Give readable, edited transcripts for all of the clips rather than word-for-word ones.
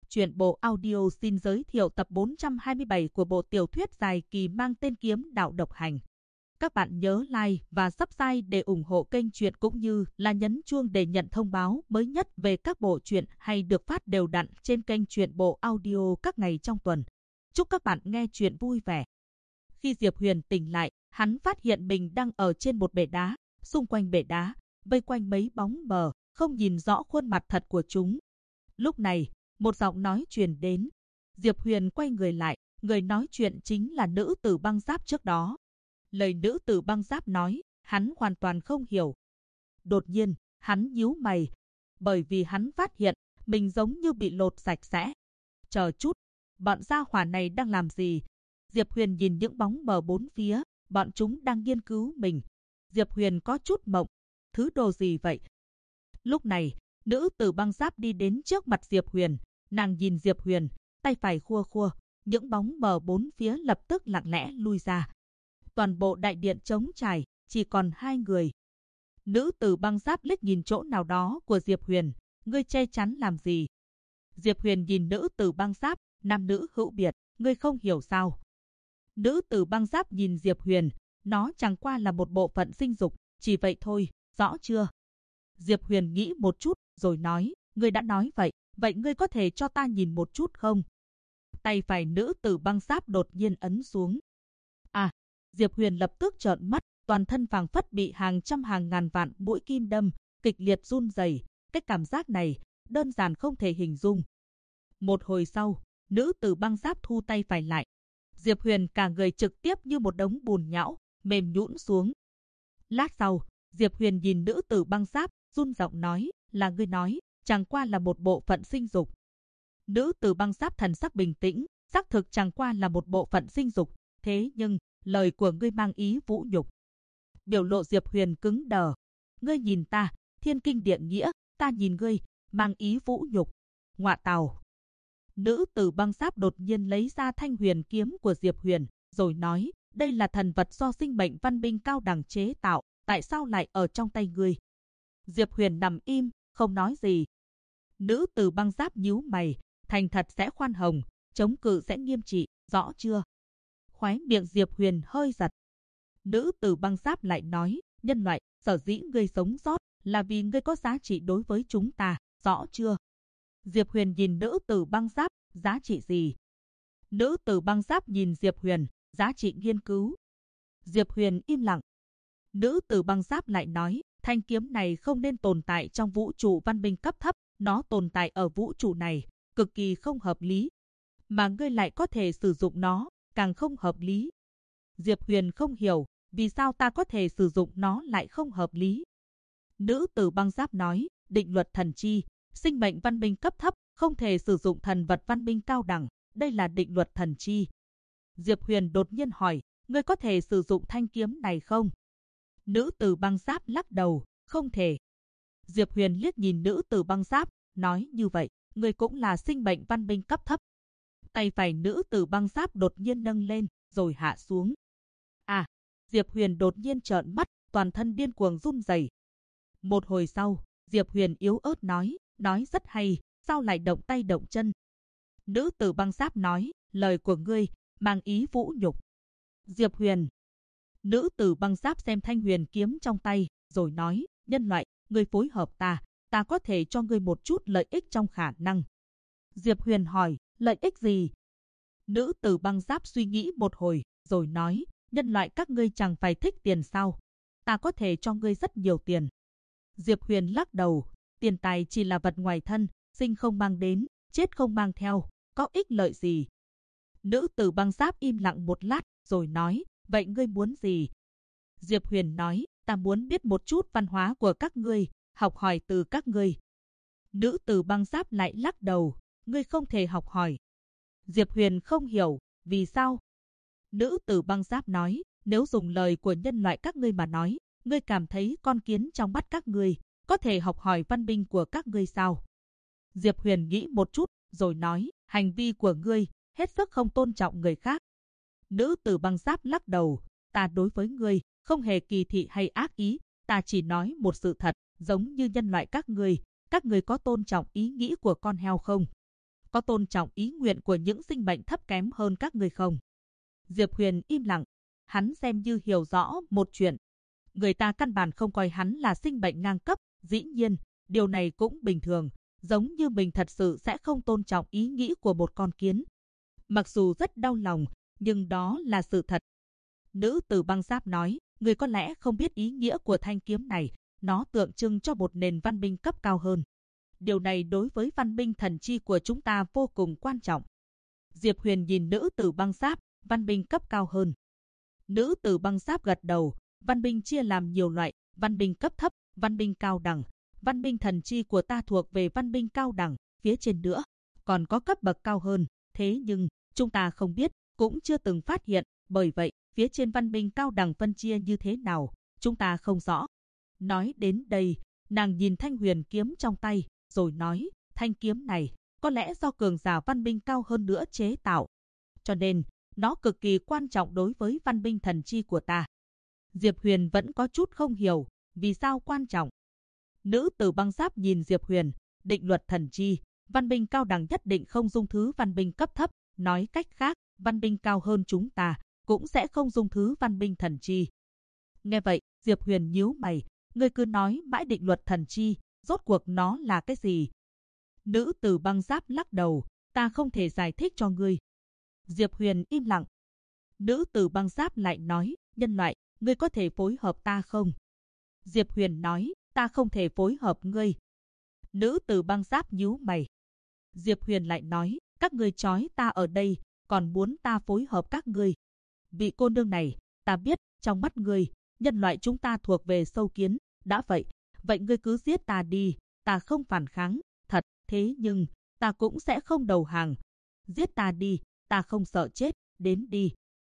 Truyện bộ audio xin giới thiệu tập 427 của bộ tiểu thuyết dài kỳ mang tên Kiếm Đạo Độc Hành. Các bạn nhớ like và subscribe để ủng hộ kênh truyện cũng như là nhấn chuông để nhận thông báo mới nhất về các bộ truyện hay được phát đều đặn trên kênh truyện bộ audio các ngày trong tuần. Chúc các bạn nghe truyện vui vẻ. Khi Diệp Huyền tỉnh lại, hắn phát hiện mình đang ở trên một bể đá, xung quanh bể đá vây quanh mấy bóng mờ, không nhìn rõ khuôn mặt thật của chúng. Lúc này, một giọng nói truyền đến. Diệp Huyền quay người lại, người nói chuyện chính là nữ tử băng giáp trước đó. Lời nữ tử băng giáp nói, hắn hoàn toàn không hiểu. Đột nhiên, hắn nhíu mày, bởi vì hắn phát hiện mình giống như bị lột sạch sẽ. Chờ chút, bọn gia hỏa này đang làm gì? Diệp Huyền nhìn những bóng mờ bốn phía, bọn chúng đang nghiên cứu mình. Diệp Huyền có chút mộng, thứ đồ gì vậy? Lúc này, nữ tử băng giáp đi đến trước mặt Diệp Huyền, nàng nhìn Diệp Huyền, tay phải khua khua, những bóng mờ bốn phía lập tức lặng lẽ lui ra. Toàn bộ đại điện trống trải, chỉ còn hai người. Nữ tử băng giáp liếc nhìn chỗ nào đó của Diệp Huyền, ngươi che chắn làm gì? Diệp Huyền nhìn nữ tử băng giáp, nam nữ hữu biệt, ngươi không hiểu sao? Nữ tử băng giáp nhìn Diệp Huyền, nó chẳng qua là một bộ phận sinh dục, chỉ vậy thôi, rõ chưa? Diệp Huyền nghĩ một chút, rồi nói, ngươi đã nói vậy, vậy ngươi có thể cho ta nhìn một chút không? Tay phải nữ tử băng giáp đột nhiên ấn xuống. À, Diệp Huyền lập tức trợn mắt, toàn thân phảng phất bị hàng trăm hàng ngàn vạn mũi kim đâm, kịch liệt run rẩy. Cái cảm giác này, đơn giản không thể hình dung. Một hồi sau, nữ tử băng giáp thu tay phải lại. Diệp Huyền cả người trực tiếp như một đống bùn nhão, mềm nhũn xuống. Lát sau, Diệp Huyền nhìn nữ tử băng giáp, run giọng nói, là ngươi nói, chẳng qua là một bộ phận sinh dục. Nữ tử băng giáp thần sắc bình tĩnh, xác thực chẳng qua là một bộ phận sinh dục, thế nhưng, lời của ngươi mang ý vũ nhục. Biểu lộ Diệp Huyền cứng đờ. Ngươi nhìn ta, thiên kinh địa nghĩa, ta nhìn ngươi, mang ý vũ nhục. Ngọa tào. Nữ tử băng giáp đột nhiên lấy ra thanh huyền kiếm của Diệp Huyền, rồi nói, đây là thần vật do sinh mệnh văn minh cao đẳng chế tạo, tại sao lại ở trong tay ngươi? Diệp Huyền nằm im, không nói gì. Nữ tử băng giáp nhíu mày, thành thật sẽ khoan hồng, chống cự sẽ nghiêm trị, rõ chưa? Khóe miệng Diệp Huyền hơi giật. Nữ tử băng giáp lại nói, nhân loại, sở dĩ ngươi sống sót là vì ngươi có giá trị đối với chúng ta, rõ chưa? Diệp Huyền nhìn nữ tử băng giáp, giá trị gì? Nữ tử băng giáp nhìn Diệp Huyền, giá trị nghiên cứu. Diệp Huyền im lặng. Nữ tử băng giáp lại nói, thanh kiếm này không nên tồn tại trong vũ trụ văn minh cấp thấp, nó tồn tại ở vũ trụ này, cực kỳ không hợp lý. Mà ngươi lại có thể sử dụng nó, càng không hợp lý. Diệp Huyền không hiểu, vì sao ta có thể sử dụng nó lại không hợp lý. Nữ tử băng giáp nói, định luật thần chi, sinh mệnh văn minh cấp thấp, không thể sử dụng thần vật văn minh cao đẳng, đây là định luật thần chi. Diệp Huyền đột nhiên hỏi, ngươi có thể sử dụng thanh kiếm này không? Nữ tử băng giáp lắc đầu, không thể. Diệp Huyền liếc nhìn nữ tử băng giáp, nói như vậy, ngươi cũng là sinh mệnh văn minh cấp thấp. Tay phải nữ tử băng giáp đột nhiên nâng lên, rồi hạ xuống. À, Diệp Huyền đột nhiên trợn mắt, toàn thân điên cuồng run rẩy. Một hồi sau, Diệp Huyền yếu ớt nói rất hay, sao lại động tay động chân? Nữ tử băng giáp nói, lời của ngươi, mang ý vũ nhục. Diệp Huyền. Nữ tử băng giáp xem thanh huyền kiếm trong tay, rồi nói, nhân loại, ngươi phối hợp ta có thể cho ngươi một chút lợi ích trong khả năng. Diệp Huyền hỏi, lợi ích gì? Nữ tử băng giáp suy nghĩ một hồi, rồi nói, nhân loại các ngươi chẳng phải thích tiền sao? Ta có thể cho ngươi rất nhiều tiền. Diệp Huyền lắc đầu, tiền tài chỉ là vật ngoài thân, sinh không mang đến, chết không mang theo, có ích lợi gì? Nữ tử băng giáp im lặng một lát, rồi nói, vậy ngươi muốn gì? Diệp Huyền nói, ta muốn biết một chút văn hóa của các ngươi, học hỏi từ các ngươi. Nữ tử băng giáp lại lắc đầu, ngươi không thể học hỏi. Diệp Huyền không hiểu, vì sao? Nữ tử băng giáp nói, nếu dùng lời của nhân loại các ngươi mà nói, ngươi cảm thấy con kiến trong mắt các ngươi có thể học hỏi văn minh của các ngươi sao? Diệp Huyền nghĩ một chút, rồi nói, hành vi của ngươi hết sức không tôn trọng người khác. Nữ tử băng giáp lắc đầu, ta đối với ngươi không hề kỳ thị hay ác ý, ta chỉ nói một sự thật, giống như nhân loại các ngươi có tôn trọng ý nghĩ của con heo không? có tôn trọng ý nguyện của những sinh mệnh thấp kém hơn các ngươi không? Diệp Huyền im lặng, hắn xem như hiểu rõ một chuyện. Người ta căn bản không coi hắn là sinh mệnh ngang cấp, dĩ nhiên, điều này cũng bình thường, giống như mình thật sự sẽ không tôn trọng ý nghĩ của một con kiến. Mặc dù rất đau lòng, nhưng đó là sự thật. Nữ tử băng giáp nói, người có lẽ không biết ý nghĩa của thanh kiếm này, nó tượng trưng cho một nền văn minh cấp cao hơn. Điều này đối với văn minh thần chi của chúng ta vô cùng quan trọng. Diệp Huyền nhìn nữ tử băng giáp, văn minh cấp cao hơn. Nữ tử băng giáp gật đầu, văn minh chia làm nhiều loại, văn minh cấp thấp, văn minh cao đẳng. Văn minh thần chi của ta thuộc về văn minh cao đẳng, phía trên nữa, còn có cấp bậc cao hơn, thế nhưng, chúng ta không biết, cũng chưa từng phát hiện, bởi vậy, phía trên văn minh cao đẳng phân chia như thế nào, chúng ta không rõ. Nói đến đây, nàng nhìn thanh huyền kiếm trong tay, rồi nói, thanh kiếm này, có lẽ do cường giả văn minh cao hơn nữa chế tạo. Cho nên, nó cực kỳ quan trọng đối với văn minh thần chi của ta. Diệp Huyền vẫn có chút không hiểu, vì sao quan trọng. Nữ tử băng giáp nhìn Diệp Huyền, định luật thần chi, văn minh cao đẳng nhất định không dung thứ văn minh cấp thấp, nói cách khác, văn minh cao hơn chúng ta, cũng sẽ không dung thứ văn minh thần chi. Nghe vậy, Diệp Huyền nhíu mày, ngươi cứ nói mãi định luật thần chi, rốt cuộc nó là cái gì? Nữ tử băng giáp lắc đầu, ta không thể giải thích cho ngươi. Diệp Huyền im lặng. Nữ tử băng giáp lại nói, nhân loại, ngươi có thể phối hợp ta không? Diệp Huyền nói, ta không thể phối hợp ngươi. Nữ tử băng giáp nhíu mày. Diệp Huyền lại nói, các ngươi trói ta ở đây, còn muốn ta phối hợp các ngươi. Vị cô nương này, ta biết, trong mắt ngươi, nhân loại chúng ta thuộc về sâu kiến, đã vậy, ngươi cứ giết ta đi, ta không phản kháng, thật, thế nhưng, ta cũng sẽ không đầu hàng. Giết ta đi, ta không sợ chết, đến đi.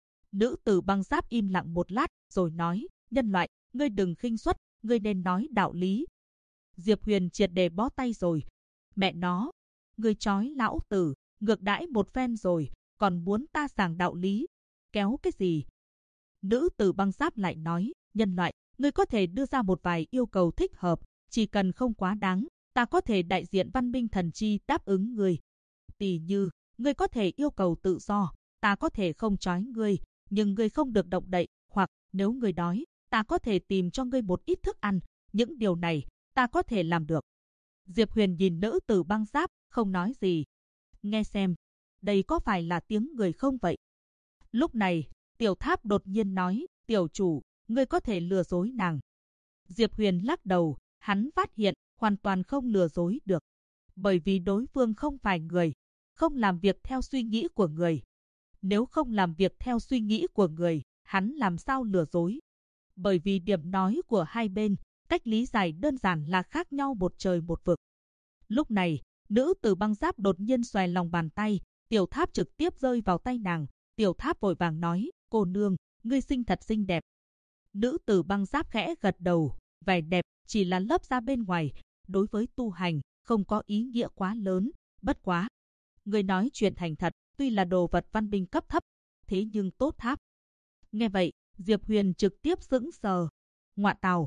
Nữ tử băng giáp im lặng một lát, rồi nói, nhân loại, ngươi đừng khinh suất, ngươi nên nói đạo lý. Diệp Huyền triệt để bó tay rồi. Mẹ nó, ngươi trói lão tử, ngược đãi một phen rồi, còn muốn ta giảng đạo lý. Kéo cái gì? Nữ tử băng giáp lại nói, nhân loại, ngươi có thể đưa ra một vài yêu cầu thích hợp, chỉ cần không quá đáng, ta có thể đại diện văn minh thần chi đáp ứng ngươi. Tỉ như, ngươi có thể yêu cầu tự do, ta có thể không trói ngươi, nhưng ngươi không được động đậy, hoặc nếu ngươi đói, ta có thể tìm cho ngươi một ít thức ăn, những điều này, ta có thể làm được. Diệp Huyền nhìn nữ tử băng giáp, không nói gì. Nghe xem, đây có phải là tiếng người không vậy? Lúc này, Tiểu Tháp đột nhiên nói, tiểu chủ, ngươi có thể lừa dối nàng. Diệp Huyền lắc đầu, hắn phát hiện, hoàn toàn không lừa dối được. Bởi vì đối phương không phải người, không làm việc theo suy nghĩ của người. Nếu không làm việc theo suy nghĩ của người, hắn làm sao lừa dối? Bởi vì điểm nói của hai bên, cách lý giải đơn giản là khác nhau một trời một vực. Lúc này, nữ tử băng giáp đột nhiên xòe lòng bàn tay, Tiểu Tháp trực tiếp rơi vào tay nàng. Tiểu Tháp vội vàng nói, cô nương, ngươi xinh thật xinh đẹp. Nữ tử băng giáp khẽ gật đầu, vẻ đẹp chỉ là lớp da bên ngoài, đối với tu hành, không có ý nghĩa quá lớn, bất quá. Ngươi nói chuyện thành thật, tuy là đồ vật văn minh cấp thấp, thế nhưng tốt Tháp. Nghe vậy, Diệp Huyền trực tiếp sững sờ. Ngoạ tào.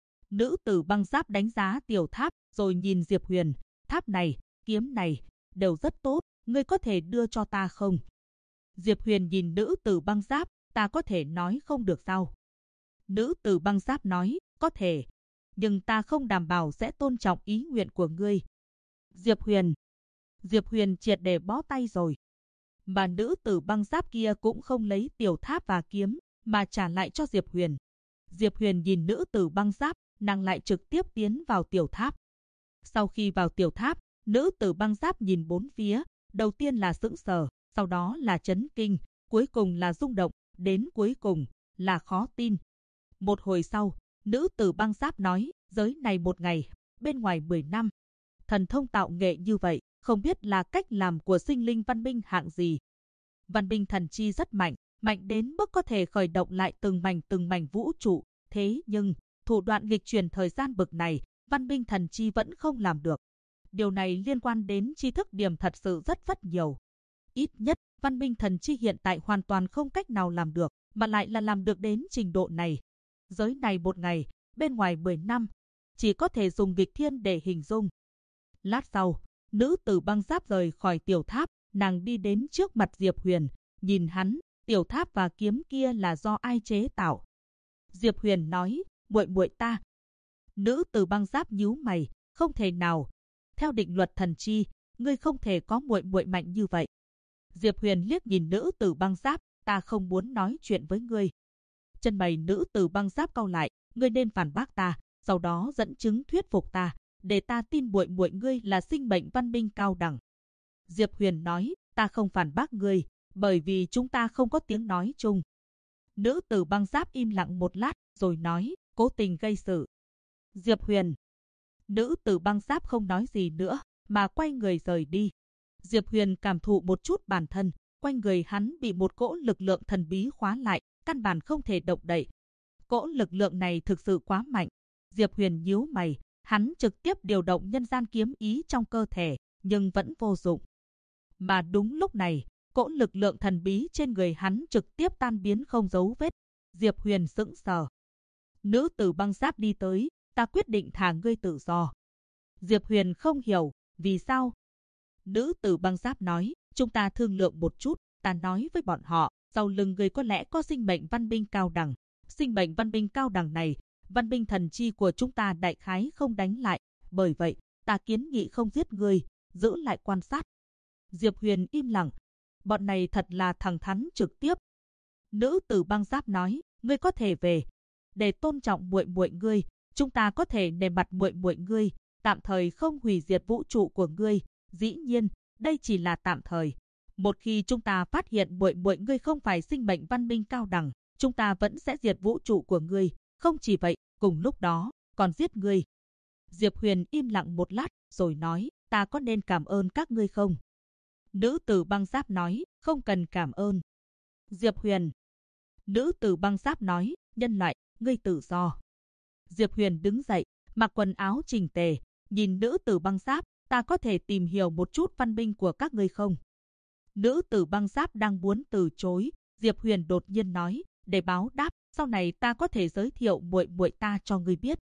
Nữ tử băng giáp đánh giá Tiểu Tháp, rồi nhìn Diệp Huyền, tháp này, kiếm này, đều rất tốt, ngươi có thể đưa cho ta không? Diệp Huyền nhìn nữ tử băng giáp, ta có thể nói không được sao? Nữ tử băng giáp nói, có thể, nhưng ta không đảm bảo sẽ tôn trọng ý nguyện của ngươi. Diệp Huyền triệt để bó tay rồi. Mà nữ tử băng giáp kia cũng không lấy Tiểu Tháp và kiếm, mà trả lại cho Diệp Huyền. Diệp Huyền nhìn nữ tử băng giáp, nàng lại trực tiếp tiến vào Tiểu Tháp. Sau khi vào Tiểu Tháp, nữ tử băng giáp nhìn bốn phía, đầu tiên là sững sờ, sau đó là chấn kinh, cuối cùng là rung động, đến cuối cùng là khó tin. Một hồi sau, nữ tử băng giáp nói, giới này một ngày, bên ngoài 10 năm. Thần thông tạo nghệ như vậy, không biết là cách làm của sinh linh văn minh hạng gì. Văn minh thần chi rất mạnh, mạnh đến mức có thể khởi động lại từng mảnh vũ trụ, thế nhưng, thủ đoạn nghịch chuyển thời gian bực này, văn minh thần chi vẫn không làm được. Điều này liên quan đến tri thức điểm thật sự rất nhiều. Ít nhất, văn minh thần chi hiện tại hoàn toàn không cách nào làm được, mà lại là làm được đến trình độ này. Giới này một ngày, bên ngoài 10 năm, chỉ có thể dùng nghịch thiên để hình dung. Lát sau, Nữ tử băng giáp rời khỏi tiểu tháp, nàng đi đến trước mặt Diệp Huyền, nhìn hắn, tiểu tháp và kiếm kia là do ai chế tạo? Diệp Huyền nói, muội muội ta. Nữ tử băng giáp nhíu mày, không thể nào. Theo định luật thần chi, ngươi không thể có muội muội mạnh như vậy. Diệp Huyền liếc nhìn nữ tử băng giáp, ta không muốn nói chuyện với ngươi. Chân mày nữ tử băng giáp cau lại, ngươi nên phản bác ta, sau đó dẫn chứng thuyết phục ta, để ta tin muội muội ngươi là sinh mệnh văn minh cao đẳng. Diệp Huyền nói, ta không phản bác ngươi, bởi vì chúng ta không có tiếng nói chung. Nữ tử băng giáp im lặng một lát, rồi nói, cố tình gây sự. Diệp Huyền. Nữ tử băng giáp không nói gì nữa, mà quay người rời đi. Diệp Huyền cảm thụ một chút bản thân, quanh người hắn bị một cỗ lực lượng thần bí khóa lại, căn bản không thể động đậy. Cỗ lực lượng này thực sự quá mạnh. Diệp Huyền nhíu mày, hắn trực tiếp điều động nhân gian kiếm ý trong cơ thể, nhưng vẫn vô dụng. Mà đúng lúc này, cỗ lực lượng thần bí trên người hắn trực tiếp tan biến không dấu vết. Diệp Huyền sững sờ. Nữ tử băng giáp đi tới, ta quyết định thả ngươi tự do. Diệp Huyền không hiểu, vì sao? Nữ tử băng giáp nói, chúng ta thương lượng một chút, ta nói với bọn họ, sau lưng ngươi có lẽ có sinh mệnh văn minh cao đẳng. Sinh mệnh văn minh cao đẳng này, văn minh thần chi của chúng ta đại khái không đánh lại, bởi vậy, ta kiến nghị không giết ngươi, giữ lại quan sát. Diệp Huyền im lặng, bọn này thật là thẳng thắn trực tiếp. Nữ tử băng giáp nói, ngươi có thể về, để tôn trọng muội muội ngươi, chúng ta có thể nề mặt muội muội ngươi, tạm thời không hủy diệt vũ trụ của ngươi. Dĩ nhiên, đây chỉ là tạm thời. Một khi chúng ta phát hiện muội muội ngươi không phải sinh mệnh văn minh cao đẳng, chúng ta vẫn sẽ diệt vũ trụ của ngươi. Không chỉ vậy, cùng lúc đó, còn giết ngươi. Diệp Huyền im lặng một lát, rồi nói, ta có nên cảm ơn các ngươi không? Nữ tử băng giáp nói, không cần cảm ơn. Diệp Huyền. Nữ tử băng giáp nói, nhân loại, ngươi tự do. Diệp Huyền đứng dậy, mặc quần áo chỉnh tề, nhìn nữ tử băng giáp, ta có thể tìm hiểu một chút văn minh của các ngươi không? Nữ tử băng giáp đang muốn từ chối, Diệp Huyền đột nhiên nói, để báo đáp, sau này ta có thể giới thiệu muội muội ta cho ngươi biết.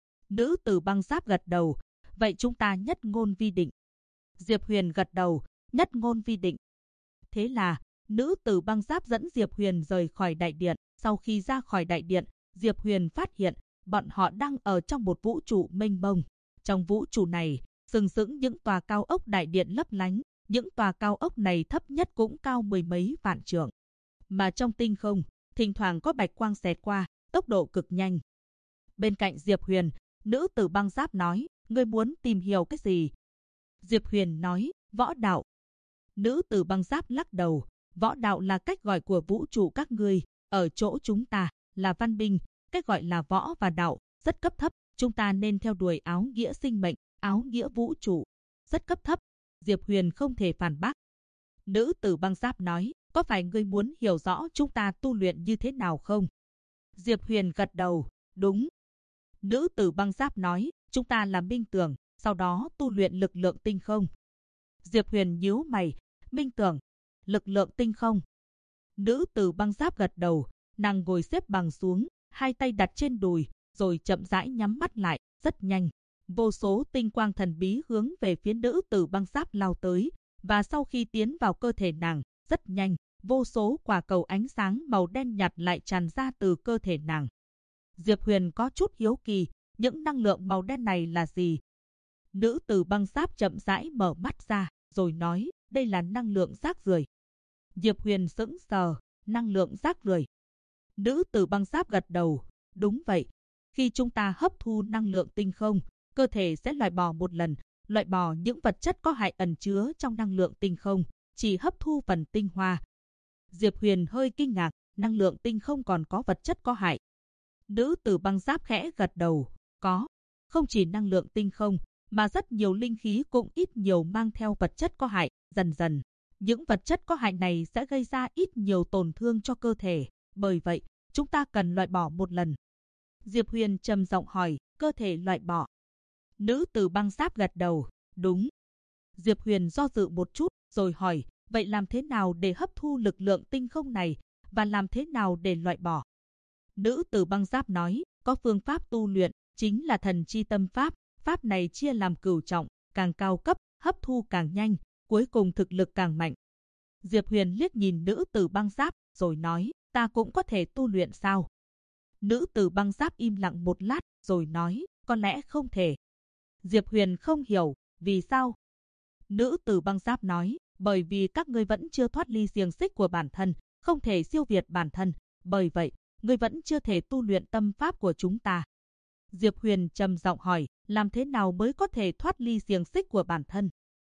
Nữ tử băng giáp gật đầu, vậy chúng ta nhất ngôn vi định. Diệp Huyền gật đầu, nhất ngôn vi định. Thế là, nữ tử băng giáp dẫn Diệp Huyền rời khỏi đại điện. Sau khi ra khỏi đại điện, Diệp Huyền phát hiện bọn họ đang ở trong một vũ trụ mênh mông. Trong vũ trụ này, sừng sững những tòa cao ốc đại điện lấp lánh. Những tòa cao ốc này thấp nhất cũng cao mười mấy vạn trượng. Mà trong tinh không, thỉnh thoảng có bạch quang xẹt qua, tốc độ cực nhanh. Bên cạnh Diệp Huyền, nữ tử băng giáp nói, ngươi muốn tìm hiểu cái gì? Diệp Huyền nói, võ đạo. Nữ tử băng giáp lắc đầu, võ đạo là cách gọi của vũ trụ các ngươi, ở chỗ chúng ta là văn minh, cách gọi là võ và đạo, rất cấp thấp, chúng ta nên theo đuổi áo nghĩa sinh mệnh, áo nghĩa vũ trụ, rất cấp thấp. Diệp Huyền không thể phản bác. Nữ tử băng giáp nói, có phải ngươi muốn hiểu rõ chúng ta tu luyện như thế nào không? Diệp Huyền gật đầu, đúng. Nữ tử băng giáp nói, chúng ta là minh tưởng, sau đó tu luyện lực lượng tinh không. Diệp Huyền nhíu mày, minh tưởng, lực lượng tinh không. Nữ tử băng giáp gật đầu, nàng ngồi xếp bằng xuống, hai tay đặt trên đùi, rồi chậm rãi nhắm mắt lại, rất nhanh. Vô số tinh quang thần bí hướng về phía nữ tử băng giáp lao tới, và sau khi tiến vào cơ thể nàng, rất nhanh, vô số quả cầu ánh sáng màu đen nhạt lại tràn ra từ cơ thể nàng. Diệp Huyền có chút hiếu kỳ, những năng lượng màu đen này là gì? Nữ tử băng giáp chậm rãi mở mắt ra, rồi nói, đây là năng lượng rác rưởi. Diệp Huyền sững sờ, năng lượng rác rưởi. Nữ tử băng giáp gật đầu, đúng vậy. Khi chúng ta hấp thu năng lượng tinh không, cơ thể sẽ loại bỏ một lần, loại bỏ những vật chất có hại ẩn chứa trong năng lượng tinh không, chỉ hấp thu phần tinh hoa. Diệp Huyền hơi kinh ngạc, năng lượng tinh không còn có vật chất có hại. Nữ tử băng giáp khẽ gật đầu, có. Không chỉ năng lượng tinh không, mà rất nhiều linh khí cũng ít nhiều mang theo vật chất có hại, dần dần. Những vật chất có hại này sẽ gây ra ít nhiều tổn thương cho cơ thể, bởi vậy, chúng ta cần loại bỏ một lần. Diệp Huyền trầm giọng hỏi, cơ thể loại bỏ. Nữ tử băng giáp gật đầu, đúng. Diệp Huyền do dự một chút, rồi hỏi, vậy làm thế nào để hấp thu lực lượng tinh không này, và làm thế nào để loại bỏ? Nữ tử băng giáp nói, có phương pháp tu luyện, chính là thần chi tâm pháp. Pháp này chia làm cửu trọng, càng cao cấp, hấp thu càng nhanh, cuối cùng thực lực càng mạnh. Diệp Huyền liếc nhìn nữ tử băng giáp, rồi nói, ta cũng có thể tu luyện sao? Nữ tử băng giáp im lặng một lát, rồi nói, có lẽ không thể. Diệp Huyền không hiểu, vì sao? Nữ tử băng giáp nói, bởi vì các ngươi vẫn chưa thoát ly xiềng xích của bản thân, không thể siêu việt bản thân, bởi vậy, ngươi vẫn chưa thể tu luyện tâm pháp của chúng ta. Diệp Huyền trầm giọng hỏi, làm thế nào mới có thể thoát ly xiềng xích của bản thân?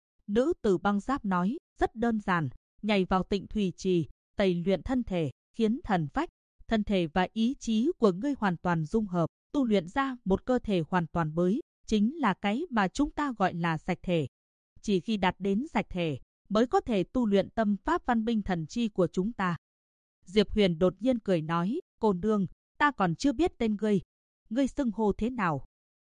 Nữ tử băng giáp nói, rất đơn giản, nhảy vào Tịnh Thủy Trì, tẩy luyện thân thể, khiến thần phách, thân thể và ý chí của ngươi hoàn toàn dung hợp, tu luyện ra một cơ thể hoàn toàn mới, chính là cái mà chúng ta gọi là sạch thể. Chỉ khi đạt đến sạch thể, mới có thể tu luyện tâm pháp văn minh thần chi của chúng ta. Diệp Huyền đột nhiên cười nói, cô nương, ta còn chưa biết tên ngươi xưng hô thế nào?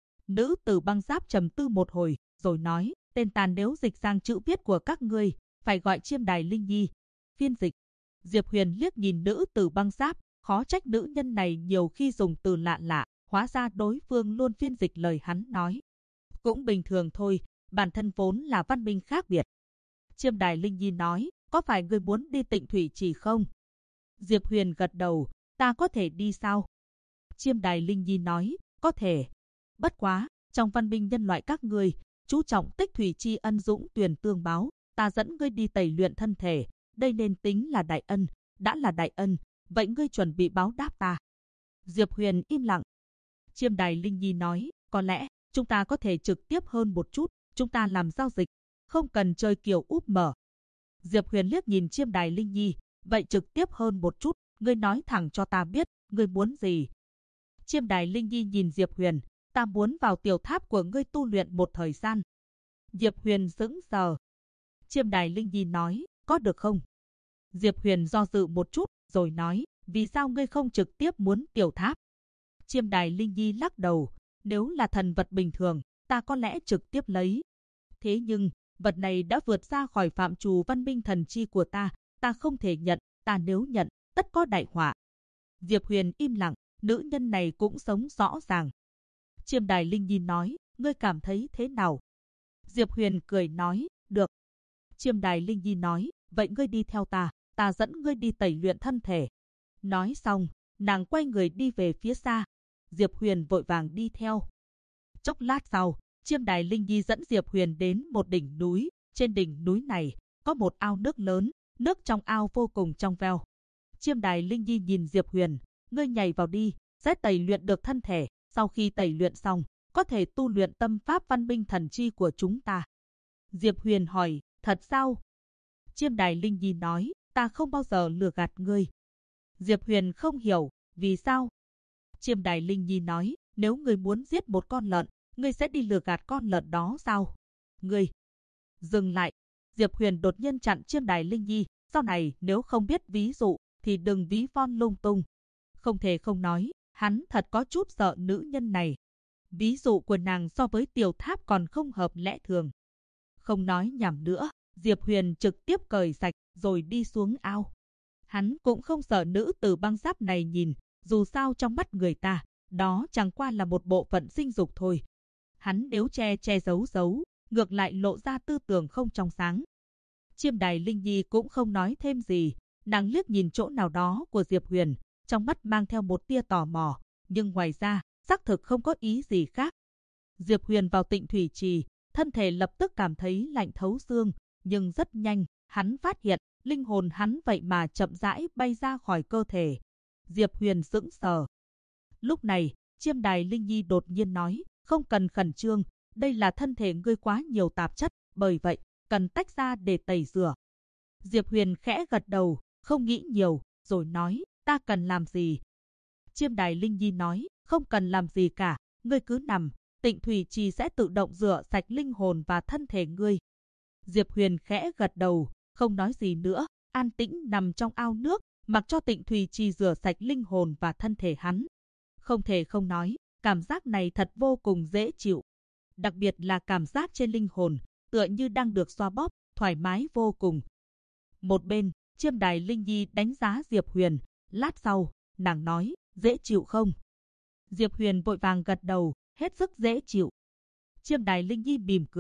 Nữ tử băng giáp trầm tư một hồi, rồi nói, tên ta nếu dịch sang chữ viết của các ngươi, phải gọi Chiêm Đài Linh Nhi. Phiên dịch. Diệp Huyền liếc nhìn nữ tử băng giáp, khó trách nữ nhân này nhiều khi dùng từ lạ lạ, hóa ra đối phương luôn phiên dịch lời hắn nói. Cũng bình thường thôi, bản thân vốn là văn minh khác biệt. Chiêm Đài Linh Nhi nói, có phải ngươi muốn đi Tịnh Thủy Trì không? Diệp Huyền gật đầu, ta có thể đi sao? Chiêm Đài Linh Nhi nói, có thể. Bất quá, trong văn minh nhân loại các ngươi, chú trọng tích thủy tri ân dũng tuyền tương báo, ta dẫn ngươi đi tẩy luyện thân thể, đây nên tính là đại ân, đã là đại ân, vậy ngươi chuẩn bị báo đáp ta. Diệp Huyền im lặng. Chiêm Đài Linh Nhi nói, có lẽ, chúng ta có thể trực tiếp hơn một chút, chúng ta làm giao dịch, không cần chơi kiểu úp mở. Diệp Huyền liếc nhìn Chiêm Đài Linh Nhi, vậy trực tiếp hơn một chút, ngươi nói thẳng cho ta biết, ngươi muốn gì? Chiêm Đài Linh Nhi nhìn Diệp Huyền, ta muốn vào tiểu tháp của ngươi tu luyện một thời gian. Diệp Huyền sững sờ. Chiêm Đài Linh Nhi nói, có được không? Diệp Huyền do dự một chút, rồi nói, vì sao ngươi không trực tiếp muốn tiểu tháp? Chiêm Đài Linh Nhi lắc đầu, nếu là thần vật bình thường, ta có lẽ trực tiếp lấy. Thế nhưng, vật này đã vượt ra khỏi phạm trù văn minh thần chi của ta không thể nhận, ta nếu nhận, tất có đại họa. Diệp Huyền im lặng, nữ nhân này cũng sống rõ ràng. Chiêm Đài Linh Nhi nói, ngươi cảm thấy thế nào? Diệp Huyền cười nói, được. Chiêm Đài Linh Nhi nói, vậy ngươi đi theo ta dẫn ngươi đi tẩy luyện thân thể. Nói xong, nàng quay người đi về phía xa. Diệp Huyền vội vàng đi theo. Chốc lát sau, Chiêm Đài Linh Nhi dẫn Diệp Huyền đến một đỉnh núi. Trên đỉnh núi này, có một ao nước lớn, nước trong ao vô cùng trong veo. Chiêm Đài Linh Nhi nhìn Diệp Huyền, ngươi nhảy vào đi, sẽ tẩy luyện được thân thể. Sau khi tẩy luyện xong, có thể tu luyện tâm pháp văn minh thần chi của chúng ta. Diệp Huyền hỏi, thật sao? Chiêm Đài Linh Nhi nói, ta không bao giờ lừa gạt ngươi. Diệp Huyền không hiểu, vì sao? Chiêm Đài Linh Nhi nói, nếu ngươi muốn giết một con lợn, ngươi sẽ đi lừa gạt con lợn đó sao? Ngươi! Dừng lại! Diệp Huyền đột nhiên chặn Chiêm Đài Linh Nhi, sau này nếu không biết ví dụ, thì đừng ví von lung tung. Không thể không nói, hắn thật có chút sợ nữ nhân này. Ví dụ của nàng so với tiểu tháp còn không hợp lẽ thường. Không nói nhảm nữa, Diệp Huyền trực tiếp cởi sạch rồi đi xuống ao. Hắn cũng không sợ nữ tử băng giáp này nhìn, dù sao trong mắt người ta, đó chẳng qua là một bộ phận sinh dục thôi. Hắn nếu che giấu, ngược lại lộ ra tư tưởng không trong sáng. Chiêm Đài Linh Nhi cũng không nói thêm gì, nàng liếc nhìn chỗ nào đó của Diệp Huyền, trong mắt mang theo một tia tò mò, nhưng ngoài ra, xác thực không có ý gì khác. Diệp Huyền vào Tịnh Thủy Trì, thân thể lập tức cảm thấy lạnh thấu xương, nhưng rất nhanh, hắn phát hiện, linh hồn hắn vậy mà chậm rãi bay ra khỏi cơ thể. Diệp Huyền sững sờ. Lúc này, Chiêm Đài Linh Nhi đột nhiên nói, không cần khẩn trương, đây là thân thể ngươi quá nhiều tạp chất, bởi vậy, cần tách ra để tẩy rửa. Diệp Huyền khẽ gật đầu, không nghĩ nhiều, rồi nói, ta cần làm gì? Chiêm Đài Linh Nhi nói, không cần làm gì cả, ngươi cứ nằm, Tịnh Thủy Trì sẽ tự động rửa sạch linh hồn và thân thể ngươi. Diệp Huyền khẽ gật đầu, không nói gì nữa, an tĩnh nằm trong ao nước, mặc cho Tịnh Thủy Trì rửa sạch linh hồn và thân thể hắn. Không thể không nói, cảm giác này thật vô cùng dễ chịu. Đặc biệt là cảm giác trên linh hồn, tựa như đang được xoa bóp, thoải mái vô cùng. Một bên, Chiêm Đài Linh Nhi đánh giá Diệp Huyền, lát sau, nàng nói, dễ chịu không? Diệp Huyền vội vàng gật đầu, hết sức dễ chịu. Chiêm Đài Linh Nhi mỉm cười,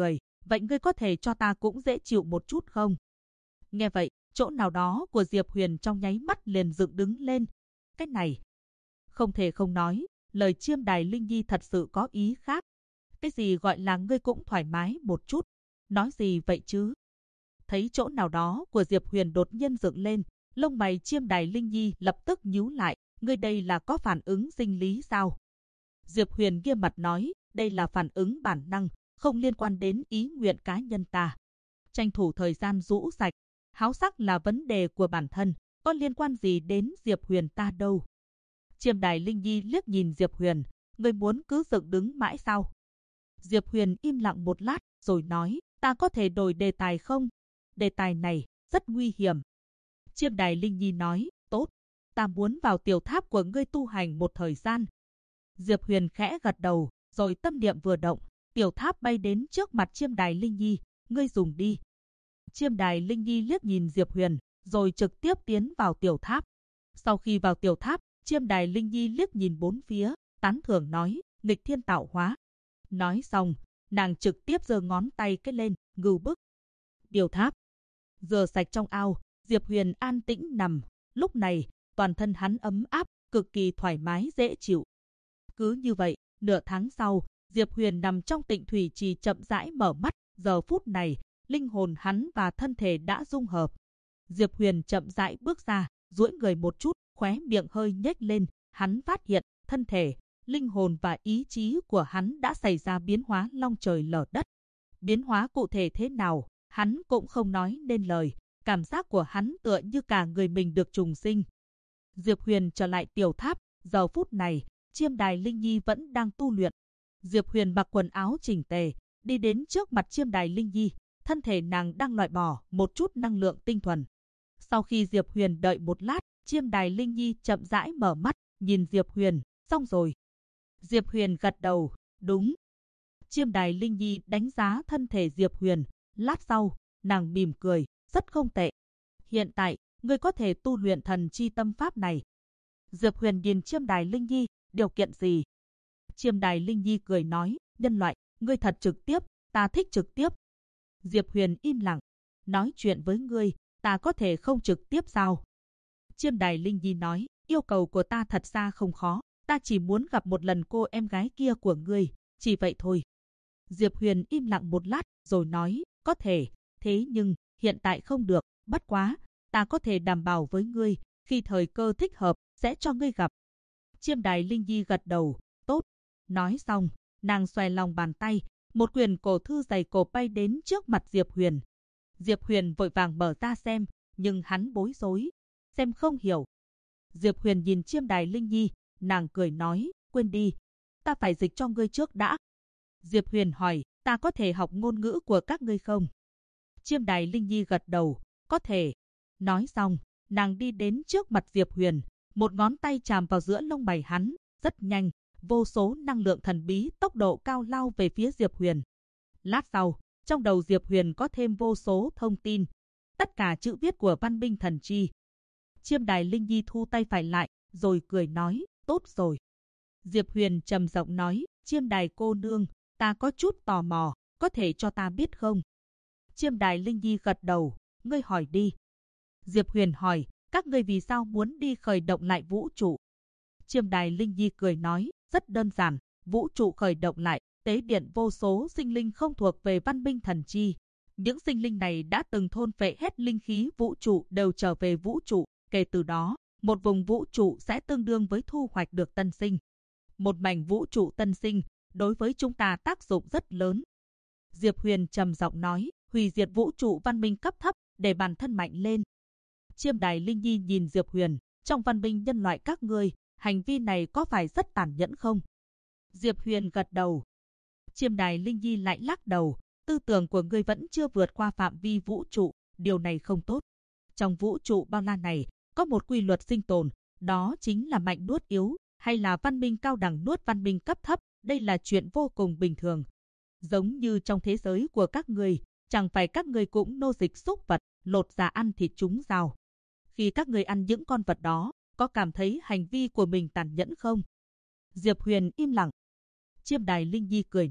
vậy ngươi có thể cho ta cũng dễ chịu một chút không? Nghe vậy, chỗ nào đó của Diệp Huyền trong nháy mắt liền dựng đứng lên. Cái này, không thể không nói, lời Chiêm Đài Linh Nhi thật sự có ý khác. Cái gì gọi là ngươi cũng thoải mái một chút? Nói gì vậy chứ? Thấy chỗ nào đó của Diệp Huyền đột nhiên dựng lên, lông mày Chiêm Đài Linh Nhi lập tức nhíu lại, ngươi đây là có phản ứng sinh lý sao? Diệp Huyền nghiêm mặt nói, đây là phản ứng bản năng, không liên quan đến ý nguyện cá nhân ta. Tranh thủ thời gian rũ sạch, háo sắc là vấn đề của bản thân, có liên quan gì đến Diệp Huyền ta đâu? Chiêm Đài Linh Nhi liếc nhìn Diệp Huyền, ngươi muốn cứ dựng đứng mãi sao? Diệp Huyền im lặng một lát, rồi nói, ta có thể đổi đề tài không? Đề tài này rất nguy hiểm. Chiêm Đài Linh Nhi nói, tốt, ta muốn vào tiểu tháp của ngươi tu hành một thời gian. Diệp Huyền khẽ gật đầu, rồi tâm niệm vừa động, tiểu tháp bay đến trước mặt Chiêm Đài Linh Nhi, ngươi dùng đi. Chiêm Đài Linh Nhi liếc nhìn Diệp Huyền, rồi trực tiếp tiến vào tiểu tháp. Sau khi vào tiểu tháp, Chiêm Đài Linh Nhi liếc nhìn bốn phía, tán thưởng nói, nghịch thiên tạo hóa. Nói xong, nàng trực tiếp giơ ngón tay cái lên, ngưu bức. Tiểu tháp rửa sạch trong ao, Diệp Huyền an tĩnh nằm. Lúc này, toàn thân hắn ấm áp, cực kỳ thoải mái dễ chịu. Cứ như vậy, nửa tháng sau, Diệp Huyền nằm trong Tịnh Thủy Trì chậm rãi mở mắt. Giờ phút này, linh hồn hắn và thân thể đã dung hợp. Diệp Huyền chậm rãi bước ra, duỗi người một chút, khóe miệng hơi nhếch lên. Hắn phát hiện, thân thể, linh hồn và ý chí của hắn đã xảy ra biến hóa long trời lở đất. Biến hóa cụ thể thế nào, hắn cũng không nói nên lời. Cảm giác của hắn tựa như cả người mình được trùng sinh. Diệp Huyền trở lại tiểu tháp. Giờ phút này, Chiêm Đài Linh Nhi vẫn đang tu luyện. Diệp Huyền mặc quần áo chỉnh tề, đi đến trước mặt Chiêm Đài Linh Nhi. Thân thể nàng đang loại bỏ một chút năng lượng tinh thuần. Sau khi Diệp Huyền đợi một lát, Chiêm Đài Linh Nhi chậm rãi mở mắt, nhìn Diệp Huyền, xong rồi. Diệp Huyền gật đầu, đúng. Chiêm Đài Linh Nhi đánh giá thân thể Diệp Huyền, lát sau, nàng mỉm cười, rất không tệ. Hiện tại, ngươi có thể tu luyện thần chi tâm pháp này. Diệp Huyền nhìn Chiêm Đài Linh Nhi, điều kiện gì? Chiêm Đài Linh Nhi cười nói, nhân loại, ngươi thật trực tiếp, ta thích trực tiếp. Diệp Huyền im lặng, nói chuyện với ngươi, ta có thể không trực tiếp sao? Chiêm Đài Linh Nhi nói, yêu cầu của ta thật ra không khó, ta chỉ muốn gặp một lần cô em gái kia của ngươi, chỉ vậy thôi. Diệp Huyền im lặng một lát, rồi nói, có thể, thế nhưng, hiện tại không được, bất quá, ta có thể đảm bảo với ngươi, khi thời cơ thích hợp, sẽ cho ngươi gặp. Chiêm Đài Linh Nhi gật đầu, tốt. Nói xong, nàng xòe lòng bàn tay, một quyển cổ thư dày cộp bay đến trước mặt Diệp Huyền. Diệp Huyền vội vàng mở ra xem, nhưng hắn bối rối, xem không hiểu. Diệp Huyền nhìn Chiêm Đài Linh Nhi, nàng cười nói, quên đi, ta phải dịch cho ngươi trước đã. Diệp Huyền hỏi, ta có thể học ngôn ngữ của các ngươi không? Chiêm Đài Linh Nhi gật đầu, có thể. Nói xong, nàng đi đến trước mặt Diệp Huyền, một ngón tay chạm vào giữa lông mày hắn, rất nhanh, vô số năng lượng thần bí tốc độ cao lao về phía Diệp Huyền. Lát sau, trong đầu Diệp Huyền có thêm vô số thông tin, tất cả chữ viết của văn binh thần chi. Chiêm Đài Linh Nhi thu tay phải lại, rồi cười nói, tốt rồi. Diệp Huyền trầm giọng nói, Chiêm Đài cô nương, ta có chút tò mò, có thể cho ta biết không? Chiêm Đài Linh Nhi gật đầu, ngươi hỏi đi. Diệp Huyền hỏi, các ngươi vì sao muốn đi khởi động lại vũ trụ? Chiêm Đài Linh Nhi cười nói, rất đơn giản, vũ trụ khởi động lại, tế điện vô số sinh linh không thuộc về văn binh thần chi. Những sinh linh này đã từng thôn phệ hết linh khí vũ trụ đều trở về vũ trụ, kể từ đó, một vùng vũ trụ sẽ tương đương với thu hoạch được tân sinh. Một mảnh vũ trụ tân sinh, đối với chúng ta tác dụng rất lớn. Diệp Huyền trầm giọng nói, hủy diệt vũ trụ văn minh cấp thấp, để bản thân mạnh lên. Chiêm Đài Linh Nhi nhìn Diệp Huyền, trong văn minh nhân loại các ngươi, hành vi này có phải rất tàn nhẫn không? Diệp Huyền gật đầu. Chiêm Đài Linh Nhi lại lắc đầu, tư tưởng của ngươi vẫn chưa vượt qua phạm vi vũ trụ, điều này không tốt. Trong vũ trụ bao la này, có một quy luật sinh tồn, đó chính là mạnh nuốt yếu, hay là văn minh cao đẳng nuốt văn minh cấp thấp, đây là chuyện vô cùng bình thường. Giống như trong thế giới của các ngươi, chẳng phải các ngươi cũng nô dịch súc vật, lột da ăn thịt chúng sao? Khi các ngươi ăn những con vật đó, có cảm thấy hành vi của mình tàn nhẫn không? Diệp Huyền im lặng. Chiêm Đài Linh Nhi cười nói,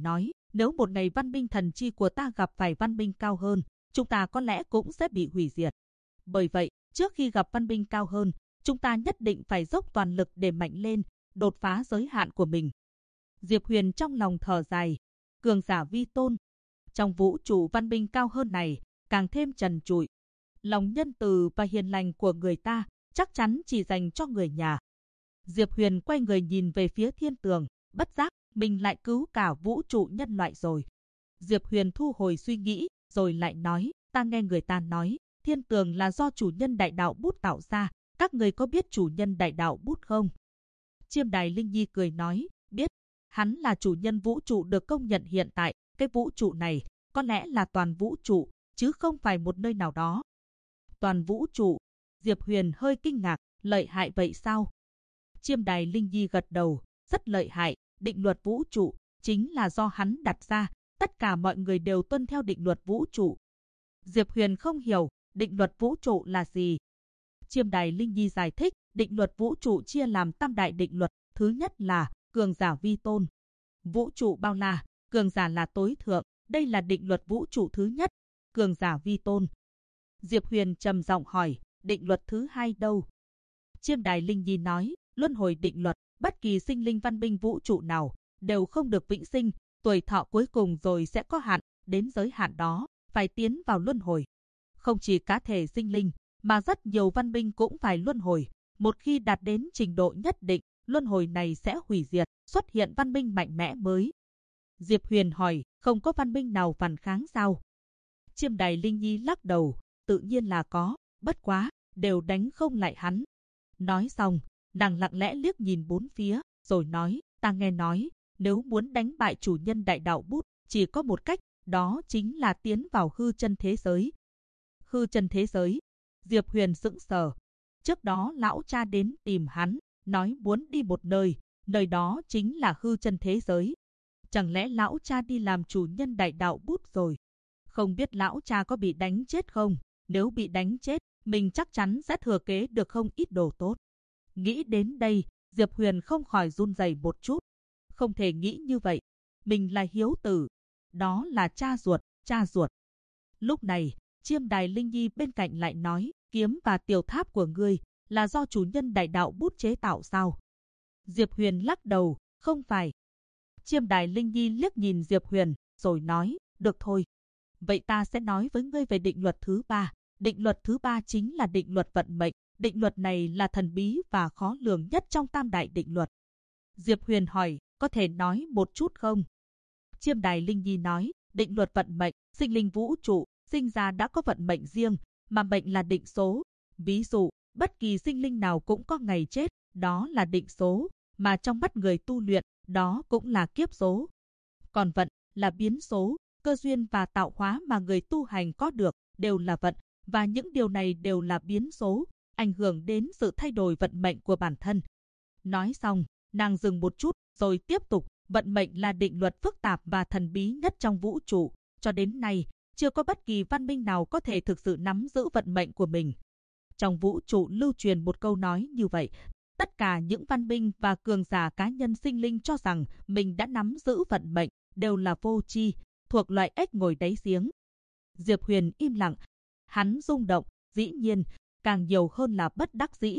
Nếu một ngày văn minh thần chi của ta gặp phải văn minh cao hơn, chúng ta có lẽ cũng sẽ bị hủy diệt. Bởi vậy, trước khi gặp văn minh cao hơn, chúng ta nhất định phải dốc toàn lực để mạnh lên, đột phá giới hạn của mình. Diệp Huyền trong lòng thở dài, cường giả vi tôn. Trong vũ trụ văn minh cao hơn này, càng thêm trần trụi. Lòng nhân từ và hiền lành của người ta chắc chắn chỉ dành cho người nhà. Diệp Huyền quay người nhìn về phía thiên tường, bất giác, mình lại cứu cả vũ trụ nhân loại rồi. Diệp Huyền thu hồi suy nghĩ, rồi lại nói, ta nghe người ta nói, thiên tường là do chủ nhân đại đạo bút tạo ra, các người có biết chủ nhân đại đạo bút không? Chiêm Đài Linh Nhi cười nói, biết, hắn là chủ nhân vũ trụ được công nhận hiện tại, cái vũ trụ này, có lẽ là toàn vũ trụ, chứ không phải một nơi nào đó. Toàn vũ trụ, Diệp Huyền hơi kinh ngạc, lợi hại vậy sao? Chiêm Đài Linh Nhi gật đầu, rất lợi hại, định luật vũ trụ, chính là do hắn đặt ra, tất cả mọi người đều tuân theo định luật vũ trụ. Diệp Huyền không hiểu, định luật vũ trụ là gì? Chiêm Đài Linh Nhi giải thích, định luật vũ trụ chia làm tam đại định luật, thứ nhất là cường giả vi tôn. Vũ trụ bao la, cường giả là tối thượng, đây là định luật vũ trụ thứ nhất, cường giả vi tôn. Diệp Huyền trầm giọng hỏi, định luật thứ hai đâu? Chiêm Đài Linh Nhi nói, luân hồi định luật, bất kỳ sinh linh văn minh vũ trụ nào đều không được vĩnh sinh, tuổi thọ cuối cùng rồi sẽ có hạn, đến giới hạn đó, phải tiến vào luân hồi. Không chỉ cá thể sinh linh, mà rất nhiều văn minh cũng phải luân hồi. Một khi đạt đến trình độ nhất định, luân hồi này sẽ hủy diệt, xuất hiện văn minh mạnh mẽ mới. Diệp Huyền hỏi, không có văn minh nào phản kháng sao? Chiêm Đài Linh Nhi lắc đầu, tự nhiên là có, bất quá, đều đánh không lại hắn. Nói xong, nàng lặng lẽ liếc nhìn bốn phía, rồi nói, ta nghe nói, nếu muốn đánh bại chủ nhân đại đạo bút, chỉ có một cách, đó chính là tiến vào hư chân thế giới. Hư chân thế giới? Diệp Huyền sững sờ. Trước đó lão cha đến tìm hắn, nói muốn đi một nơi, nơi đó chính là hư chân thế giới. Chẳng lẽ lão cha đi làm chủ nhân đại đạo bút rồi? Không biết lão cha có bị đánh chết không? Nếu bị đánh chết, mình chắc chắn sẽ thừa kế được không ít đồ tốt. Nghĩ đến đây, Diệp Huyền không khỏi run rẩy một chút. Không thể nghĩ như vậy. Mình là hiếu tử. Đó là cha ruột, cha ruột. Lúc này, Chiêm Đài Linh Nhi bên cạnh lại nói, kiếm và tiểu tháp của ngươi là do chủ nhân đại đạo bút chế tạo sao? Diệp Huyền lắc đầu, không phải. Chiêm Đài Linh Nhi liếc nhìn Diệp Huyền, rồi nói, được thôi. Vậy ta sẽ nói với ngươi về định luật thứ ba. Định luật thứ ba chính là định luật vận mệnh. Định luật này là thần bí và khó lường nhất trong tam đại định luật. Diệp Huyền hỏi, có thể nói một chút không? Chiêm Đài Linh Nhi nói, định luật vận mệnh, sinh linh vũ trụ, sinh ra đã có vận mệnh riêng, mà mệnh là định số. Ví dụ, bất kỳ sinh linh nào cũng có ngày chết, đó là định số, mà trong mắt người tu luyện, đó cũng là kiếp số. Còn vận là biến số, cơ duyên và tạo hóa mà người tu hành có được đều là vận, và những điều này đều là biến số, ảnh hưởng đến sự thay đổi vận mệnh của bản thân. Nói xong, nàng dừng một chút, rồi tiếp tục, vận mệnh là định luật phức tạp và thần bí nhất trong vũ trụ, cho đến nay, chưa có bất kỳ văn minh nào có thể thực sự nắm giữ vận mệnh của mình. Trong vũ trụ lưu truyền một câu nói như vậy, tất cả những văn minh và cường giả cá nhân sinh linh cho rằng mình đã nắm giữ vận mệnh, đều là vô tri, thuộc loại ếch ngồi đáy giếng. Diệp Huyền im lặng, hắn rung động, dĩ nhiên, càng nhiều hơn là bất đắc dĩ.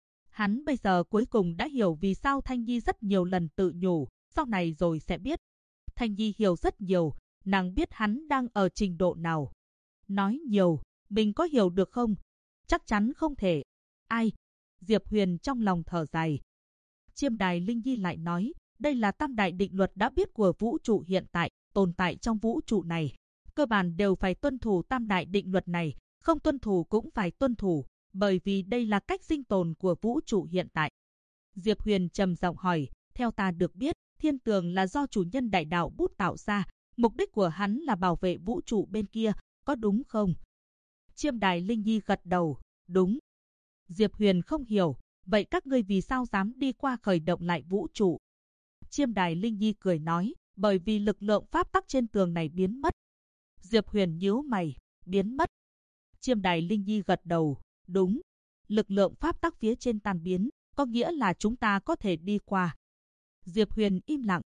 Hắn bây giờ cuối cùng đã hiểu vì sao Thanh Nhi rất nhiều lần tự nhủ, sau này rồi sẽ biết. Thanh Nhi hiểu rất nhiều, nàng biết hắn đang ở trình độ nào. Nói nhiều, mình có hiểu được không? Chắc chắn không thể. Ai? Diệp Huyền trong lòng thở dài. Chiêm Đài Linh Nhi lại nói, đây là tam đại định luật đã biết của vũ trụ hiện tại, tồn tại trong vũ trụ này. Cơ bản đều phải tuân thủ tam đại định luật này, không tuân thủ cũng phải tuân thủ, bởi vì đây là cách sinh tồn của vũ trụ hiện tại. Diệp Huyền trầm giọng hỏi, theo ta được biết, thiên tường là do chủ nhân đại đạo bút tạo ra, mục đích của hắn là bảo vệ vũ trụ bên kia, có đúng không? Chiêm Đài Linh Nhi gật đầu, đúng. Diệp Huyền không hiểu, vậy các ngươi vì sao dám đi qua khởi động lại vũ trụ? Chiêm Đài Linh Nhi cười nói, bởi vì lực lượng pháp tắc trên tường này biến mất. Diệp Huyền nhíu mày, biến mất. Chiêm Đài Linh Nhi gật đầu, đúng. Lực lượng pháp tắc phía trên tan biến, có nghĩa là chúng ta có thể đi qua. Diệp Huyền im lặng.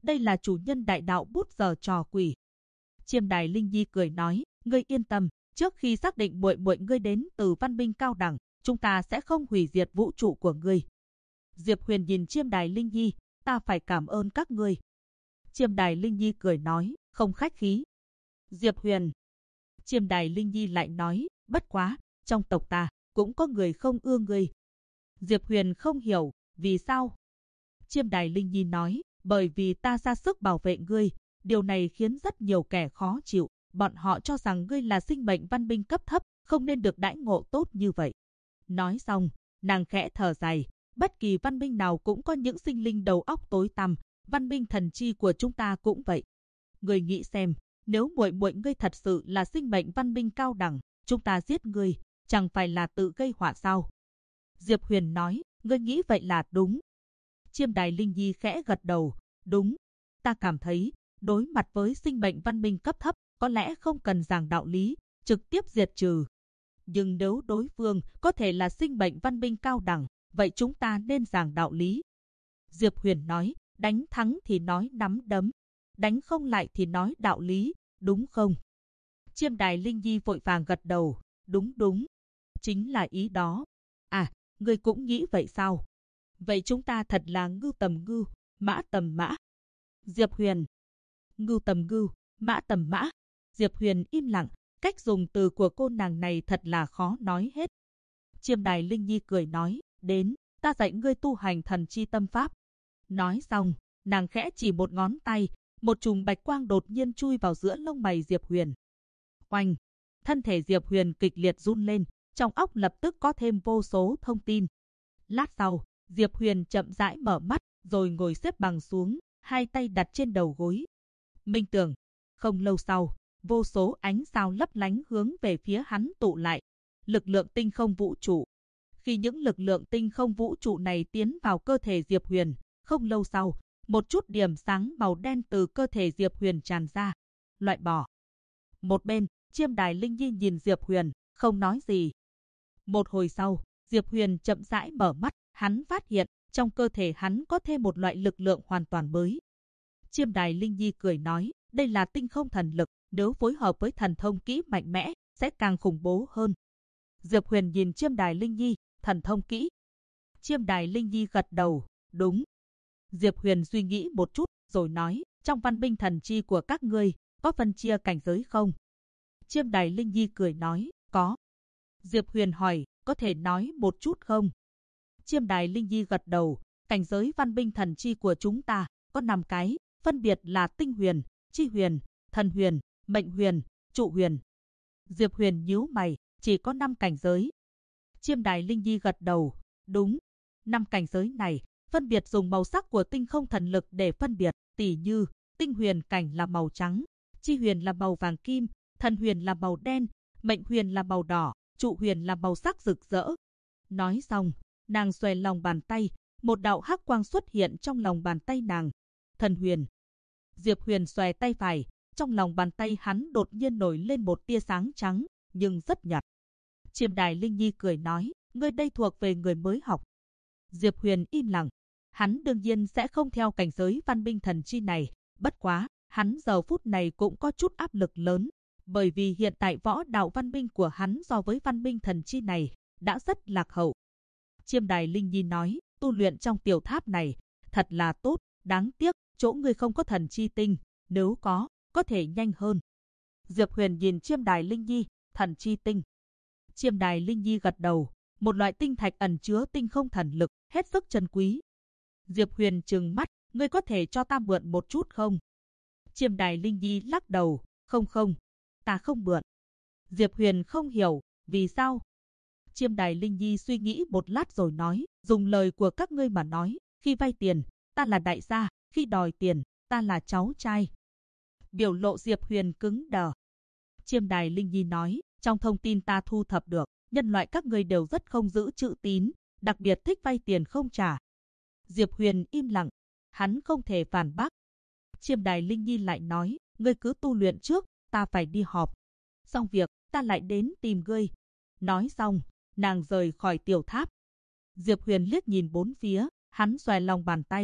đây là chủ nhân đại đạo bút giờ trò quỷ. Chiêm Đài Linh Nhi cười nói, ngươi yên tâm, trước khi xác định muội muội ngươi đến từ văn minh cao đẳng, chúng ta sẽ không hủy diệt vũ trụ của ngươi. Diệp Huyền nhìn Chiêm Đài Linh Nhi, ta phải cảm ơn các ngươi. Chiêm Đài Linh Nhi cười nói, không khách khí. Diệp Huyền. Chiêm Đài Linh Nhi lại nói, bất quá, trong tộc ta cũng có người không ưa ngươi. Diệp Huyền không hiểu, vì sao? Chiêm Đài Linh Nhi nói, bởi vì ta ra sức bảo vệ ngươi, điều này khiến rất nhiều kẻ khó chịu, bọn họ cho rằng ngươi là sinh mệnh văn minh cấp thấp, không nên được đãi ngộ tốt như vậy. Nói xong, nàng khẽ thở dài, bất kỳ văn minh nào cũng có những sinh linh đầu óc tối tăm, văn minh thần chi của chúng ta cũng vậy. Ngươi nghĩ xem, nếu muội muội ngươi thật sự là sinh mệnh văn minh cao đẳng, chúng ta giết ngươi, chẳng phải là tự gây họa sao? Diệp Huyền nói, ngươi nghĩ vậy là đúng. Chiêm Đài Linh Nhi khẽ gật đầu, đúng. Ta cảm thấy, đối mặt với sinh mệnh văn minh cấp thấp, có lẽ không cần giảng đạo lý, trực tiếp diệt trừ. Nhưng nếu đối phương có thể là sinh mệnh văn minh cao đẳng, vậy chúng ta nên giảng đạo lý. Diệp Huyền nói, đánh thắng thì nói nắm đấm, đánh không lại thì nói đạo lý, đúng không? Chiêm Đài Linh Nhi vội vàng gật đầu, đúng đúng, chính là ý đó. À, ngươi cũng nghĩ vậy sao? Vậy chúng ta thật là ngưu tầm ngưu, mã tầm mã. Diệp Huyền. Ngưu tầm ngưu, mã tầm mã. Diệp Huyền im lặng, cách dùng từ của cô nàng này thật là khó nói hết. Chiêm Đài Linh Nhi cười nói, đến, ta dạy ngươi tu hành thần chi tâm pháp. Nói xong, nàng khẽ chỉ một ngón tay, một chùm bạch quang đột nhiên chui vào giữa lông mày Diệp Huyền. Oanh! Thân thể Diệp Huyền kịch liệt run lên, trong óc lập tức có thêm vô số thông tin. Lát sau, Diệp Huyền chậm rãi mở mắt, rồi ngồi xếp bằng xuống, hai tay đặt trên đầu gối. Minh tưởng. Không lâu sau, vô số ánh sao lấp lánh hướng về phía hắn tụ lại. Lực lượng tinh không vũ trụ. Khi những lực lượng tinh không vũ trụ này tiến vào cơ thể Diệp Huyền, không lâu sau, một chút điểm sáng màu đen từ cơ thể Diệp Huyền tràn ra. Loại bỏ. Một bên, Chiêm Đài Linh Nhi nhìn Diệp Huyền, không nói gì. Một hồi sau, Diệp Huyền chậm rãi mở mắt, hắn phát hiện, trong cơ thể hắn có thêm một loại lực lượng hoàn toàn mới. Chiêm Đài Linh Nhi cười nói, đây là tinh không thần lực, nếu phối hợp với thần thông kỹ mạnh mẽ, sẽ càng khủng bố hơn. Diệp Huyền nhìn Chiêm Đài Linh Nhi, thần thông kỹ. Chiêm Đài Linh Nhi gật đầu, đúng. Diệp Huyền suy nghĩ một chút, rồi nói, trong văn minh thần chi của các ngươi, có phân chia cảnh giới không? Chiêm Đài Linh Nhi cười nói, có. Diệp Huyền hỏi, có thể nói một chút không? Chiêm Đài Linh Nhi gật đầu, cảnh giới văn minh thần chi của chúng ta có 5 cái, phân biệt là tinh huyền, chi huyền, thần huyền, mệnh huyền, trụ huyền. Diệp Huyền nhíu mày, chỉ có 5 cảnh giới. Chiêm Đài Linh Nhi gật đầu, đúng. 5 cảnh giới này, phân biệt dùng màu sắc của tinh không thần lực để phân biệt, tỉ như, tinh huyền cảnh là màu trắng, chi huyền là màu vàng kim, thần huyền là màu đen, mệnh huyền là màu đỏ, trụ huyền là màu sắc rực rỡ. Nói xong, nàng xòe lòng bàn tay, một đạo hắc quang xuất hiện trong lòng bàn tay nàng. Thần huyền. Diệp Huyền xòe tay phải, trong lòng bàn tay hắn đột nhiên nổi lên một tia sáng trắng, nhưng rất nhạt. Chiêm Đài Linh Nhi cười nói, ngươi đây thuộc về người mới học. Diệp Huyền im lặng, hắn đương nhiên sẽ không theo cảnh giới văn minh thần chi này, bất quá, hắn giờ phút này cũng có chút áp lực lớn, bởi vì hiện tại võ đạo văn minh của hắn so với văn minh thần chi này đã rất lạc hậu. Chiêm Đài Linh Nhi nói, tu luyện trong tiểu tháp này thật là tốt, đáng tiếc chỗ ngươi không có thần chi tinh, nếu có thể nhanh hơn. Diệp Huyền nhìn Chiêm Đài Linh Nhi, thần chi tinh. Chiêm Đài Linh Nhi gật đầu, một loại tinh thạch ẩn chứa tinh không thần lực, hết sức chân quý. Diệp Huyền trừng mắt, ngươi có thể cho ta mượn một chút không? Chiêm Đài Linh Nhi lắc đầu, không, ta không mượn. Diệp Huyền không hiểu, vì sao? Chiêm Đài Linh Nhi suy nghĩ một lát rồi nói, dùng lời của các ngươi mà nói, khi vay tiền, ta là đại gia, khi đòi tiền, ta là cháu trai. Biểu lộ Diệp Huyền cứng đờ. Chiêm Đài Linh Nhi nói, trong thông tin ta thu thập được, nhân loại các ngươi đều rất không giữ chữ tín, đặc biệt thích vay tiền không trả. Diệp Huyền im lặng, hắn không thể phản bác. Chiêm Đài Linh Nhi lại nói, ngươi cứ tu luyện trước, ta phải đi họp. Xong việc, ta lại đến tìm ngươi. Nói xong, nàng rời khỏi tiểu tháp. Diệp Huyền liếc nhìn bốn phía, hắn xòe lòng bàn tay,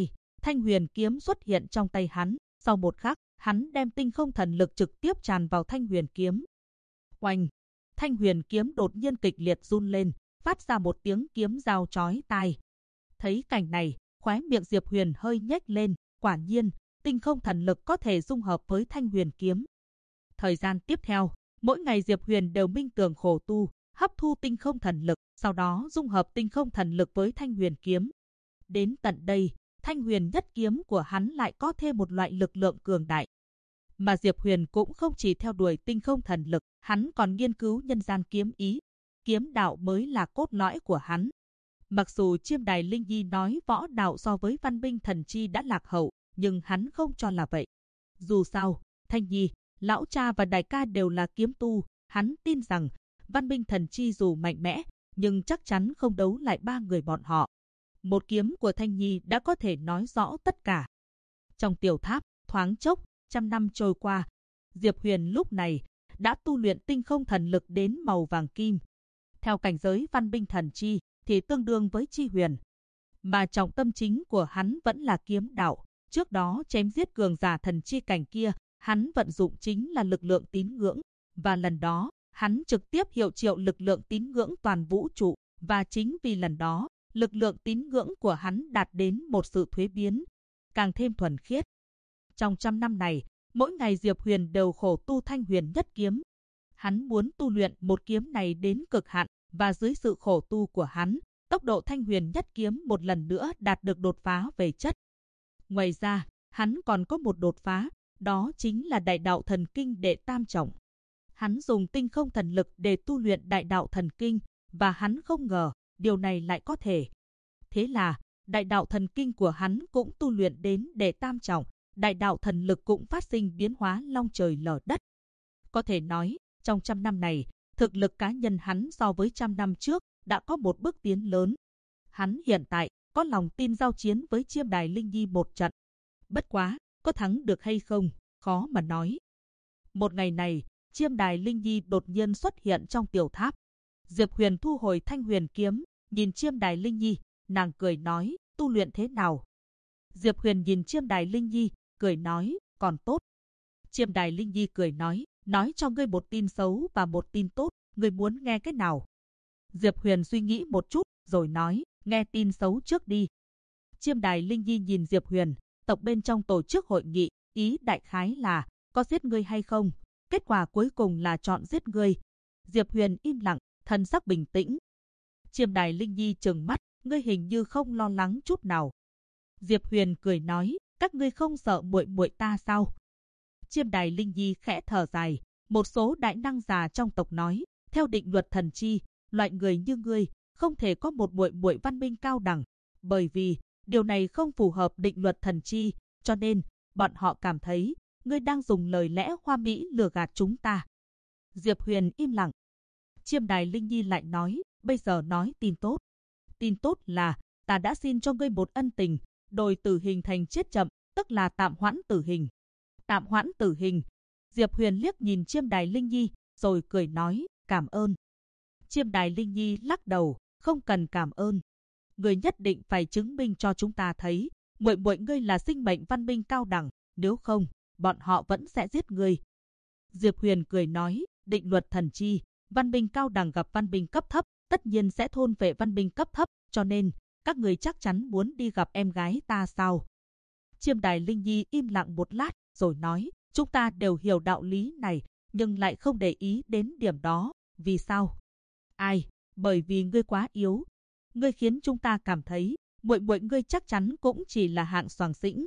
Thanh huyền kiếm xuất hiện trong tay hắn. Sau một khắc, hắn đem tinh không thần lực trực tiếp tràn vào thanh huyền kiếm. Oanh! Thanh huyền kiếm đột nhiên kịch liệt run lên, phát ra một tiếng kiếm rao chói tai. Thấy cảnh này, khóe miệng Diệp Huyền hơi nhếch lên. Quả nhiên, tinh không thần lực có thể dung hợp với thanh huyền kiếm. Thời gian tiếp theo, mỗi ngày Diệp Huyền đều minh tưởng khổ tu, hấp thu tinh không thần lực, sau đó dung hợp tinh không thần lực với thanh huyền kiếm. Đến tận đây, thanh huyền nhất kiếm của hắn lại có thêm một loại lực lượng cường đại. Mà Diệp Huyền cũng không chỉ theo đuổi tinh không thần lực, hắn còn nghiên cứu nhân gian kiếm ý. Kiếm đạo mới là cốt lõi của hắn. Mặc dù Chiêm Đài Linh Nhi nói võ đạo so với Văn Binh Thần Chi đã lạc hậu, nhưng hắn không cho là vậy. Dù sao, Thanh Nhi, lão cha và đại ca đều là kiếm tu, hắn tin rằng Văn Binh Thần Chi dù mạnh mẽ, nhưng chắc chắn không đấu lại ba người bọn họ. Một kiếm của Thanh Nhi đã có thể nói rõ tất cả. Trong tiểu tháp, thoáng chốc, 100 năm trôi qua, Diệp Huyền lúc này đã tu luyện tinh không thần lực đến màu vàng kim. Theo cảnh giới Văn Binh Thần Chi thì tương đương với chi huyền. Mà trọng tâm chính của hắn vẫn là kiếm đạo. Trước đó chém giết cường giả thần chi cảnh kia, hắn vận dụng chính là lực lượng tín ngưỡng. Và lần đó, hắn trực tiếp hiệu triệu lực lượng tín ngưỡng toàn vũ trụ. Và chính vì lần đó, lực lượng tín ngưỡng của hắn đạt đến một sự thuế biến, càng thêm thuần khiết. Trong 100 năm này, mỗi ngày Diệp Huyền đều khổ tu thanh huyền nhất kiếm. Hắn muốn tu luyện một kiếm này đến cực hạn, và dưới sự khổ tu của hắn, tốc độ thanh huyền nhất kiếm một lần nữa đạt được đột phá về chất. Ngoài ra, hắn còn có một đột phá, đó chính là đại đạo thần kinh đệ tam trọng. Hắn dùng tinh không thần lực để tu luyện đại đạo thần kinh, và hắn không ngờ điều này lại có thể. Thế là, đại đạo thần kinh của hắn cũng tu luyện đến đệ tam trọng, đại đạo thần lực cũng phát sinh biến hóa long trời lở đất. Có thể nói, trong 100 năm này, thực lực cá nhân hắn so với 100 năm trước đã có một bước tiến lớn. Hắn hiện tại có lòng tin giao chiến với Chiêm Đài Linh Nhi một trận. Bất quá, có thắng được hay không, khó mà nói. Một ngày này, Chiêm Đài Linh Nhi đột nhiên xuất hiện trong tiểu tháp. Diệp Huyền thu hồi thanh huyền kiếm, nhìn Chiêm Đài Linh Nhi, nàng cười nói, tu luyện thế nào? Diệp Huyền nhìn Chiêm Đài Linh Nhi, cười nói, còn tốt. Chiêm Đài Linh Nhi cười nói cho ngươi một tin xấu và một tin tốt, ngươi muốn nghe cái nào? Diệp Huyền suy nghĩ một chút, rồi nói, nghe tin xấu trước đi. Chiêm Đài Linh Nhi nhìn Diệp Huyền, tộc bên trong tổ chức hội nghị, ý đại khái là, có giết ngươi hay không? Kết quả cuối cùng là chọn giết ngươi. Diệp Huyền im lặng, thần sắc bình tĩnh. Chiêm Đài Linh Nhi trừng mắt, ngươi hình như không lo lắng chút nào. Diệp Huyền cười nói, các ngươi không sợ muội muội ta sao? Chiêm Đài Linh Nhi khẽ thở dài, một số đại năng già trong tộc nói, theo định luật thần chi, loại người như ngươi không thể có một muội muội văn minh cao đẳng, bởi vì điều này không phù hợp định luật thần chi, cho nên bọn họ cảm thấy ngươi đang dùng lời lẽ hoa mỹ lừa gạt chúng ta. Diệp Huyền im lặng. Chiêm Đài Linh Nhi lại nói, bây giờ nói tin tốt. Tin tốt là ta đã xin cho ngươi một ân tình, đổi tử hình thành chết chậm, tức là tạm hoãn tử hình. Tạm hoãn tử hình. Diệp Huyền liếc nhìn Chiêm Đài Linh Nhi, rồi cười nói, cảm ơn. Chiêm Đài Linh Nhi lắc đầu, không cần cảm ơn. Ngươi nhất định phải chứng minh cho chúng ta thấy, muội muội ngươi là sinh mệnh văn minh cao đẳng, nếu không, bọn họ vẫn sẽ giết ngươi. Diệp Huyền cười nói, định luật thần chi, văn minh cao đẳng gặp văn minh cấp thấp, tất nhiên sẽ thôn vệ văn minh cấp thấp, cho nên, các người chắc chắn muốn đi gặp em gái ta sao? Chiêm Đài Linh Nhi im lặng một lát, rồi nói, chúng ta đều hiểu đạo lý này, nhưng lại không để ý đến điểm đó, vì sao? Ai? Bởi vì ngươi quá yếu. Ngươi khiến chúng ta cảm thấy, muội muội ngươi chắc chắn cũng chỉ là hạng soàng xĩnh.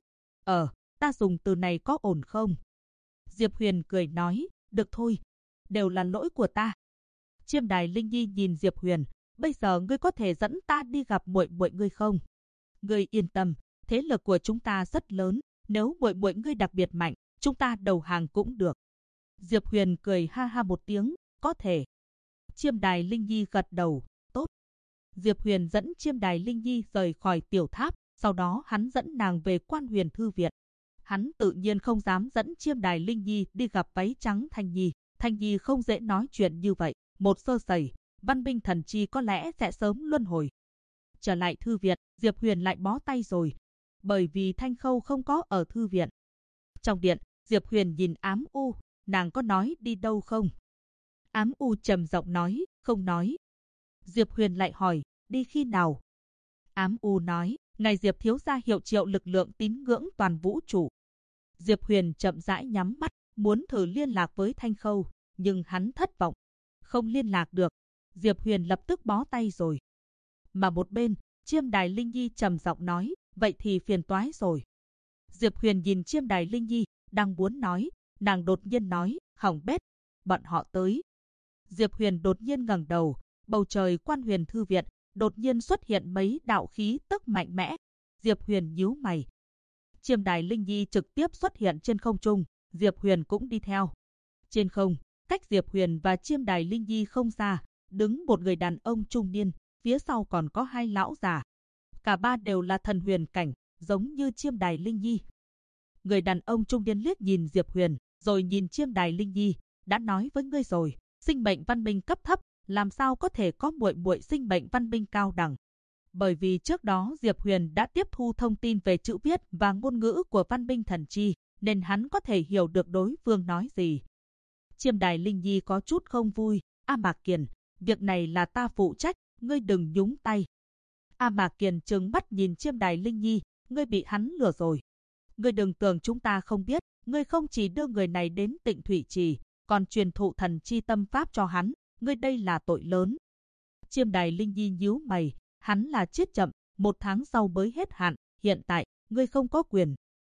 Ta dùng từ này có ổn không? Diệp Huyền cười nói, được thôi, đều là lỗi của ta. Chiêm Đài Linh Nhi nhìn Diệp Huyền, bây giờ ngươi có thể dẫn ta đi gặp muội muội ngươi không? Ngươi yên tâm, thế lực của chúng ta rất lớn, nếu muội muội ngươi đặc biệt mạnh, chúng ta đầu hàng cũng được. Diệp Huyền cười ha ha một tiếng, có thể. Chiêm Đài Linh Nhi gật đầu, tốt. Diệp Huyền dẫn Chiêm Đài Linh Nhi rời khỏi tiểu tháp, sau đó hắn dẫn nàng về Quan Huyền Thư Viện. Hắn tự nhiên không dám dẫn Chiêm Đài Linh Nhi đi gặp váy trắng Thanh Nhi. Thanh Nhi không dễ nói chuyện như vậy, một sơ sẩy, văn binh thần chi có lẽ sẽ sớm luân hồi. Trở lại thư viện, Diệp Huyền lại bó tay rồi. bởi vì Thanh Khâu không có ở thư viện. Trong điện, Diệp Huyền nhìn Ám U, nàng có nói đi đâu không? Ám U trầm giọng nói, không nói. Diệp Huyền lại hỏi, đi khi nào? Ám U nói, ngày Diệp thiếu gia hiệu triệu lực lượng tín ngưỡng toàn vũ trụ. Diệp Huyền chậm rãi nhắm mắt, muốn thử liên lạc với Thanh Khâu, nhưng hắn thất vọng. Không liên lạc được, Diệp Huyền lập tức bó tay rồi. Mà một bên, Chiêm Đài Linh Nhi trầm giọng nói, vậy thì phiền toái rồi. Diệp Huyền nhìn Chiêm Đài Linh Nhi, đang muốn nói, nàng đột nhiên nói, hỏng bét, bọn họ tới. Diệp Huyền đột nhiên ngẩng đầu, bầu trời Quan Huyền thư viện, đột nhiên xuất hiện mấy đạo khí tức mạnh mẽ. Diệp Huyền nhíu mày. Chiêm Đài Linh Nhi trực tiếp xuất hiện trên không trung, Diệp Huyền cũng đi theo. Trên không, cách Diệp Huyền và Chiêm Đài Linh Nhi không xa, đứng một người đàn ông trung niên, phía sau còn có hai lão già. Cả ba đều là thần huyền cảnh, giống như Chiêm Đài Linh Nhi. Người đàn ông trung niên liếc nhìn Diệp Huyền, rồi nhìn Chiêm Đài Linh Nhi, đã nói với ngươi rồi, sinh mệnh văn minh cấp thấp, làm sao có thể có muội muội sinh mệnh văn minh cao đẳng. Bởi vì trước đó Diệp Huyền đã tiếp thu thông tin về chữ viết và ngôn ngữ của văn minh thần chi, nên hắn có thể hiểu được đối phương nói gì. Chiêm Đài Linh Nhi có chút không vui, A Mạc Kiền, việc này là ta phụ trách, ngươi đừng nhúng tay. A Mạc Kiền trừng mắt nhìn Chiêm Đài Linh Nhi, ngươi bị hắn lừa rồi. Ngươi đừng tưởng chúng ta không biết, ngươi không chỉ đưa người này đến Tịnh Thủy Trì, còn truyền thụ thần chi tâm pháp cho hắn, ngươi đây là tội lớn. Chiêm Đài Linh Nhi nhíu mày, hắn là chết chậm, 1 tháng sau mới hết hạn, hiện tại, ngươi không có quyền.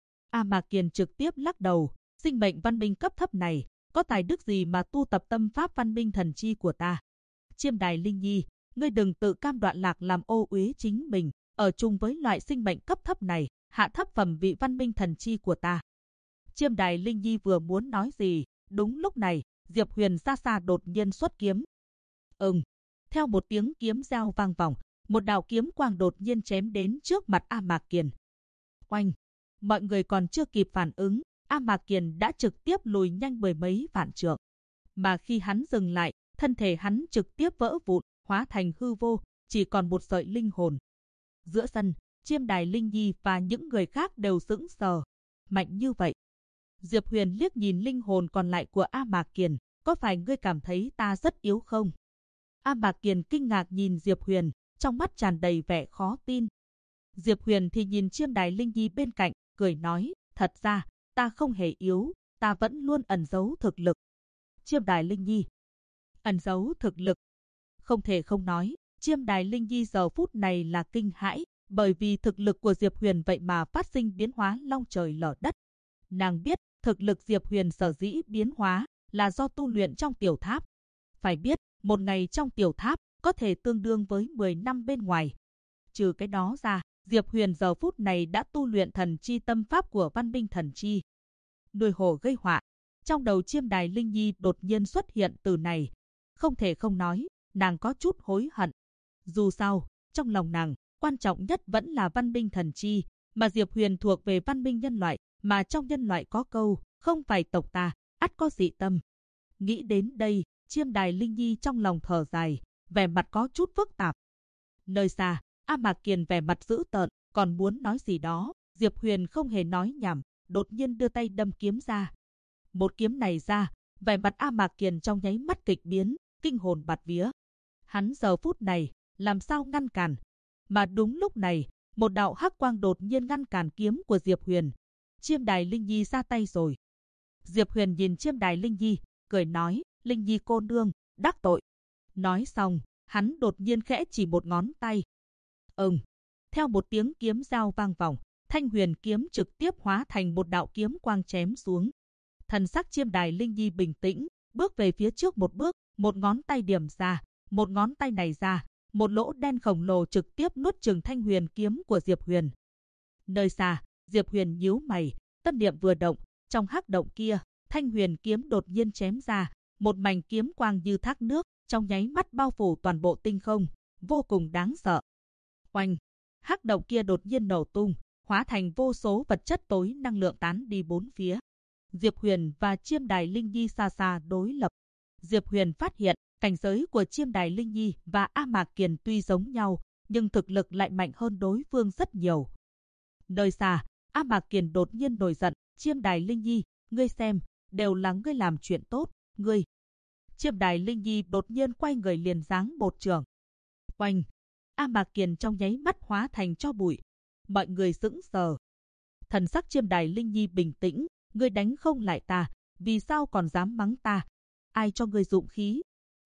A Mạc Kiền trực tiếp lắc đầu, sinh mệnh văn minh cấp thấp này, có tài đức gì mà tu tập tâm pháp văn minh thần chi của ta. Chiêm Đài Linh Nhi, ngươi đừng tự cam đoạn lạc làm ô uế chính mình, ở chung với loại sinh mệnh cấp thấp này, hạ thấp phẩm vị văn minh thần chi của ta. Chiêm Đài Linh Nhi vừa muốn nói gì, đúng lúc này, Diệp Huyền xa xa đột nhiên xuất kiếm. Theo một tiếng kiếm reo vang vọng, một đạo kiếm quang đột nhiên chém đến trước mặt A Mạc Kiền. Oanh! Mọi người còn chưa kịp phản ứng, A Mạc Kiền đã trực tiếp lùi nhanh 10 mấy vạn trượng. Mà khi hắn dừng lại, thân thể hắn trực tiếp vỡ vụn, hóa thành hư vô, chỉ còn một sợi linh hồn. Giữa sân, Chiêm Đài Linh Nhi và những người khác đều sững sờ. Mạnh như vậy. Diệp Huyền liếc nhìn linh hồn còn lại của A Mạc Kiền, có phải ngươi cảm thấy ta rất yếu không? A Mạc Kiền kinh ngạc nhìn Diệp Huyền, trong mắt tràn đầy vẻ khó tin. Diệp Huyền thì nhìn Chiêm Đài Linh Nhi bên cạnh, cười nói, thật ra, ta không hề yếu, ta vẫn luôn ẩn giấu thực lực. Chiêm Đài Linh Nhi ẩn giấu thực lực. Không thể không nói, Chiêm Đài Linh Nhi giờ phút này là kinh hãi, bởi vì thực lực của Diệp Huyền vậy mà phát sinh biến hóa long trời lở đất. Nàng biết, thực lực Diệp Huyền sở dĩ biến hóa là do tu luyện trong tiểu tháp. Phải biết, một ngày trong tiểu tháp có thể tương đương với 10 năm bên ngoài. Trừ cái đó ra, Diệp Huyền giờ phút này đã tu luyện thần chi tâm pháp của văn minh thần chi. Nuôi hồ gây họa. Trong đầu Chiêm Đài Linh Nhi đột nhiên xuất hiện từ này. Không thể không nói, nàng có chút hối hận. Dù sao, trong lòng nàng, quan trọng nhất vẫn là văn minh thần chi, mà Diệp Huyền thuộc về văn minh nhân loại, mà trong nhân loại có câu, không phải tộc ta, ắt có dị tâm. Nghĩ đến đây, Chiêm Đài Linh Nhi trong lòng thở dài, vẻ mặt có chút phức tạp. Nơi xa, A Mạc Kiền vẻ mặt dữ tợn, còn muốn nói gì đó, Diệp Huyền không hề nói nhảm, đột nhiên đưa tay đâm kiếm ra. Một kiếm này ra, vẻ mặt A Mạc Kiền trong nháy mắt kịch biến, kinh hồn bạt vía. Hắn giờ phút này, làm sao ngăn cản? Mà đúng lúc này, một đạo hắc quang đột nhiên ngăn cản kiếm của Diệp Huyền. Chiêm Đài Linh Nhi ra tay rồi. Diệp Huyền nhìn Chiêm Đài Linh Nhi, cười nói, Linh Nhi cô nương, đắc tội. Nói xong, hắn đột nhiên khẽ chỉ một ngón tay. Theo một tiếng kiếm dao vang vọng, thanh huyền kiếm trực tiếp hóa thành một đạo kiếm quang chém xuống. Thần sắc Chiêm Đài Linh Nhi bình tĩnh, bước về phía trước một bước, một ngón tay điểm ra, một ngón tay này ra, một lỗ đen khổng lồ trực tiếp nuốt chửng thanh huyền kiếm của Diệp Huyền. Nơi xa, Diệp Huyền nhíu mày, tâm niệm vừa động, trong hắc động kia, thanh huyền kiếm đột nhiên chém ra, một mảnh kiếm quang như thác nước, trong nháy mắt bao phủ toàn bộ tinh không, vô cùng đáng sợ. Oanh! Hắc động kia đột nhiên nổ tung, hóa thành vô số vật chất tối năng lượng tán đi bốn phía. Diệp Huyền và Chiêm Đài Linh Nhi xa xa đối lập. Diệp Huyền phát hiện, cảnh giới của Chiêm Đài Linh Nhi và A Mạc Kiền tuy giống nhau, nhưng thực lực lại mạnh hơn đối phương rất nhiều. Nơi xa, A Mạc Kiền đột nhiên nổi giận, Chiêm Đài Linh Nhi, ngươi xem, đều là ngươi làm chuyện tốt, ngươi. Chiêm Đài Linh Nhi đột nhiên quay người liền giáng một chưởng. Oanh! A Mạc Kiền trong nháy mắt hóa thành tro bụi. Mọi người sững sờ. Thần sắc Chiêm Đài Linh Nhi bình tĩnh, ngươi đánh không lại ta, vì sao còn dám mắng ta? Ai cho ngươi dụng khí?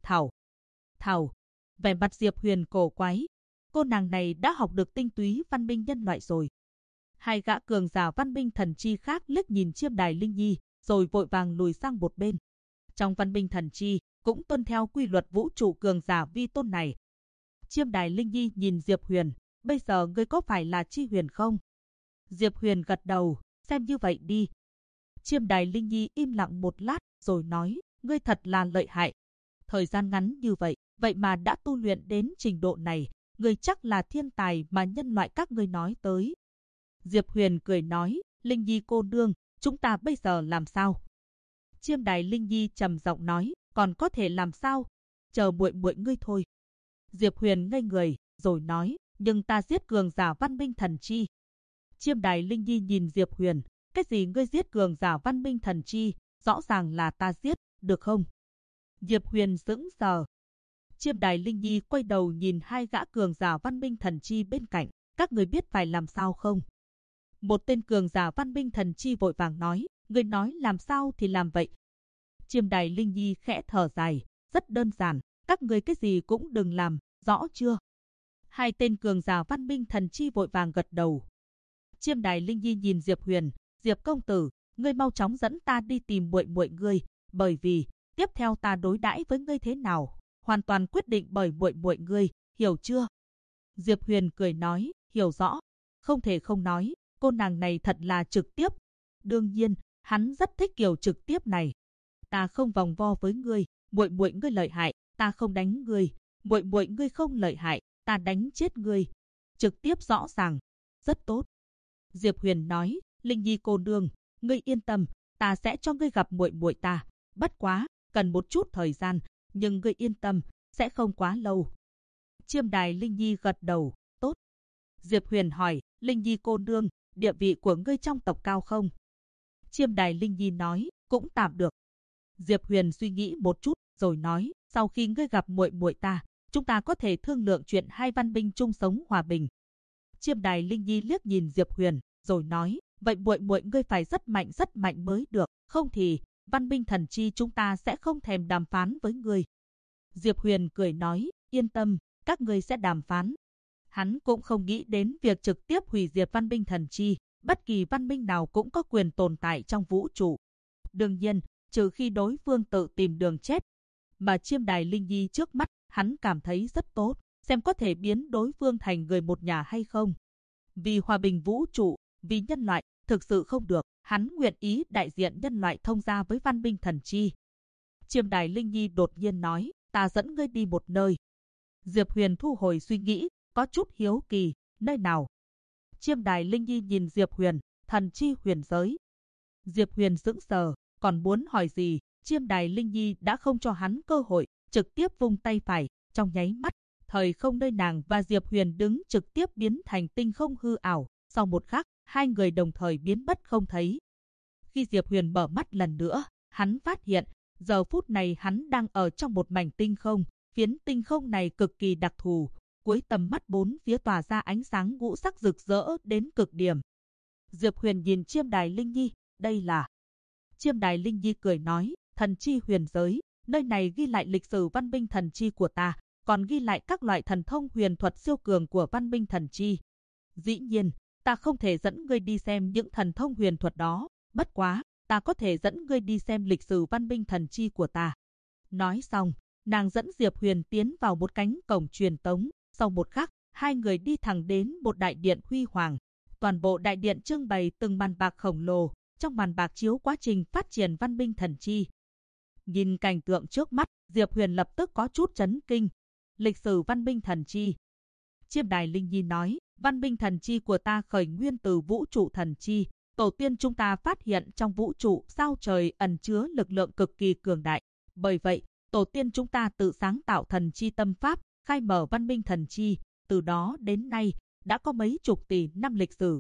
Thảo! Vẻ mặt Diệp Huyền cổ quái. Cô nàng này đã học được tinh túy văn minh nhân loại rồi. Hai gã cường giả văn minh thần chi khác liếc nhìn Chiêm Đài Linh Nhi, rồi vội vàng lùi sang một bên. Trong văn minh thần chi, cũng tuân theo quy luật vũ trụ cường giả vi tôn này. Chiêm Đài Linh Nhi nhìn Diệp Huyền, bây giờ ngươi có phải là Chi Huyền không? Diệp Huyền gật đầu, xem như vậy đi. Chiêm Đài Linh Nhi im lặng một lát, rồi nói, ngươi thật là lợi hại. Thời gian ngắn như vậy, vậy mà đã tu luyện đến trình độ này, ngươi chắc là thiên tài mà nhân loại các ngươi nói tới. Diệp Huyền cười nói, Linh Nhi cô nương, chúng ta bây giờ làm sao? Chiêm Đài Linh Nhi trầm giọng nói, còn có thể làm sao? Chờ muội muội ngươi thôi. Diệp Huyền ngây người, rồi nói, nhưng ta giết cường giả văn minh thần chi. Chiêm Đài Linh Nhi nhìn Diệp Huyền, cái gì ngươi giết cường giả văn minh thần chi, rõ ràng là ta giết, được không? Diệp Huyền sững sờ. Chiêm Đài Linh Nhi quay đầu nhìn hai gã cường giả văn minh thần chi bên cạnh, các người biết phải làm sao không? Một tên cường giả văn minh thần chi vội vàng nói, người nói làm sao thì làm vậy. Chiêm Đài Linh Nhi khẽ thở dài, rất đơn giản, các người cái gì cũng đừng làm, rõ chưa? Hai tên cường giả văn minh thần chi vội vàng gật đầu. Chiêm Đài Linh Nhi nhìn Diệp Huyền, Diệp công tử, ngươi mau chóng dẫn ta đi tìm muội muội ngươi, bởi vì tiếp theo ta đối đãi với ngươi thế nào, hoàn toàn quyết định bởi muội muội ngươi, hiểu chưa? Diệp Huyền cười nói, hiểu rõ, không thể không nói, cô nàng này thật là trực tiếp. Đương nhiên, hắn rất thích kiểu trực tiếp này. Ta không vòng vo với ngươi, muội muội ngươi lợi hại, ta không đánh ngươi, muội muội ngươi không lợi hại, ta đánh chết ngươi. Trực tiếp rõ ràng, rất tốt. Diệp Huyền nói, Linh Nhi cô nương, ngươi yên tâm, ta sẽ cho ngươi gặp muội muội ta. Bất quá, cần một chút thời gian, nhưng ngươi yên tâm, sẽ không quá lâu. Chiêm Đài Linh Nhi gật đầu, tốt. Diệp Huyền hỏi, Linh Nhi cô nương, địa vị của ngươi trong tộc cao không? Chiêm Đài Linh Nhi nói, cũng tạm được. Diệp Huyền suy nghĩ một chút, rồi nói, sau khi ngươi gặp muội muội ta, chúng ta có thể thương lượng chuyện hai văn minh chung sống hòa bình. Chiêm Đài Linh Nhi liếc nhìn Diệp Huyền, rồi nói, vậy muội muội ngươi phải rất mạnh mới được, không thì văn minh thần chi chúng ta sẽ không thèm đàm phán với ngươi. Diệp Huyền cười nói, yên tâm, các ngươi sẽ đàm phán. Hắn cũng không nghĩ đến việc trực tiếp hủy diệt văn minh thần chi, bất kỳ văn minh nào cũng có quyền tồn tại trong vũ trụ. Đương nhiên, trừ khi đối phương tự tìm đường chết. Mà Chiêm Đài Linh Nhi trước mắt, hắn cảm thấy rất tốt, xem có thể biến đối phương thành người một nhà hay không. Vì hòa bình vũ trụ, vì nhân loại, thực sự không được, hắn nguyện ý đại diện nhân loại thông gia với văn minh thần chi. Chiêm Đài Linh Nhi đột nhiên nói, ta dẫn ngươi đi một nơi. Diệp Huyền thu hồi suy nghĩ, có chút hiếu kỳ, nơi nào? Chiêm Đài Linh Nhi nhìn Diệp Huyền, thần chi huyền giới. Diệp Huyền sững sờ, còn muốn hỏi gì, Chiêm Đài Linh Nhi đã không cho hắn cơ hội, trực tiếp vung tay phải, trong nháy mắt, thời không nơi nàng và Diệp Huyền đứng trực tiếp biến thành tinh không hư ảo, sau một khắc, hai người đồng thời biến mất không thấy. Khi Diệp Huyền mở mắt lần nữa, hắn phát hiện, giờ phút này hắn đang ở trong một mảnh tinh không, phiến tinh không này cực kỳ đặc thù, cuối tầm mắt bốn phía tỏa ra ánh sáng ngũ sắc rực rỡ đến cực điểm. Diệp Huyền nhìn Chiêm Đài Linh Nhi, đây là... Chiêm Đài Linh Nhi cười nói, thần chi huyền giới, nơi này ghi lại lịch sử văn minh thần chi của ta, còn ghi lại các loại thần thông huyền thuật siêu cường của văn minh thần chi. Dĩ nhiên, ta không thể dẫn ngươi đi xem những thần thông huyền thuật đó, bất quá, ta có thể dẫn ngươi đi xem lịch sử văn minh thần chi của ta. Nói xong, nàng dẫn Diệp Huyền tiến vào một cánh cổng truyền tống, sau một khắc, hai người đi thẳng đến một đại điện huy hoàng. Toàn bộ đại điện trưng bày từng màn bạc khổng lồ, trong màn bạc chiếu quá trình phát triển văn minh thần chi. Nhìn cảnh tượng trước mắt, Diệp Huyền lập tức có chút chấn kinh. Lịch sử văn minh thần chi. Chiêm Đài Linh Nhi nói, văn minh thần chi của ta khởi nguyên từ vũ trụ thần chi. Tổ tiên chúng ta phát hiện trong vũ trụ sao trời ẩn chứa lực lượng cực kỳ cường đại. Bởi vậy, tổ tiên chúng ta tự sáng tạo thần chi tâm pháp, khai mở văn minh thần chi. Từ đó đến nay, đã có mấy chục tỷ năm lịch sử.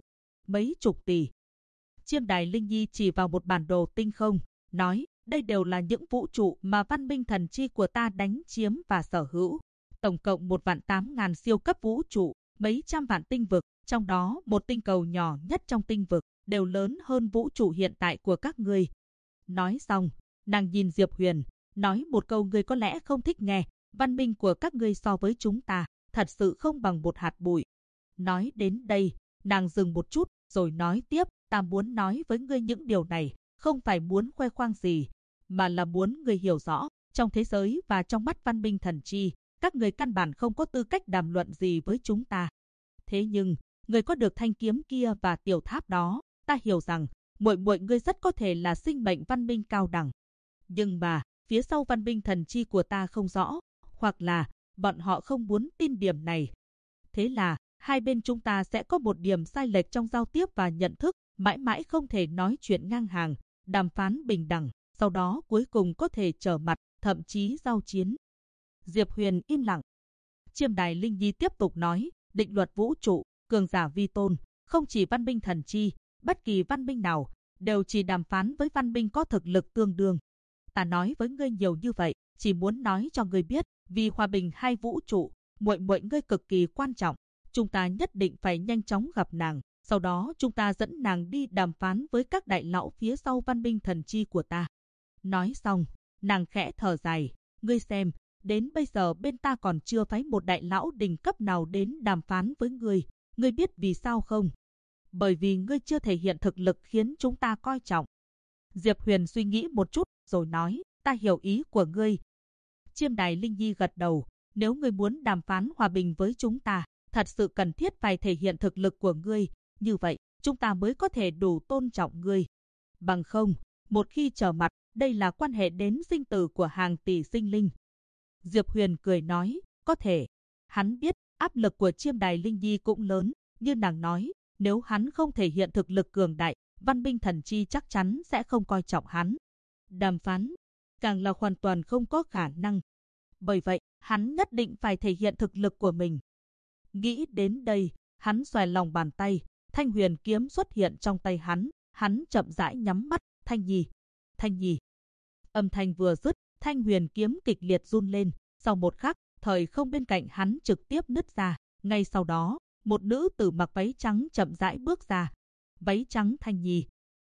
mấy chục tỷ. Chiêm Đài Linh Nhi chỉ vào một bản đồ tinh không, nói, đây đều là những vũ trụ mà văn minh thần chi của ta đánh chiếm và sở hữu. Tổng cộng 1.800.000 siêu cấp vũ trụ, mấy trăm vạn tinh vực, trong đó một tinh cầu nhỏ nhất trong tinh vực, đều lớn hơn vũ trụ hiện tại của các ngươi. Nói xong, nàng nhìn Diệp Huyền, nói một câu ngươi có lẽ không thích nghe, văn minh của các ngươi so với chúng ta, thật sự không bằng một hạt bụi. Nói đến đây, nàng dừng một chút, rồi nói tiếp, ta muốn nói với ngươi những điều này, không phải muốn khoe khoang gì, mà là muốn ngươi hiểu rõ, trong thế giới và trong mắt văn minh thần chi, các người căn bản không có tư cách đàm luận gì với chúng ta. Thế nhưng, người có được thanh kiếm kia và tiểu tháp đó, ta hiểu rằng, muội muội ngươi rất có thể là sinh mệnh văn minh cao đẳng. Nhưng mà, phía sau văn minh thần chi của ta không rõ, hoặc là, bọn họ không muốn tin điểm này. Thế là, hai bên chúng ta sẽ có một điểm sai lệch trong giao tiếp và nhận thức, mãi mãi không thể nói chuyện ngang hàng, đàm phán bình đẳng, sau đó cuối cùng có thể trở mặt, thậm chí giao chiến. Diệp Huyền im lặng. Chiêm Đài Linh Nhi tiếp tục nói, định luật vũ trụ, cường giả vi tôn, không chỉ văn minh thần chi, bất kỳ văn minh nào, đều chỉ đàm phán với văn minh có thực lực tương đương. Ta nói với ngươi nhiều như vậy, chỉ muốn nói cho ngươi biết, vì hòa bình hai vũ trụ, muội muội ngươi cực kỳ quan trọng. Chúng ta nhất định phải nhanh chóng gặp nàng, sau đó chúng ta dẫn nàng đi đàm phán với các đại lão phía sau văn minh thần chi của ta. Nói xong, nàng khẽ thở dài, ngươi xem, đến bây giờ bên ta còn chưa phái một đại lão đỉnh cấp nào đến đàm phán với ngươi biết vì sao không? Bởi vì ngươi chưa thể hiện thực lực khiến chúng ta coi trọng. Diệp Huyền suy nghĩ một chút, rồi nói, ta hiểu ý của ngươi. Chiêm Đài Linh Nhi gật đầu, nếu ngươi muốn đàm phán hòa bình với chúng ta, thật sự cần thiết phải thể hiện thực lực của ngươi, như vậy, chúng ta mới có thể đủ tôn trọng ngươi. Bằng không, một khi trở mặt, đây là quan hệ đến sinh tử của hàng tỷ sinh linh. Diệp Huyền cười nói, có thể. Hắn biết, áp lực của Chiêm Đài Linh Nhi cũng lớn, như nàng nói, nếu hắn không thể hiện thực lực cường đại, văn minh thần chi chắc chắn sẽ không coi trọng hắn. Đàm phán, càng là hoàn toàn không có khả năng. Bởi vậy, hắn nhất định phải thể hiện thực lực của mình. Nghĩ đến đây, hắn xoay lòng bàn tay, thanh huyền kiếm xuất hiện trong tay hắn chậm rãi nhắm mắt, Thanh Nhi, Thanh Nhi. Âm thanh vừa dứt, thanh huyền kiếm kịch liệt run lên, sau một khắc, thời không bên cạnh hắn trực tiếp nứt ra, ngay sau đó, một nữ tử mặc váy trắng chậm rãi bước ra. Váy trắng Thanh Nhi.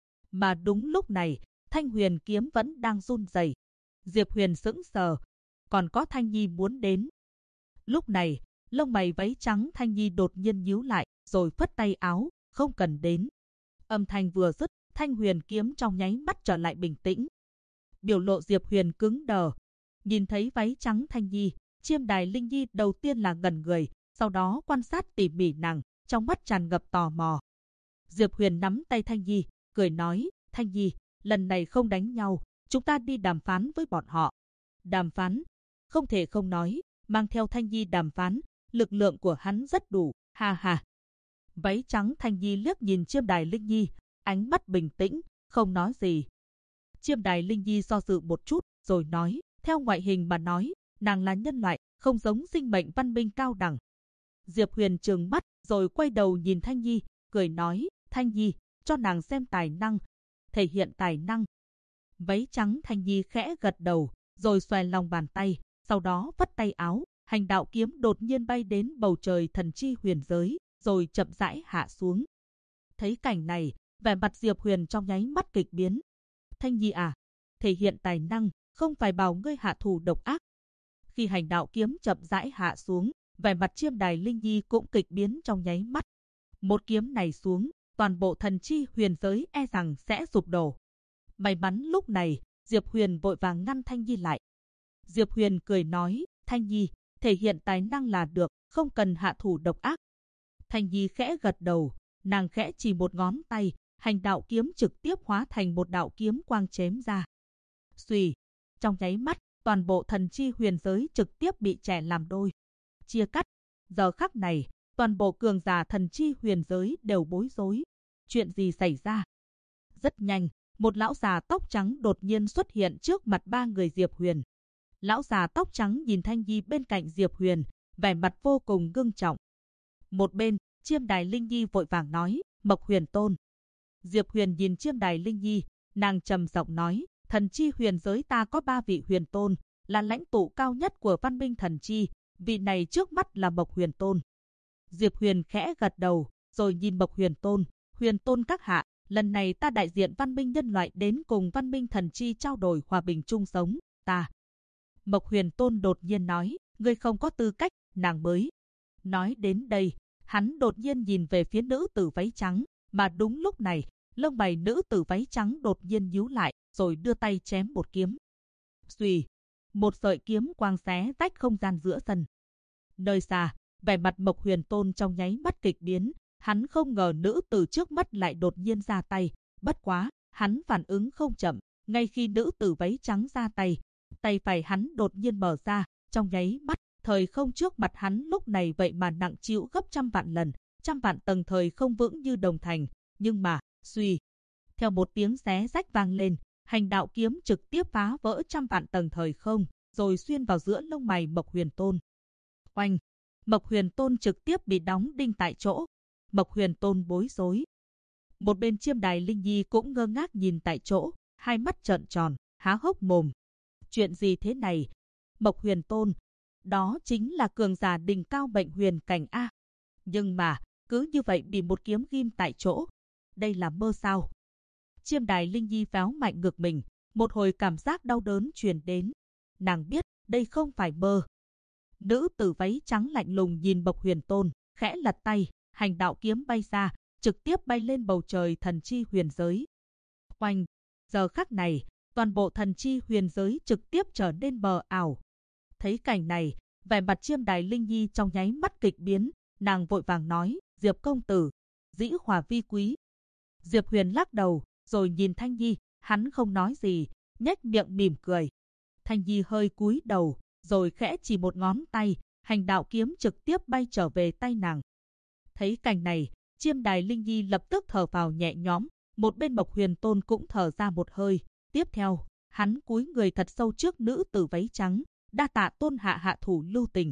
Mà đúng lúc này, thanh huyền kiếm vẫn đang run rẩy. Diệp Huyền sững sờ, còn có Thanh Nhi muốn đến. Lúc này, lông mày váy trắng Thanh Nhi đột nhiên nhíu lại, rồi phất tay áo, không cần đến. Âm thanh vừa dứt, thanh huyền kiếm trong nháy mắt trở lại bình tĩnh. Biểu lộ Diệp Huyền cứng đờ. Nhìn thấy váy trắng Thanh Nhi, Chiêm Đài Linh Nhi đầu tiên là ngẩn người, sau đó quan sát tỉ mỉ nàng, trong mắt tràn ngập tò mò. Diệp Huyền nắm tay Thanh Nhi, cười nói, Thanh Nhi, lần này không đánh nhau, chúng ta đi đàm phán với bọn họ. Đàm phán? Không thể không nói, mang theo Thanh Nhi đàm phán, lực lượng của hắn rất đủ, ha ha. Váy trắng Thanh Nhi liếc nhìn Chiêm Đài Linh Nhi, ánh mắt bình tĩnh, không nói gì. Chiêm Đài Linh Nhi do dự một chút, rồi nói, theo ngoại hình mà nói, nàng là nhân loại, không giống sinh mệnh văn minh cao đẳng. Diệp Huyền trừng mắt, rồi quay đầu nhìn Thanh Nhi, cười nói, Thanh Nhi, cho nàng xem tài năng, thể hiện tài năng. Váy trắng Thanh Nhi khẽ gật đầu, rồi xoay lòng bàn tay, sau đó vất tay áo, hành đạo kiếm đột nhiên bay đến bầu trời thần chi huyền giới, rồi chậm rãi hạ xuống. Thấy cảnh này, vẻ mặt Diệp Huyền trong nháy mắt kịch biến. Thanh Nhi à, thể hiện tài năng, không phải bảo ngươi hạ thủ độc ác. Khi hành đạo kiếm chậm rãi hạ xuống, vẻ mặt Chiêm Đài Linh Nhi cũng kịch biến trong nháy mắt. Một kiếm này xuống, toàn bộ thần chi huyền giới e rằng sẽ sụp đổ. May mắn lúc này, Diệp Huyền vội vàng ngăn Thanh Nhi lại. Diệp Huyền cười nói, Thanh Nhi, thể hiện tài năng là được, không cần hạ thủ độc ác. Thanh Nhi khẽ gật đầu, nàng khẽ chỉ một ngón tay, hành đạo kiếm trực tiếp hóa thành một đạo kiếm quang chém ra. Xuy, trong nháy mắt, toàn bộ thần chi huyền giới trực tiếp bị chẻ làm đôi. Chia cắt, giờ khắc này, toàn bộ cường giả thần chi huyền giới đều bối rối. Chuyện gì xảy ra? Rất nhanh, một lão già tóc trắng đột nhiên xuất hiện trước mặt ba người Diệp Huyền. Lão già tóc trắng nhìn Thanh Nhi bên cạnh Diệp Huyền, vẻ mặt vô cùng ngưng trọng. Một bên, Chiêm Đài Linh Nhi vội vàng nói, Mộc Huyền Tôn. Diệp Huyền nhìn Chiêm Đài Linh Nhi, nàng trầm giọng nói, thần chi huyền giới ta có 3 vị huyền tôn, là lãnh tụ cao nhất của văn minh thần chi, vị này trước mắt là Mộc Huyền Tôn. Diệp Huyền khẽ gật đầu, rồi nhìn Mộc Huyền Tôn, Huyền Tôn các hạ, lần này ta đại diện văn minh nhân loại đến cùng văn minh thần chi trao đổi hòa bình chung sống, ta. Mộc Huyền Tôn đột nhiên nói, ngươi không có tư cách, nàng mới. Nói đến đây, hắn đột nhiên nhìn về phía nữ tử váy trắng, mà đúng lúc này, lông mày nữ tử váy trắng đột nhiên nhíu lại, rồi đưa tay chém một kiếm. Xuy, một sợi kiếm quang xé rách không gian giữa sân. Nơi xa, vẻ mặt Mộc Huyền Tôn trong nháy mắt kịch biến, hắn không ngờ nữ tử trước mắt lại đột nhiên ra tay, bất quá, hắn phản ứng không chậm, ngay khi nữ tử váy trắng ra tay, tay phải hắn đột nhiên mở ra, trong nháy mắt, thời không trước mặt hắn lúc này vậy mà nặng chịu gấp 100 vạn lần, 100 vạn tầng thời không vững như đồng thành, nhưng mà, suy, theo một tiếng xé rách vang lên, hành đạo kiếm trực tiếp phá vỡ 100 vạn tầng thời không, rồi xuyên vào giữa lông mày Mộc Huyền Tôn. Oanh! Mộc Huyền Tôn trực tiếp bị đóng đinh tại chỗ. Mộc Huyền Tôn bối rối. Một bên Chiêm Đài Linh Nhi cũng ngơ ngác nhìn tại chỗ, hai mắt trợn tròn, há hốc mồm. Chuyện gì thế này? Mộc Huyền Tôn, đó chính là cường giả đỉnh cao Mệnh Huyền cảnh a. Nhưng mà, cứ như vậy bị một kiếm ghim tại chỗ. Đây là mơ sao? Chiêm Đài Linh Nhi véo mạnh ngực mình, một hồi cảm giác đau đớn truyền đến. Nàng biết, đây không phải mơ. Nữ tử váy trắng lạnh lùng nhìn Mộc Huyền Tôn, khẽ lật tay, hành đạo kiếm bay ra, trực tiếp bay lên bầu trời thần chi huyền giới. Oanh! Giờ khắc này, toàn bộ thần chi huyền giới trực tiếp trở nên mờ ảo. Thấy cảnh này, vẻ mặt Chiêm Đài Linh Nhi trong nháy mắt kịch biến, nàng vội vàng nói, Diệp công tử, dĩ hòa vi quý. Diệp Huyền lắc đầu, rồi nhìn Thanh Nhi, hắn không nói gì, nhếch miệng mỉm cười. Thanh Nhi hơi cúi đầu, rồi khẽ chỉ một ngón tay, hành đạo kiếm trực tiếp bay trở về tay nàng. Thấy cảnh này, Chiêm Đài Linh Nhi lập tức thở phào nhẹ nhõm, một bên Mộc Huyền Tôn cũng thở ra một hơi. Tiếp theo, hắn cúi người thật sâu trước nữ tử váy trắng, đa tạ tôn hạ hạ thủ lưu tình.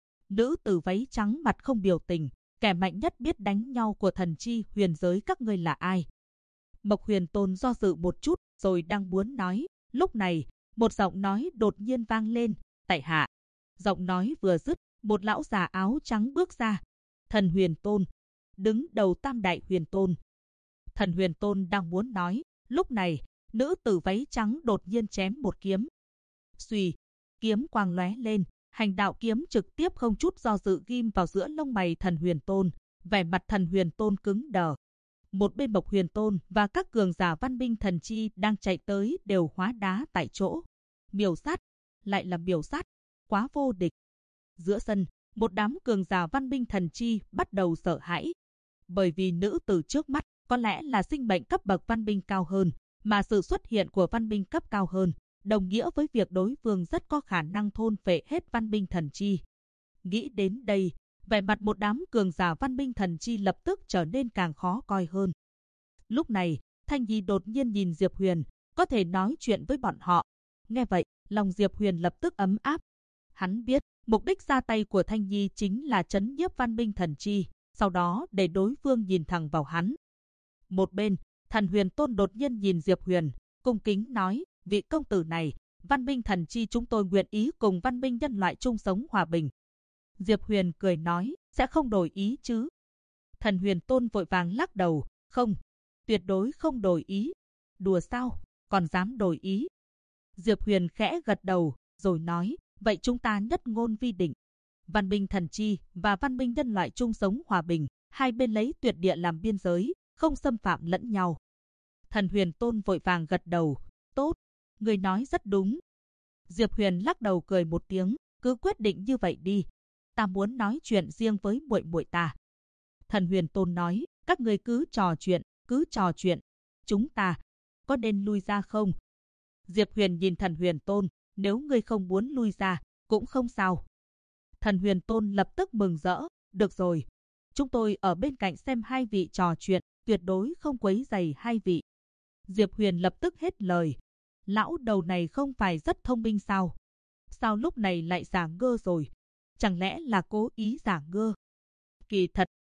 Nữ tử váy trắng mặt không biểu tình, kẻ mạnh nhất biết đánh nhau của thần chi huyền giới các ngươi là ai? Mộc Huyền Tôn do dự một chút, rồi đang muốn nói, lúc này, một giọng nói đột nhiên vang lên, tại hạ. Giọng nói vừa dứt, một lão già áo trắng bước ra. Thần Huyền Tôn, đứng đầu Tam Đại Huyền Tôn. Thần Huyền Tôn đang muốn nói, lúc này, nữ tử váy trắng đột nhiên chém một kiếm. Xuy, kiếm quang lóe lên, hành đạo kiếm trực tiếp không chút do dự ghim vào giữa lông mày Thần Huyền Tôn, vẻ mặt Thần Huyền Tôn cứng đờ. Một bên Mộc Huyền Tôn và các cường giả văn minh thần chi đang chạy tới đều hóa đá tại chỗ. Miểu sát, lại là miểu sát, quá vô địch. Giữa sân, một đám cường giả văn minh thần chi bắt đầu sợ hãi. Bởi vì nữ tử trước mắt có lẽ là sinh mệnh cấp bậc văn minh cao hơn, mà sự xuất hiện của văn minh cấp cao hơn, đồng nghĩa với việc đối phương rất có khả năng thôn phệ hết văn minh thần chi. Nghĩ đến đây, vẻ mặt một đám cường giả văn minh thần chi lập tức trở nên càng khó coi hơn. Lúc này, Thanh Nhi đột nhiên nhìn Diệp Huyền, có thể nói chuyện với bọn họ. Nghe vậy, lòng Diệp Huyền lập tức ấm áp. Hắn biết, mục đích ra tay của Thanh Nhi chính là trấn nhiếp văn minh thần chi, sau đó để đối phương nhìn thẳng vào hắn. Một bên, Thần Huyền Tôn đột nhiên nhìn Diệp Huyền, cung kính nói, vị công tử này, văn minh thần chi chúng tôi nguyện ý cùng văn minh nhân loại chung sống hòa bình. Diệp Huyền cười nói, sẽ không đổi ý chứ? Thần Huyền Tôn vội vàng lắc đầu, không, tuyệt đối không đổi ý. Đùa sao, còn dám đổi ý? Diệp Huyền khẽ gật đầu, rồi nói, vậy chúng ta nhất ngôn vi định. Văn minh thần chi và văn minh nhân loại chung sống hòa bình, hai bên lấy tuyệt địa làm biên giới, không xâm phạm lẫn nhau. Thần Huyền Tôn vội vàng gật đầu, tốt, người nói rất đúng. Diệp Huyền lắc đầu cười một tiếng, cứ quyết định như vậy đi. Ta muốn nói chuyện riêng với muội muội ta. Thần Huyền Tôn nói, các người cứ trò chuyện. Chúng ta có nên lui ra không? Diệp Huyền nhìn Thần Huyền Tôn, nếu ngươi không muốn lui ra, cũng không sao. Thần Huyền Tôn lập tức mừng rỡ, được rồi. Chúng tôi ở bên cạnh xem hai vị trò chuyện, tuyệt đối không quấy rầy hai vị. Diệp Huyền lập tức hết lời. Lão đầu này không phải rất thông minh sao? Sao lúc này lại giả ngơ rồi? Chẳng lẽ là cố ý giả ngơ? Kỳ thật,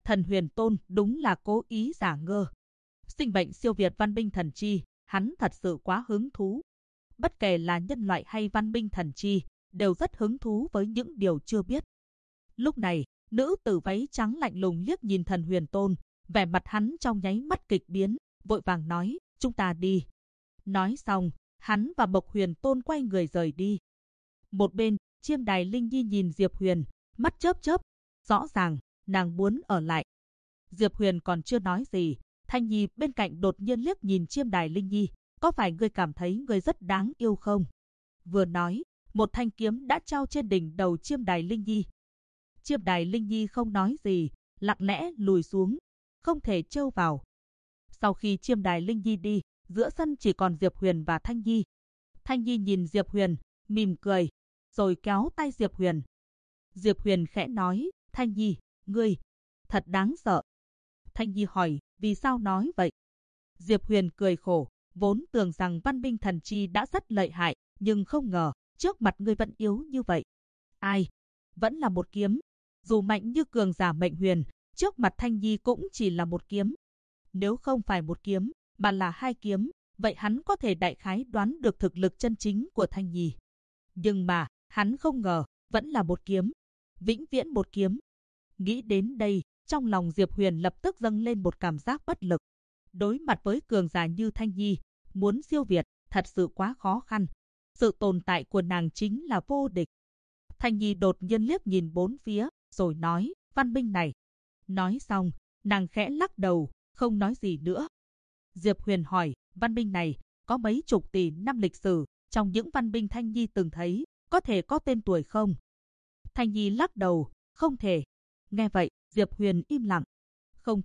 Thần Huyền Tôn đúng là cố ý giả ngơ. Sinh mệnh siêu việt văn minh thần chi, hắn thật sự quá hứng thú. Bất kể là nhân loại hay văn minh thần chi, đều rất hứng thú với những điều chưa biết. Lúc này, nữ tử váy trắng lạnh lùng liếc nhìn Thần Huyền Tôn, vẻ mặt hắn trong nháy mắt kịch biến, vội vàng nói, chúng ta đi. Nói xong, hắn và Mộc Huyền Tôn quay người rời đi. Một bên, Chiêm Đài Linh Nhi nhìn Diệp Huyền, mắt chớp chớp, rõ ràng, nàng muốn ở lại. Diệp Huyền còn chưa nói gì, Thanh Nhi bên cạnh đột nhiên liếc nhìn Chiêm Đài Linh Nhi, có phải ngươi cảm thấy ngươi rất đáng yêu không? Vừa nói, một thanh kiếm đã treo trên đỉnh đầu Chiêm Đài Linh Nhi. Chiêm Đài Linh Nhi không nói gì, lặng lẽ lùi xuống, không thể trêu vào. Sau khi Chiêm Đài Linh Nhi đi, giữa sân chỉ còn Diệp Huyền và Thanh Nhi. Thanh Nhi nhìn Diệp Huyền, mỉm cười, rồi kéo tay Diệp Huyền. Diệp Huyền khẽ nói, Thanh Nhi, ngươi, thật đáng sợ. Thanh Nhi hỏi, vì sao nói vậy? Diệp Huyền cười khổ, vốn tưởng rằng văn minh thần chi đã rất lợi hại, nhưng không ngờ, trước mặt ngươi vẫn yếu như vậy. Ai? Vẫn là một kiếm. Dù mạnh như cường giả mệnh huyền, trước mặt Thanh Nhi cũng chỉ là một kiếm. Nếu không phải một kiếm, mà là hai kiếm, vậy hắn có thể đại khái đoán được thực lực chân chính của Thanh Nhi. Nhưng mà, hắn không ngờ, vẫn là một kiếm. Vĩnh viễn một kiếm. Nghĩ đến đây, trong lòng Diệp Huyền lập tức dâng lên một cảm giác bất lực. Đối mặt với cường giả như Thanh Nhi, muốn siêu việt, thật sự quá khó khăn. Sự tồn tại của nàng chính là vô địch. Thanh Nhi đột nhiên liếc nhìn bốn phía, rồi nói, văn minh này. Nói xong, nàng khẽ lắc đầu, không nói gì nữa. Diệp Huyền hỏi, văn minh này, có mấy chục tỷ năm lịch sử, trong những văn minh Thanh Nhi từng thấy, có thể có tên tuổi không? Thanh Nhi lắc đầu, không thể. Nghe vậy, Diệp Huyền im lặng. Không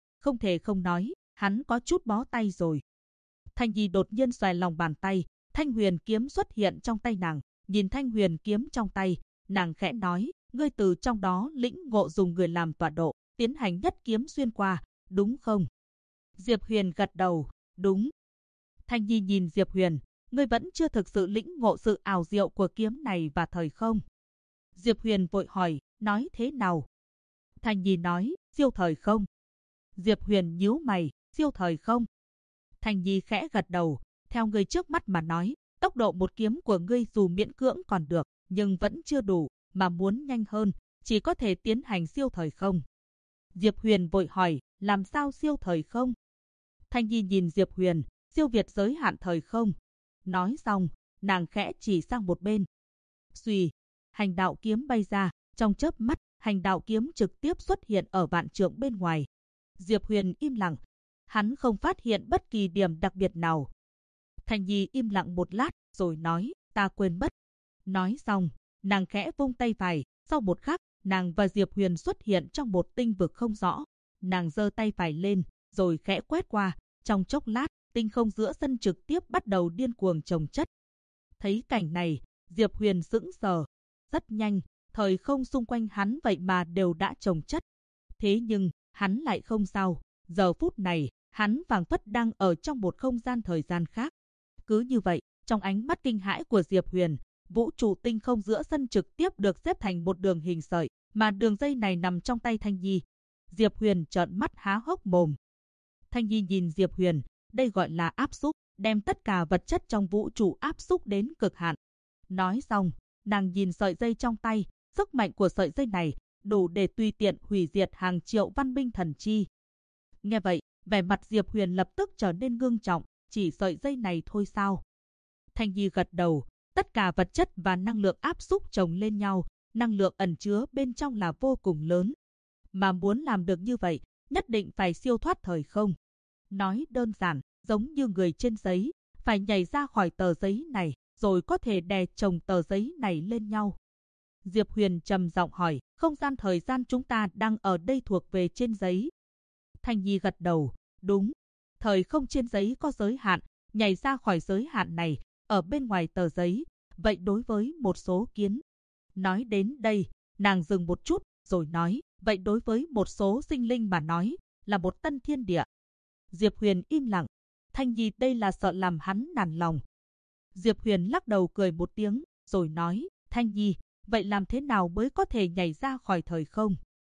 thể không nói, hắn có chút bó tay rồi. Thanh Nhi đột nhiên xòe lòng bàn tay, Thanh Huyền kiếm xuất hiện trong tay nàng. Nhìn Thanh Huyền kiếm trong tay, nàng khẽ nói, ngươi từ trong đó lĩnh ngộ dùng người làm tọa độ, tiến hành nhất kiếm xuyên qua, đúng không? Diệp Huyền gật đầu, đúng. Thanh Nhi nhìn Diệp Huyền, ngươi vẫn chưa thực sự lĩnh ngộ sự ảo diệu của kiếm này và thời không? Diệp Huyền vội hỏi, nói thế nào? Thanh Nhi nói, siêu thời không. Diệp Huyền nhíu mày, siêu thời không? Thanh Nhi khẽ gật đầu, theo ngươi trước mắt mà nói, tốc độ một kiếm của ngươi dù miễn cưỡng còn được, nhưng vẫn chưa đủ, mà muốn nhanh hơn, chỉ có thể tiến hành siêu thời không. Diệp Huyền vội hỏi, làm sao siêu thời không? Thanh Nhi nhìn Diệp Huyền, siêu việt giới hạn thời không. Nói xong, nàng khẽ chỉ sang một bên. Xuy, hành đạo kiếm bay ra, trong chớp mắt, hành đạo kiếm trực tiếp xuất hiện ở vạn trượng bên ngoài. Diệp Huyền im lặng, hắn không phát hiện bất kỳ điểm đặc biệt nào. Thanh Nhi im lặng một lát, rồi nói, ta quên mất. Nói xong, nàng khẽ vung tay phải, sau một khắc, nàng và Diệp Huyền xuất hiện trong một tinh vực không rõ. Nàng giơ tay phải lên, rồi khẽ quét qua, trong chốc lát, tinh không giữa sân trực tiếp bắt đầu điên cuồng chồng chất. Thấy cảnh này, Diệp Huyền sững sờ. Rất nhanh, thời không xung quanh hắn vậy mà đều đã chồng chất. Thế nhưng, hắn lại không sao. Giờ phút này, hắn phảng phất đang ở trong một không gian thời gian khác. Cứ như vậy, trong ánh mắt kinh hãi của Diệp Huyền, vũ trụ tinh không giữa sân trực tiếp được xếp thành một đường hình sợi, mà đường dây này nằm trong tay Thanh Nhi. Diệp Huyền trợn mắt há hốc mồm. Thanh Nhi nhìn Diệp Huyền, đây gọi là áp xúc, đem tất cả vật chất trong vũ trụ áp xúc đến cực hạn. Nói xong, nàng nhìn sợi dây trong tay, sức mạnh của sợi dây này đủ để tùy tiện hủy diệt hàng triệu văn minh thần chi. Nghe vậy, vẻ mặt Diệp Huyền lập tức trở nên ngưng trọng, chỉ sợi dây này thôi sao? Thanh Nhi gật đầu, tất cả vật chất và năng lượng áp xúc chồng lên nhau, năng lượng ẩn chứa bên trong là vô cùng lớn. Mà muốn làm được như vậy, nhất định phải siêu thoát thời không. Nói đơn giản, giống như người trên giấy, phải nhảy ra khỏi tờ giấy này, rồi có thể đè chồng tờ giấy này lên nhau. Diệp Huyền trầm giọng hỏi, không gian thời gian chúng ta đang ở đây thuộc về trên giấy. Thanh Nhi gật đầu, đúng. Thời không trên giấy có giới hạn, nhảy ra khỏi giới hạn này, ở bên ngoài tờ giấy, vậy đối với một số kiến. Nói đến đây, nàng dừng một chút, rồi nói, vậy đối với một số sinh linh mà nói, là một tân thiên địa. Diệp Huyền im lặng, Thanh Nhi đây là sợ làm hắn nản lòng. Diệp Huyền lắc đầu cười một tiếng, rồi nói, Thanh Nhi, vậy làm thế nào mới có thể nhảy ra khỏi thời không?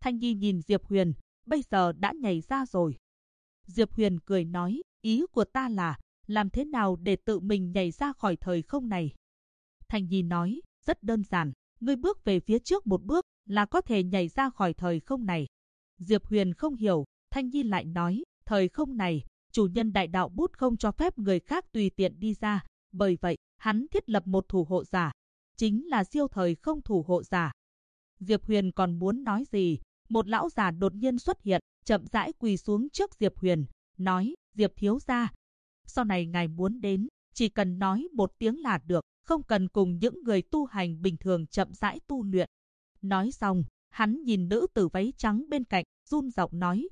Thanh Nhi nhìn Diệp Huyền, bây giờ đã nhảy ra rồi. Diệp Huyền cười nói, ý của ta là, làm thế nào để tự mình nhảy ra khỏi thời không này? Thanh Nhi nói, rất đơn giản, ngươi bước về phía trước một bước là có thể nhảy ra khỏi thời không này. Diệp Huyền không hiểu, Thanh Nhi lại nói, thời không này, chủ nhân đại đạo bút không cho phép người khác tùy tiện đi ra, bởi vậy, hắn thiết lập một thủ hộ giả, chính là siêu thời không thủ hộ giả. Diệp Huyền còn muốn nói gì, một lão già đột nhiên xuất hiện, chậm rãi quỳ xuống trước Diệp Huyền, nói, Diệp thiếu gia, sau này ngài muốn đến, chỉ cần nói một tiếng là được, không cần cùng những người tu hành bình thường chậm rãi tu luyện. Nói xong, hắn nhìn nữ tử váy trắng bên cạnh, run giọng nói,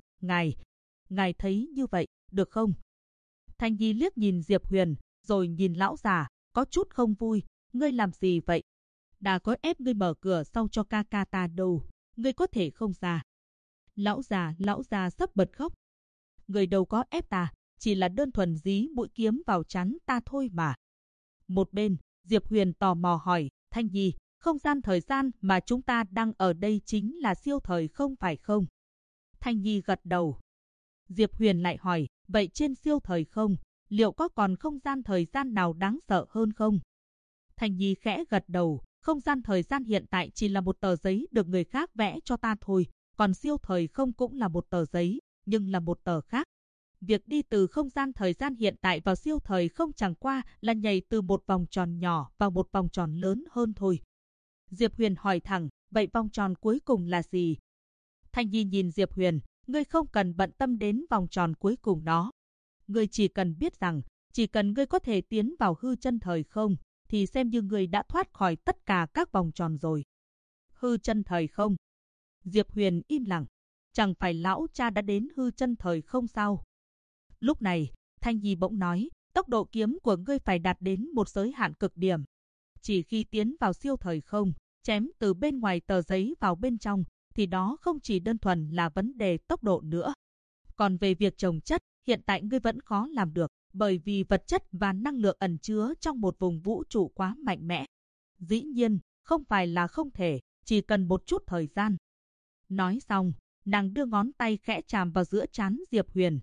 ngài thấy như vậy, được không? Thanh Nhi liếc nhìn Diệp Huyền, rồi nhìn lão già, có chút không vui, ngươi làm gì vậy? Đã có ép ngươi mở cửa sau cho ca ca ta đâu, ngươi có thể không ra. Lão già sắp bật khóc. Người đâu có ép ta, chỉ là đơn thuần dí mũi kiếm vào trán ta thôi mà. Một bên, Diệp Huyền tò mò hỏi, Thanh Nhi, không gian thời gian mà chúng ta đang ở đây chính là siêu thời không phải không? Thanh Nhi gật đầu. Diệp Huyền lại hỏi, vậy trên siêu thời không, liệu có còn không gian thời gian nào đáng sợ hơn không? Thanh Nhi khẽ gật đầu, không gian thời gian hiện tại chỉ là một tờ giấy được người khác vẽ cho ta thôi, còn siêu thời không cũng là một tờ giấy, nhưng là một tờ khác. Việc đi từ không gian thời gian hiện tại vào siêu thời không chẳng qua là nhảy từ một vòng tròn nhỏ vào một vòng tròn lớn hơn thôi. Diệp Huyền hỏi thẳng, vậy vòng tròn cuối cùng là gì? Thanh Nhi nhìn Diệp Huyền, ngươi không cần bận tâm đến vòng tròn cuối cùng đó. Ngươi chỉ cần biết rằng, chỉ cần ngươi có thể tiến vào hư chân thời không, thì xem như ngươi đã thoát khỏi tất cả các vòng tròn rồi. Hư chân thời không? Diệp Huyền im lặng. Chẳng phải lão cha đã đến hư chân thời không sao? Lúc này, Thanh Nhi bỗng nói, tốc độ kiếm của ngươi phải đạt đến một giới hạn cực điểm. Chỉ khi tiến vào siêu thời không, chém từ bên ngoài tờ giấy vào bên trong, thì đó không chỉ đơn thuần là vấn đề tốc độ nữa. Còn về việc trồng chất, hiện tại ngươi vẫn khó làm được, bởi vì vật chất và năng lượng ẩn chứa trong một vùng vũ trụ quá mạnh mẽ. Dĩ nhiên, không phải là không thể, chỉ cần một chút thời gian. Nói xong, nàng đưa ngón tay khẽ chạm vào giữa trán Diệp Huyền.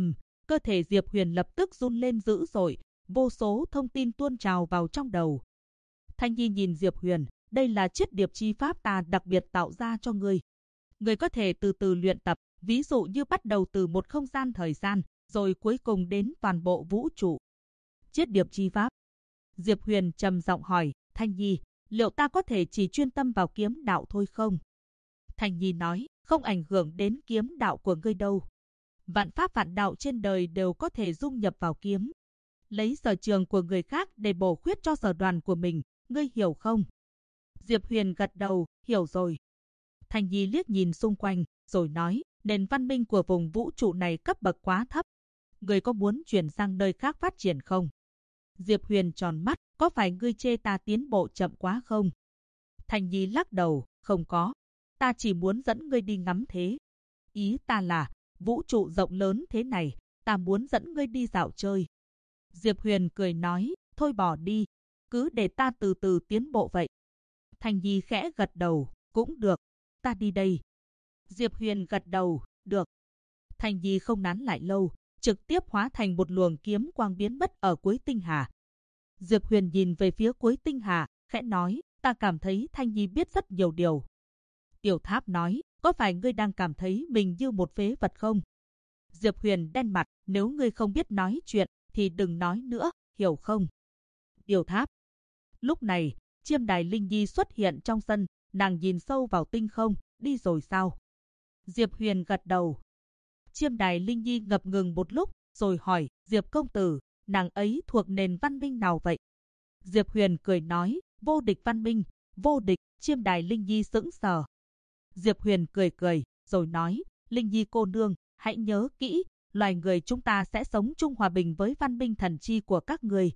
Cơ thể Diệp Huyền lập tức run lên dữ dội, vô số thông tin tuôn trào vào trong đầu. Thanh Nhi nhìn Diệp Huyền, đây là chiết điệp chi pháp ta đặc biệt tạo ra cho ngươi. Ngươi có thể từ từ luyện tập, ví dụ như bắt đầu từ một không gian thời gian, rồi cuối cùng đến toàn bộ vũ trụ. Chiết điệp chi pháp. Diệp Huyền trầm giọng hỏi, Thanh Nhi, liệu ta có thể chỉ chuyên tâm vào kiếm đạo thôi không? Thanh Nhi nói, không ảnh hưởng đến kiếm đạo của ngươi đâu. Vạn pháp vạn đạo trên đời đều có thể dung nhập vào kiếm. Lấy sở trường của người khác để bổ khuyết cho sở đoàn của mình, ngươi hiểu không? Diệp Huyền gật đầu, hiểu rồi. Thanh Nhi liếc nhìn xung quanh, rồi nói, nền văn minh của vùng vũ trụ này cấp bậc quá thấp. Ngươi có muốn chuyển sang nơi khác phát triển không? Diệp Huyền tròn mắt, có phải ngươi chê ta tiến bộ chậm quá không? Thanh Nhi lắc đầu, không có. Ta chỉ muốn dẫn ngươi đi ngắm thế. Ý ta là, vũ trụ rộng lớn thế này, ta muốn dẫn ngươi đi dạo chơi. Diệp Huyền cười nói, thôi bỏ đi, cứ để ta từ từ tiến bộ vậy. Thanh Nhi khẽ gật đầu, cũng được, ta đi đây. Diệp Huyền gật đầu, được. Thanh Nhi không nán lại lâu, trực tiếp hóa thành một luồng kiếm quang biến mất ở cuối tinh hà. Diệp Huyền nhìn về phía cuối tinh hà, khẽ nói, ta cảm thấy Thanh Nhi biết rất nhiều điều. Tiểu Tháp nói, có phải ngươi đang cảm thấy mình như một phế vật không? Diệp Huyền đen mặt, nếu ngươi không biết nói chuyện, thì đừng nói nữa, hiểu không? Tiểu Tháp. Lúc này, Chiêm Đài Linh Nhi xuất hiện trong sân, nàng nhìn sâu vào tinh không, đi rồi sao? Diệp Huyền gật đầu. Chiêm Đài Linh Nhi ngập ngừng một lúc, rồi hỏi, Diệp công tử, nàng ấy thuộc nền văn minh nào vậy? Diệp Huyền cười nói, vô địch văn minh, vô địch. Chiêm Đài Linh Nhi sững sờ. Diệp Huyền cười cười, rồi nói, Linh Nhi cô nương, hãy nhớ kỹ, loài người chúng ta sẽ sống chung hòa bình với văn minh thần chi của các người.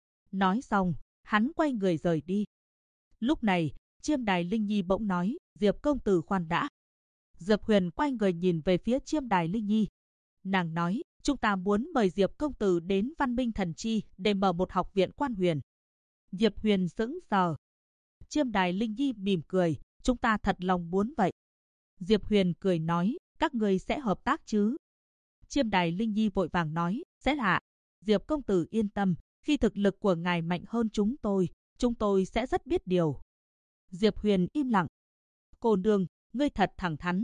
Nói xong, hắn quay người rời đi. Lúc này, Chiêm Đài Linh Nhi bỗng nói, Diệp công tử khoan đã. Diệp Huyền quay người nhìn về phía Chiêm Đài Linh Nhi. Nàng nói, chúng ta muốn mời Diệp công tử đến văn minh thần chi để mở một học viện quan huyền. Diệp Huyền sững sờ. Chiêm Đài Linh Nhi mỉm cười, chúng ta thật lòng muốn vậy. Diệp Huyền cười nói, các ngươi sẽ hợp tác chứ? Chiêm Đài Linh Nhi vội vàng nói, sẽ là. Diệp công tử yên tâm, khi thực lực của ngài mạnh hơn chúng tôi sẽ rất biết điều. Diệp Huyền im lặng. Cô nương, ngươi thật thẳng thắn.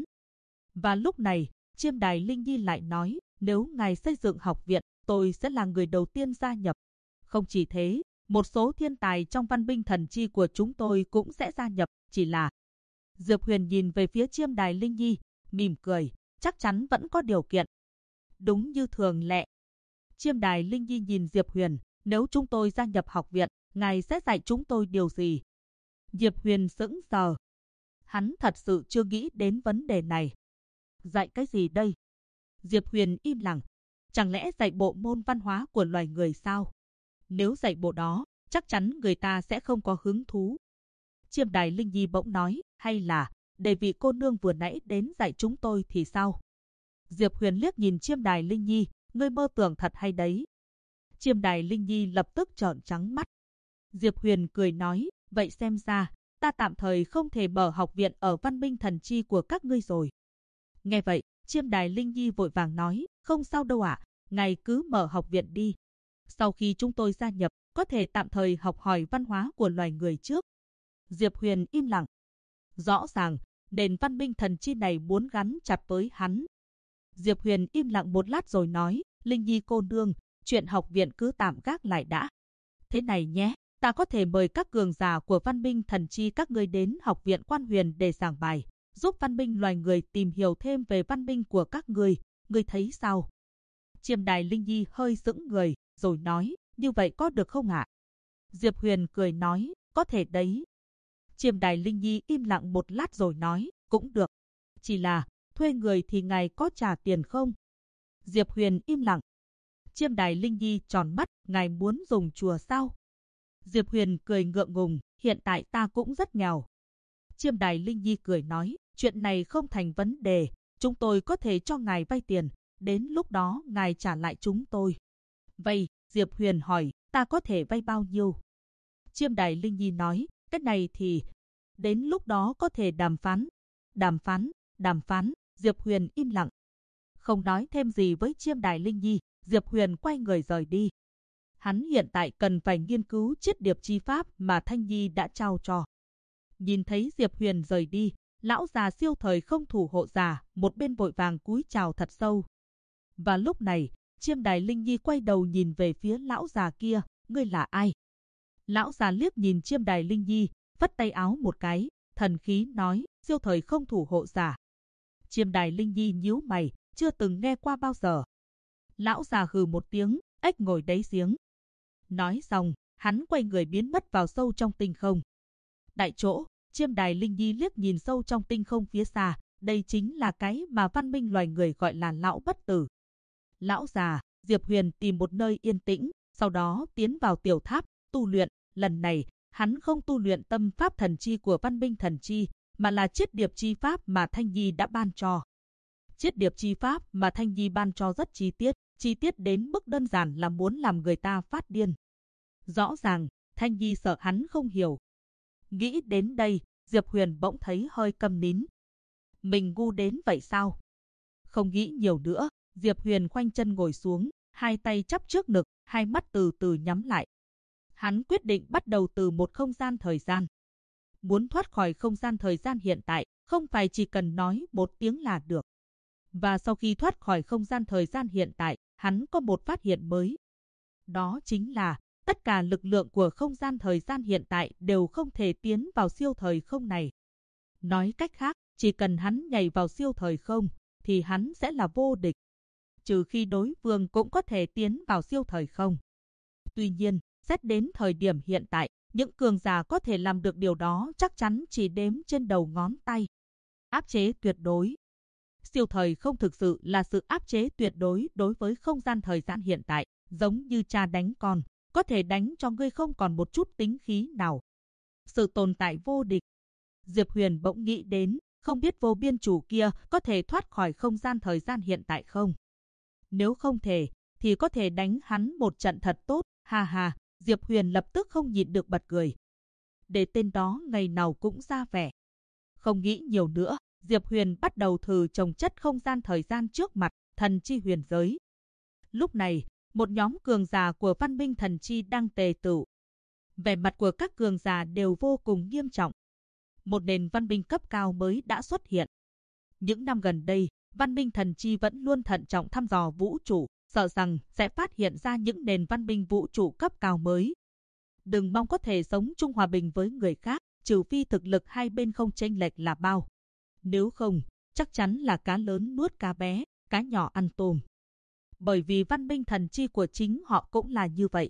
Và lúc này, Chiêm Đài Linh Nhi lại nói, nếu ngài xây dựng học viện, tôi sẽ là người đầu tiên gia nhập. Không chỉ thế, một số thiên tài trong văn binh thần chi của chúng tôi cũng sẽ gia nhập, chỉ là... Diệp Huyền nhìn về phía Chiêm Đài Linh Nhi, mỉm cười, chắc chắn vẫn có điều kiện. Đúng như thường lệ. Chiêm Đài Linh Nhi nhìn Diệp Huyền, nếu chúng tôi gia nhập học viện, ngài sẽ dạy chúng tôi điều gì? Diệp Huyền sững sờ. Hắn thật sự chưa nghĩ đến vấn đề này. Dạy cái gì đây? Diệp Huyền im lặng. Chẳng lẽ dạy bộ môn văn hóa của loài người sao? Nếu dạy bộ đó, chắc chắn người ta sẽ không có hứng thú. Chiêm Đài Linh Nhi bỗng nói, hay là, để vị cô nương vừa nãy đến dạy chúng tôi thì sao? Diệp Huyền liếc nhìn Chiêm Đài Linh Nhi, ngươi mơ tưởng thật hay đấy? Chiêm Đài Linh Nhi lập tức trợn trắng mắt. Diệp Huyền cười nói, vậy xem ra, ta tạm thời không thể mở học viện ở văn minh thần chi của các ngươi rồi. Nghe vậy, Chiêm Đài Linh Nhi vội vàng nói, không sao đâu ạ, ngài cứ mở học viện đi. Sau khi chúng tôi gia nhập, có thể tạm thời học hỏi văn hóa của loài người trước. Diệp Huyền im lặng. Rõ ràng, nền văn minh thần chi này muốn gắn chặt với hắn. Diệp Huyền im lặng một lát rồi nói, Linh Nhi cô nương, chuyện học viện cứ tạm gác lại đã. Thế này nhé, ta có thể mời các cường giả của văn minh thần chi các ngươi đến học viện Quan Huyền để giảng bài, giúp văn minh loài người tìm hiểu thêm về văn minh của các ngươi thấy sao? Chiêm Đài Linh Nhi hơi sững người, rồi nói, như vậy có được không ạ? Diệp Huyền cười nói, có thể đấy. Chiêm Đài Linh Nhi im lặng một lát rồi nói, cũng được. Chỉ là, thuê người thì ngài có trả tiền không? Diệp Huyền im lặng. Chiêm Đài Linh Nhi tròn mắt, ngài muốn dùng chùa sao? Diệp Huyền cười ngượng ngùng, hiện tại ta cũng rất nghèo. Chiêm Đài Linh Nhi cười nói, chuyện này không thành vấn đề, chúng tôi có thể cho ngài vay tiền, đến lúc đó ngài trả lại chúng tôi. Vậy, Diệp Huyền hỏi, ta có thể vay bao nhiêu? Chiêm Đài Linh Nhi nói, cái này thì, đến lúc đó có thể đàm phán. Đàm phán, Diệp Huyền im lặng. Không nói thêm gì với Chiêm Đài Linh Nhi, Diệp Huyền quay người rời đi. Hắn hiện tại cần phải nghiên cứu chiết điệp chi pháp mà Thanh Nhi đã trao cho. Nhìn thấy Diệp Huyền rời đi, lão già siêu thời không thủ hộ già, một bên vội vàng cúi chào thật sâu. Và lúc này, Chiêm Đài Linh Nhi quay đầu nhìn về phía lão già kia, ngươi là ai? Lão già liếc nhìn Chiêm Đài Linh Nhi, vất tay áo một cái, thần khí nói, siêu thời không thủ hộ giả. Chiêm Đài Linh Nhi nhíu mày, chưa từng nghe qua bao giờ. Lão già hừ một tiếng, ếch ngồi đáy giếng. Nói xong, hắn quay người biến mất vào sâu trong tinh không. Tại chỗ, Chiêm Đài Linh Nhi liếc nhìn sâu trong tinh không phía xa, đây chính là cái mà văn minh loài người gọi là lão bất tử. Lão già, Diệp Huyền tìm một nơi yên tĩnh, sau đó tiến vào tiểu tháp, tu luyện. Lần này, hắn không tu luyện tâm pháp thần chi của văn minh thần chi, mà là chiết điệp chi pháp mà Thanh Nhi đã ban cho. Chiết điệp chi pháp mà Thanh Nhi ban cho rất chi tiết đến mức đơn giản là muốn làm người ta phát điên. Rõ ràng, Thanh Nhi sợ hắn không hiểu. Nghĩ đến đây, Diệp Huyền bỗng thấy hơi câm nín. Mình ngu đến vậy sao? Không nghĩ nhiều nữa, Diệp Huyền khoanh chân ngồi xuống, hai tay chắp trước ngực, hai mắt từ từ nhắm lại. Hắn quyết định bắt đầu từ một không gian thời gian. Muốn thoát khỏi không gian thời gian hiện tại, không phải chỉ cần nói một tiếng là được. Và sau khi thoát khỏi không gian thời gian hiện tại, hắn có một phát hiện mới. Đó chính là, tất cả lực lượng của không gian thời gian hiện tại đều không thể tiến vào siêu thời không này. Nói cách khác, chỉ cần hắn nhảy vào siêu thời không, thì hắn sẽ là vô địch. Trừ khi đối phương cũng có thể tiến vào siêu thời không. Tuy nhiên, xét đến thời điểm hiện tại, những cường giả có thể làm được điều đó chắc chắn chỉ đếm trên đầu ngón tay. Áp chế tuyệt đối. Siêu thời không thực sự là sự áp chế tuyệt đối đối với không gian thời gian hiện tại, giống như cha đánh con, có thể đánh cho ngươi không còn một chút tính khí nào. Sự tồn tại vô địch. Diệp Huyền bỗng nghĩ đến, không biết vô biên chủ kia có thể thoát khỏi không gian thời gian hiện tại không? Nếu không thể, thì có thể đánh hắn một trận thật tốt, ha ha. Diệp Huyền lập tức không nhịn được bật cười. Để tên đó ngày nào cũng ra vẻ. Không nghĩ nhiều nữa, Diệp Huyền bắt đầu thử trồng chất không gian thời gian trước mặt thần chi huyền giới. Lúc này, một nhóm cường giả của văn minh thần chi đang tề tựu. Vẻ mặt của các cường giả đều vô cùng nghiêm trọng. Một nền văn minh cấp cao mới đã xuất hiện. Những năm gần đây, văn minh thần chi vẫn luôn thận trọng thăm dò vũ trụ, sợ rằng sẽ phát hiện ra những nền văn minh vũ trụ cấp cao mới. Đừng mong có thể sống chung hòa bình với người khác, trừ phi thực lực hai bên không chênh lệch là bao. Nếu không, chắc chắn là cá lớn nuốt cá bé, cá nhỏ ăn tôm. Bởi vì văn minh thần chi của chính họ cũng là như vậy.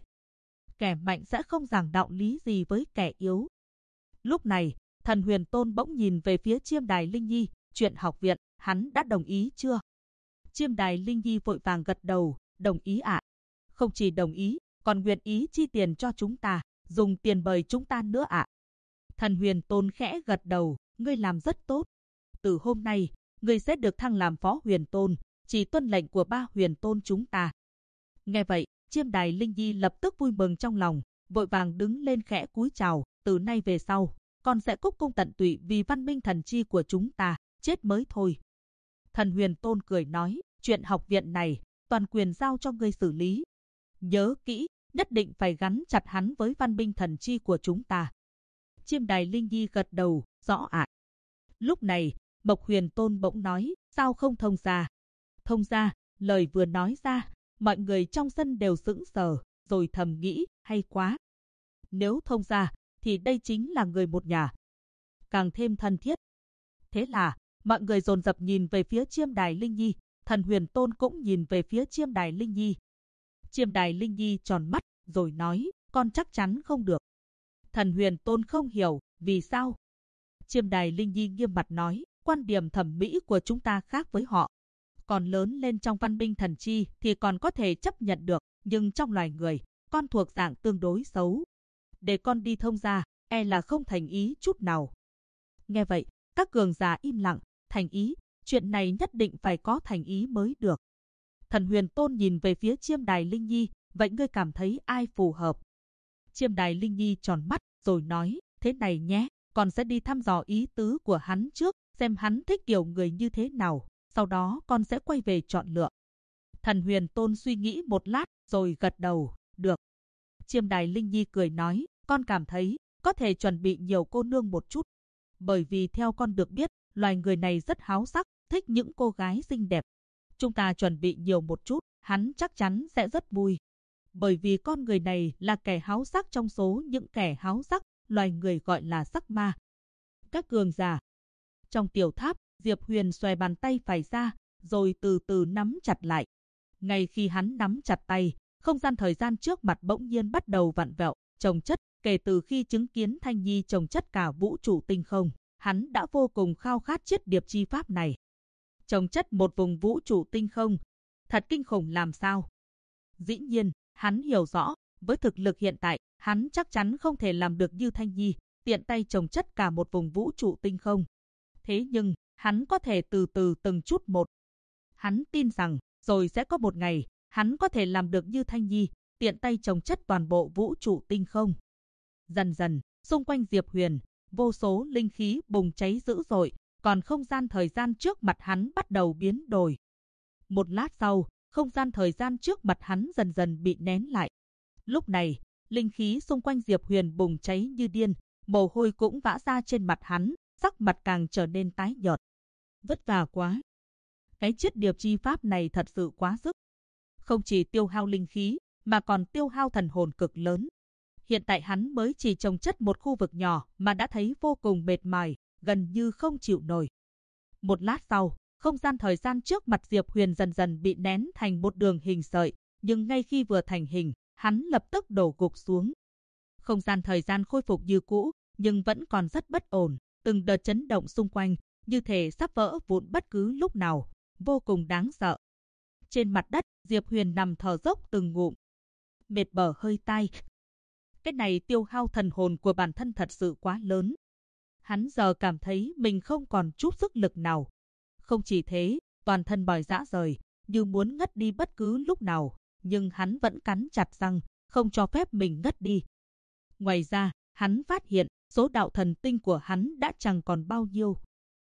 Kẻ mạnh sẽ không giảng đạo lý gì với kẻ yếu. Lúc này, Thần Huyền Tôn bỗng nhìn về phía Chiêm Đài Linh Nhi, chuyện học viện, hắn đã đồng ý chưa? Chiêm Đài Linh Nhi vội vàng gật đầu, đồng ý ạ. Không chỉ đồng ý, còn nguyện ý chi tiền cho chúng ta, dùng tiền bời chúng ta nữa ạ. Thần Huyền Tôn khẽ gật đầu, ngươi làm rất tốt. Từ hôm nay, ngươi sẽ được thăng làm Phó Huyền Tôn, chỉ tuân lệnh của ba Huyền Tôn chúng ta. Nghe vậy, Chiêm Đài Linh Nhi lập tức vui mừng trong lòng, vội vàng đứng lên khẽ cúi chào, từ nay về sau, con sẽ cúc cung tận tụy vì văn minh thần chi của chúng ta, chết mới thôi. Thần Huyền Tôn cười nói, chuyện học viện này, toàn quyền giao cho ngươi xử lý. Nhớ kỹ, nhất định phải gắn chặt hắn với văn minh thần chi của chúng ta. Chiêm Đài Linh Nhi gật đầu, rõ ạ. Lúc này, Mộc Huyền Tôn bỗng nói, sao không thông gia? Thông gia, lời vừa nói ra, mọi người trong sân đều sững sờ, rồi thầm nghĩ, hay quá. Nếu thông gia, thì đây chính là người một nhà. Càng thêm thân thiết. Thế là, mọi người dồn dập nhìn về phía Chiêm Đài Linh Nhi, Thần Huyền Tôn cũng nhìn về phía Chiêm Đài Linh Nhi. Chiêm Đài Linh Nhi tròn mắt, rồi nói, con chắc chắn không được. Thần Huyền Tôn không hiểu, vì sao? Chiêm Đài Linh Nhi nghiêm mặt nói, quan điểm thẩm mỹ của chúng ta khác với họ. Còn lớn lên trong văn minh thần chi thì còn có thể chấp nhận được, nhưng trong loài người, con thuộc dạng tương đối xấu. Để con đi thông gia, e là không thành ý chút nào. Nghe vậy, các cường giả im lặng, thành ý, chuyện này nhất định phải có thành ý mới được. Thần Huyền Tôn nhìn về phía Chiêm Đài Linh Nhi, vậy ngươi cảm thấy ai phù hợp? Chiêm Đài Linh Nhi tròn mắt, rồi nói, thế này nhé, con sẽ đi thăm dò ý tứ của hắn trước, xem hắn thích kiểu người như thế nào, sau đó con sẽ quay về chọn lựa. Thần Huyền Tôn suy nghĩ một lát, rồi gật đầu, được. Chiêm Đài Linh Nhi cười nói, con cảm thấy, có thể chuẩn bị nhiều cô nương một chút. Bởi vì theo con được biết, loài người này rất háo sắc, thích những cô gái xinh đẹp. Chúng ta chuẩn bị nhiều một chút, hắn chắc chắn sẽ rất vui. Bởi vì con người này là kẻ háo sắc trong số những kẻ háo sắc, loài người gọi là sắc ma. Các cường giả. Trong tiểu tháp, Diệp Huyền xòe bàn tay phải ra, rồi từ từ nắm chặt lại. Ngay khi hắn nắm chặt tay, không gian thời gian trước mặt bỗng nhiên bắt đầu vặn vẹo, chồng chất. Kể từ khi chứng kiến Thanh Nhi chồng chất cả vũ trụ tinh không, hắn đã vô cùng khao khát chiết điệp chi pháp này. Chồng chất một vùng vũ trụ tinh không, thật kinh khủng làm sao? Dĩ nhiên, hắn hiểu rõ, với thực lực hiện tại, hắn chắc chắn không thể làm được như Thanh Nhi, tiện tay chồng chất cả một vùng vũ trụ tinh không. Thế nhưng, hắn có thể từ từ từng chút một. Hắn tin rằng, rồi sẽ có một ngày, hắn có thể làm được như Thanh Nhi, tiện tay chồng chất toàn bộ vũ trụ tinh không. Dần dần, xung quanh Diệp Huyền, vô số linh khí bùng cháy dữ dội, còn không gian thời gian trước mặt hắn bắt đầu biến đổi. Một lát sau, không gian thời gian trước mặt hắn dần dần bị nén lại. Lúc này, linh khí xung quanh Diệp Huyền bùng cháy như điên, mồ hôi cũng vã ra trên mặt hắn, sắc mặt càng trở nên tái nhợt. Vất vả quá. Cái chiết điệp chi pháp này thật sự quá sức. Không chỉ tiêu hao linh khí, mà còn tiêu hao thần hồn cực lớn. Hiện tại hắn mới chỉ trồng chất một khu vực nhỏ mà đã thấy vô cùng mệt mỏi, gần như không chịu nổi. Một lát sau, không gian thời gian trước mặt Diệp Huyền dần dần bị nén thành một đường hình sợi, nhưng ngay khi vừa thành hình, hắn lập tức đổ gục xuống. Không gian thời gian khôi phục như cũ, nhưng vẫn còn rất bất ổn, từng đợt chấn động xung quanh, như thể sắp vỡ vụn bất cứ lúc nào, vô cùng đáng sợ. Trên mặt đất, Diệp Huyền nằm thở dốc từng ngụm, mệt bở hơi tai. Cái này tiêu hao thần hồn của bản thân thật sự quá lớn. Hắn giờ cảm thấy mình không còn chút sức lực nào. Không chỉ thế, toàn thân bòi rã rời, như muốn ngất đi bất cứ lúc nào, nhưng hắn vẫn cắn chặt răng, không cho phép mình ngất đi. Ngoài ra, hắn phát hiện số đạo thần tinh của hắn đã chẳng còn bao nhiêu.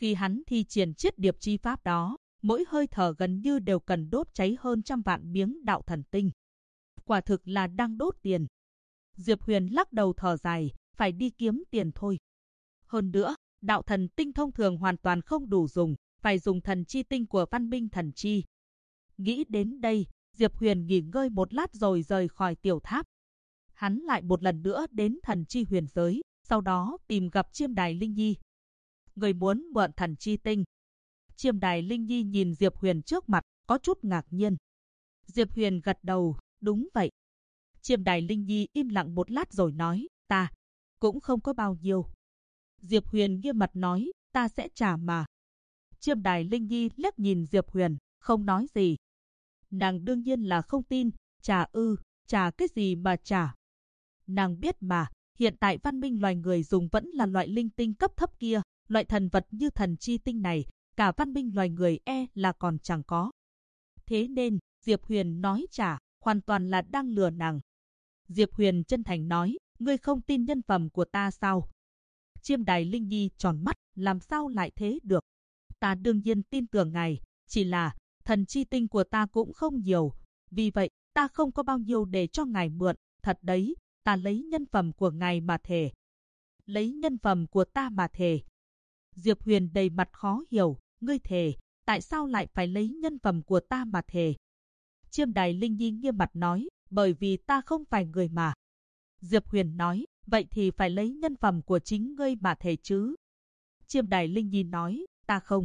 Khi hắn thi triển chiết điệp chi pháp đó, mỗi hơi thở gần như đều cần đốt cháy hơn trăm vạn miếng đạo thần tinh. Quả thực là đang đốt tiền. Diệp Huyền lắc đầu thở dài, phải đi kiếm tiền thôi. Hơn nữa, đạo thần tinh thông thường hoàn toàn không đủ dùng, phải dùng thần chi tinh của văn minh thần chi. Nghĩ đến đây, Diệp Huyền nghỉ ngơi một lát rồi rời khỏi tiểu tháp. Hắn lại một lần nữa đến thần chi huyền giới, sau đó tìm gặp Chiêm Đài Linh Nhi. Người muốn mượn thần chi tinh. Chiêm Đài Linh Nhi nhìn Diệp Huyền trước mặt, có chút ngạc nhiên. Diệp Huyền gật đầu, đúng vậy. Chiêm Đài Linh Nhi im lặng một lát rồi nói, ta cũng không có bao nhiêu. Diệp Huyền nghiêm mặt nói, ta sẽ trả mà. Chiêm Đài Linh Nhi liếc nhìn Diệp Huyền, không nói gì. Nàng đương nhiên là không tin, trả ư, trả cái gì mà trả. Nàng biết mà, hiện tại văn minh loài người dùng vẫn là loại linh tinh cấp thấp kia, loại thần vật như thần chi tinh này, cả văn minh loài người là còn chẳng có. Thế nên, Diệp Huyền nói trả, hoàn toàn là đang lừa nàng. Diệp Huyền chân thành nói, ngươi không tin nhân phẩm của ta sao? Chiêm Đài Linh Nhi tròn mắt, làm sao lại thế được? Ta đương nhiên tin tưởng ngài, chỉ là thần chi tinh của ta cũng không nhiều, vì vậy ta không có bao nhiêu để cho ngài mượn, thật đấy, ta lấy nhân phẩm của ngài mà thề. Lấy nhân phẩm của ta mà thề. Diệp Huyền đầy mặt khó hiểu, ngươi thề, tại sao lại phải lấy nhân phẩm của ta mà thề? Chiêm Đài Linh Nhi nghiêm mặt nói, bởi vì ta không phải người mà. Diệp Huyền nói, vậy thì phải lấy nhân phẩm của chính ngươi mà thề chứ. Chiêm Đài Linh Nhi nói, ta không.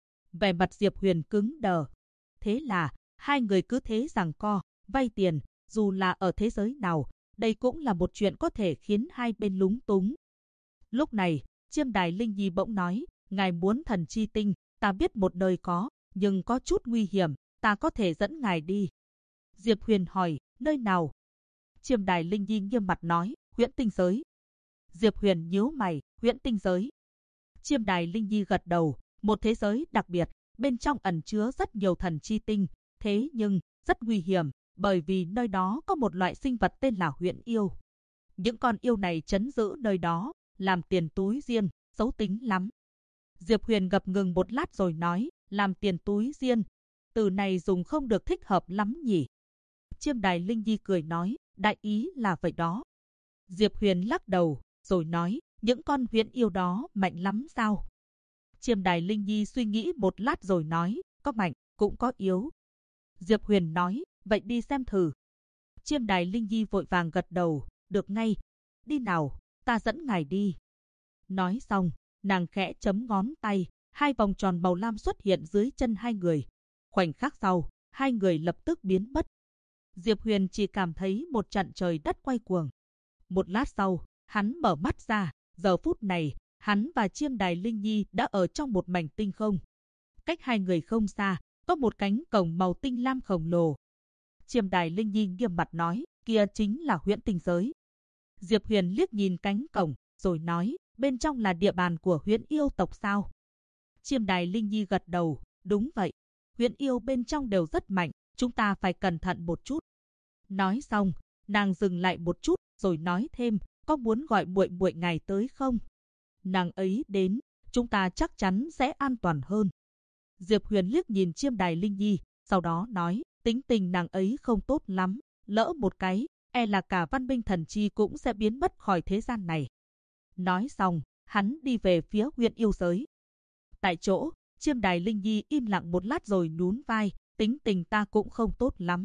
Vẻ mặt Diệp Huyền cứng đờ. Thế là, hai người cứ thế giằng co, vay tiền, dù là ở thế giới nào, đây cũng là một chuyện có thể khiến hai bên lúng túng. Lúc này, Chiêm Đài Linh Nhi bỗng nói, ngài muốn thần chi tinh, ta biết một nơi có, nhưng có chút nguy hiểm, ta có thể dẫn ngài đi. Diệp Huyền hỏi, nơi nào? Chiêm Đài Linh Nhi nghiêm mặt nói, Huyễn Tinh Giới. Diệp Huyền nhíu mày, Huyễn Tinh Giới. Chiêm Đài Linh Nhi gật đầu, một thế giới đặc biệt, bên trong ẩn chứa rất nhiều thần chi tinh, thế nhưng rất nguy hiểm, bởi vì nơi đó có một loại sinh vật tên là Huyễn Yêu. Những con yêu này trấn giữ nơi đó, làm tiền túi riêng, xấu tính lắm. Diệp Huyền ngập ngừng một lát rồi nói, làm tiền túi riêng, từ này dùng không được thích hợp lắm nhỉ. Chiêm Đài Linh Nhi cười nói, đại ý là vậy đó. Diệp Huyền lắc đầu, rồi nói, những con huyễn yêu đó mạnh lắm sao? Chiêm Đài Linh Nhi suy nghĩ một lát rồi nói, có mạnh, cũng có yếu. Diệp Huyền nói, vậy đi xem thử. Chiêm Đài Linh Nhi vội vàng gật đầu, được ngay. Đi nào, ta dẫn ngài đi. Nói xong, nàng khẽ chấm ngón tay, hai vòng tròn màu lam xuất hiện dưới chân hai người. Khoảnh khắc sau, hai người lập tức biến mất. Diệp Huyền chỉ cảm thấy một trận trời đất quay cuồng. Một lát sau, hắn mở mắt ra, giờ phút này, hắn và Chiêm Đài Linh Nhi đã ở trong một mảnh tinh không. Cách hai người không xa, có một cánh cổng màu tinh lam khổng lồ. Chiêm Đài Linh Nhi nghiêm mặt nói, kia chính là Huyễn Tinh Giới. Diệp Huyền liếc nhìn cánh cổng, rồi nói, bên trong là địa bàn của Huyễn Yêu tộc sao? Chiêm Đài Linh Nhi gật đầu, đúng vậy. Huyễn Yêu bên trong đều rất mạnh, chúng ta phải cẩn thận một chút. Nói xong, nàng dừng lại một chút, rồi nói thêm, có muốn gọi muội muội ngài tới không? Nàng ấy đến, chúng ta chắc chắn sẽ an toàn hơn. Diệp Huyền liếc nhìn Chiêm Đài Linh Nhi, sau đó nói, tính tình nàng ấy không tốt lắm, lỡ một cái, là cả văn minh thần chi cũng sẽ biến mất khỏi thế gian này. Nói xong, hắn đi về phía Huyễn Yêu giới. Tại chỗ, Chiêm Đài Linh Nhi im lặng một lát rồi nhún vai, tính tình ta cũng không tốt lắm.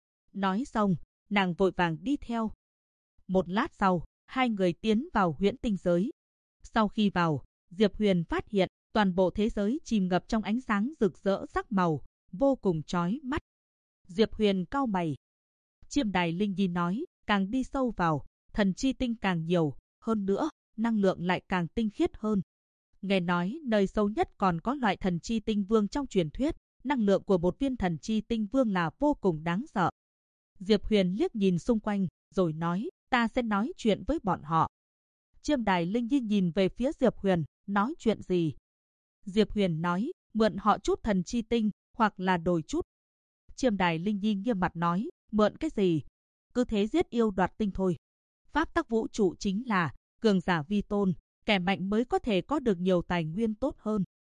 Nói xong, nàng vội vàng đi theo. Một lát sau, hai người tiến vào Huyễn Tinh Giới. Sau khi vào, Diệp Huyền phát hiện toàn bộ thế giới chìm ngập trong ánh sáng rực rỡ sắc màu, vô cùng chói mắt. Diệp Huyền cau mày. Chiêm Đài Linh Nhi nói, càng đi sâu vào, thần chi tinh càng nhiều, hơn nữa, năng lượng lại càng tinh khiết hơn. Nghe nói nơi sâu nhất còn có loại thần chi tinh vương trong truyền thuyết, năng lượng của một viên thần chi tinh vương là vô cùng đáng sợ. Diệp Huyền liếc nhìn xung quanh, rồi nói, ta sẽ nói chuyện với bọn họ. Chiêm Đài Linh Nhi nhìn về phía Diệp Huyền, nói chuyện gì? Diệp Huyền nói, mượn họ chút thần chi tinh, hoặc là đổi chút. Chiêm Đài Linh Nhi nghiêm mặt nói, mượn cái gì? Cứ thế giết yêu đoạt tinh thôi. Pháp tắc vũ trụ chính là, cường giả vi tôn, kẻ mạnh mới có thể có được nhiều tài nguyên tốt hơn.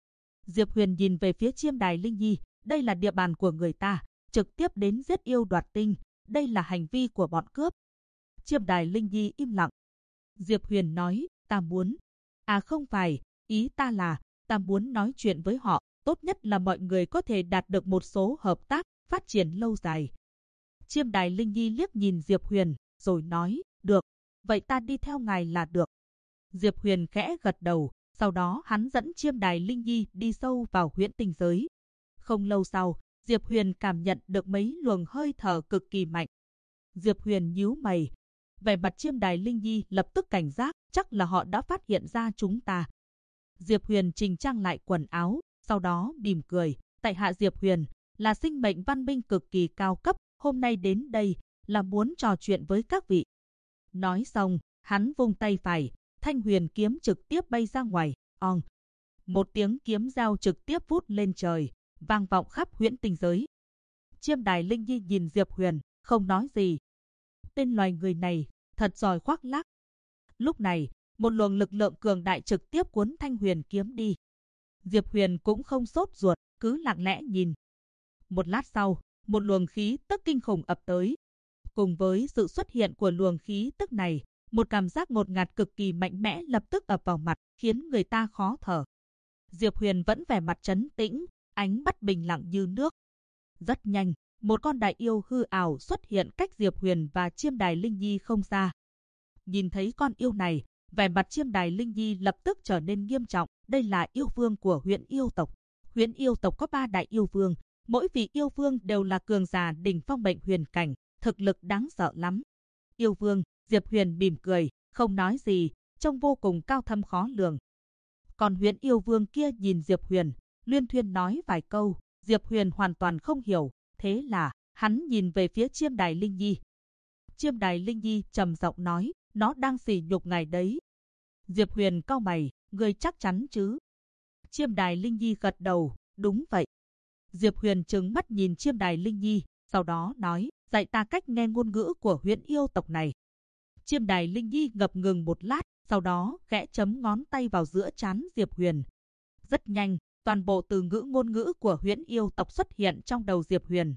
Diệp Huyền nhìn về phía Chiêm Đài Linh Nhi, đây là địa bàn của người ta, trực tiếp đến giết yêu đoạt tinh, đây là hành vi của bọn cướp. Chiêm Đài Linh Nhi im lặng. Diệp Huyền nói, ta muốn. À không phải, ý ta là, ta muốn nói chuyện với họ, tốt nhất là mọi người có thể đạt được một số hợp tác, phát triển lâu dài. Chiêm Đài Linh Nhi liếc nhìn Diệp Huyền, rồi nói, được, vậy ta đi theo ngài là được. Diệp Huyền khẽ gật đầu, sau đó hắn dẫn Chiêm Đài Linh Nhi đi sâu vào huyễn tinh giới. Không lâu sau, Diệp Huyền cảm nhận được mấy luồng hơi thở cực kỳ mạnh. Diệp Huyền nhíu mày. Vẻ mặt Chiêm Đài Linh Nhi lập tức cảnh giác, chắc là họ đã phát hiện ra chúng ta. Diệp Huyền chỉnh trang lại quần áo, sau đó mỉm cười. Tại hạ Diệp Huyền, là sinh mệnh văn minh cực kỳ cao cấp, hôm nay đến đây là muốn trò chuyện với các vị. Nói xong, hắn vung tay phải, thanh huyền kiếm trực tiếp bay ra ngoài. Ong! Một tiếng kiếm giao trực tiếp vút lên trời, vang vọng khắp huyễn tinh giới. Chiêm Đài Linh Nhi nhìn Diệp Huyền, không nói gì. Tên loài người này, thật giỏi khoác lác. Lúc này, một luồng lực lượng cường đại trực tiếp cuốn thanh huyền kiếm đi. Diệp Huyền cũng không sốt ruột, cứ lặng lẽ nhìn. Một lát sau, một luồng khí tức kinh khủng ập tới. Cùng với sự xuất hiện của luồng khí tức này, một cảm giác ngột ngạt cực kỳ mạnh mẽ lập tức ập vào mặt, khiến người ta khó thở. Diệp Huyền vẫn vẻ mặt trấn tĩnh, ánh mắt bình lặng như nước. Rất nhanh, một con đại yêu hư ảo xuất hiện cách Diệp Huyền và Chiêm Đài Linh Nhi không xa. Nhìn thấy con yêu này, vẻ mặt Chiêm Đài Linh Nhi lập tức trở nên nghiêm trọng. Đây là yêu vương của Huyễn Yêu tộc. Huyễn Yêu tộc có 3 đại yêu vương, mỗi vị yêu vương đều là cường giả đỉnh phong mệnh huyền cảnh, thực lực đáng sợ lắm. Yêu vương, Diệp Huyền mỉm cười, không nói gì, trông vô cùng cao thâm khó lường. Còn Huyễn Yêu vương kia nhìn Diệp Huyền, luyên thuyên nói vài câu, Diệp Huyền hoàn toàn không hiểu, thế là hắn nhìn về phía Chiêm Đài Linh Nhi. Chiêm Đài Linh Nhi trầm giọng nói, nó đang sỉ nhục ngài đấy. Diệp Huyền cau mày, ngươi chắc chắn chứ? Chiêm Đài Linh Nhi gật đầu, đúng vậy. Diệp Huyền trừng mắt nhìn Chiêm Đài Linh Nhi, sau đó nói, dạy ta cách nghe ngôn ngữ của Huyễn Yêu tộc này. Chiêm Đài Linh Nhi ngập ngừng một lát, sau đó khẽ chấm ngón tay vào giữa trán Diệp Huyền. Rất nhanh, toàn bộ từ ngữ ngôn ngữ của Huyễn Yêu tộc xuất hiện trong đầu Diệp Huyền.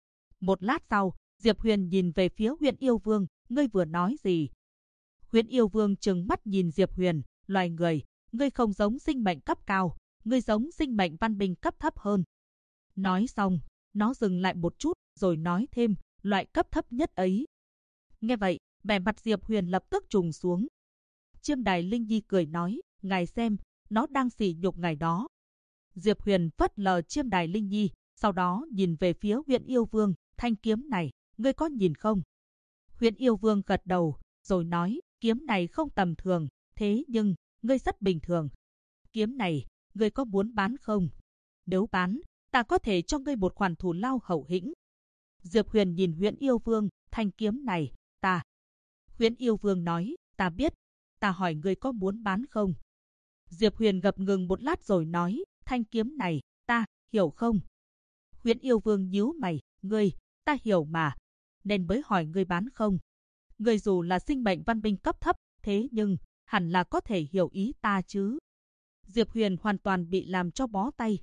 Một lát sau, Diệp Huyền nhìn về phía Huyễn Yêu Vương, ngươi vừa nói gì? Huyễn Yêu Vương trừng mắt nhìn Diệp Huyền, loài người, ngươi không giống sinh mệnh cấp cao, ngươi giống sinh mệnh văn minh cấp thấp hơn. Nói xong, nó dừng lại một chút, rồi nói thêm, loại cấp thấp nhất ấy. Nghe vậy, vẻ mặt Diệp Huyền lập tức trùng xuống. Chiêm Đài Linh Nhi cười nói, ngài xem, nó đang sỉ nhục ngài đó. Diệp Huyền phất lờ Chiêm Đài Linh Nhi, sau đó nhìn về phía Huyễn Yêu Vương, thanh kiếm này, ngươi có nhìn không? Huyễn Yêu Vương gật đầu, rồi nói, kiếm này không tầm thường, thế nhưng, ngươi rất bình thường. Kiếm này, ngươi có muốn bán không? Nếu bán, ta có thể cho ngươi một khoản thù lao hậu hĩnh. Diệp Huyền nhìn Huyễn Yêu Vương, thanh kiếm này, ta. Huyễn Yêu Vương nói, ta biết, ta hỏi ngươi có muốn bán không? Diệp Huyền ngập ngừng một lát rồi nói, thanh kiếm này, ta, hiểu không? Huyễn Yêu Vương nhíu mày, ngươi, ta hiểu mà, nên mới hỏi ngươi bán không? Ngươi dù là sinh mệnh văn minh cấp thấp, thế nhưng, hẳn là có thể hiểu ý ta chứ? Diệp Huyền hoàn toàn bị làm cho bó tay.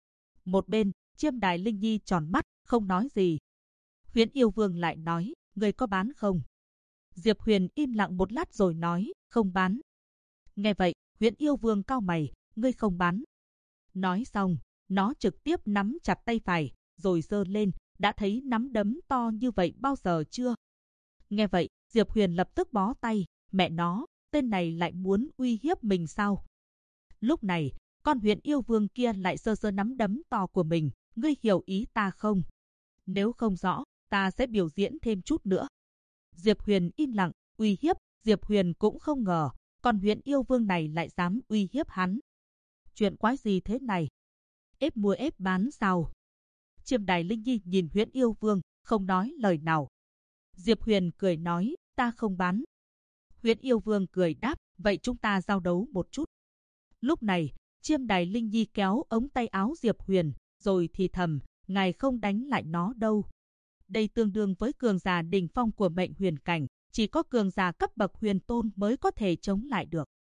Một bên, Chiêm Đài Linh Nhi tròn mắt, không nói gì. Huyễn Yêu Vương lại nói, ngươi có bán không? Diệp Huyền im lặng một lát rồi nói, không bán. Nghe vậy, Huyễn Yêu Vương cau mày, ngươi không bán. Nói xong, nó trực tiếp nắm chặt tay phải, rồi giơ lên, đã thấy nắm đấm to như vậy bao giờ chưa? Nghe vậy, Diệp Huyền lập tức bó tay, mẹ nó, tên này lại muốn uy hiếp mình sao? Lúc này, con Huyễn Yêu Vương kia lại giơ giơ nắm đấm to của mình, ngươi hiểu ý ta không? Nếu không rõ, ta sẽ biểu diễn thêm chút nữa. Diệp Huyền im lặng, uy hiếp, Diệp Huyền cũng không ngờ, con Huyễn Yêu Vương này lại dám uy hiếp hắn. Chuyện quái gì thế này? Ép mua ép bán sao? Chiêm Đài Linh Nhi nhìn Huyễn Yêu Vương, không nói lời nào. Diệp Huyền cười nói, ta không bán. Huyễn Yêu Vương cười đáp, vậy chúng ta giao đấu một chút. Lúc này, Chiêm Đài Linh Nhi kéo ống tay áo Diệp Huyền, rồi thì thầm, ngài không đánh lại nó đâu. Đây tương đương với cường giả đỉnh phong của mệnh huyền cảnh, chỉ có cường giả cấp bậc huyền tôn mới có thể chống lại được.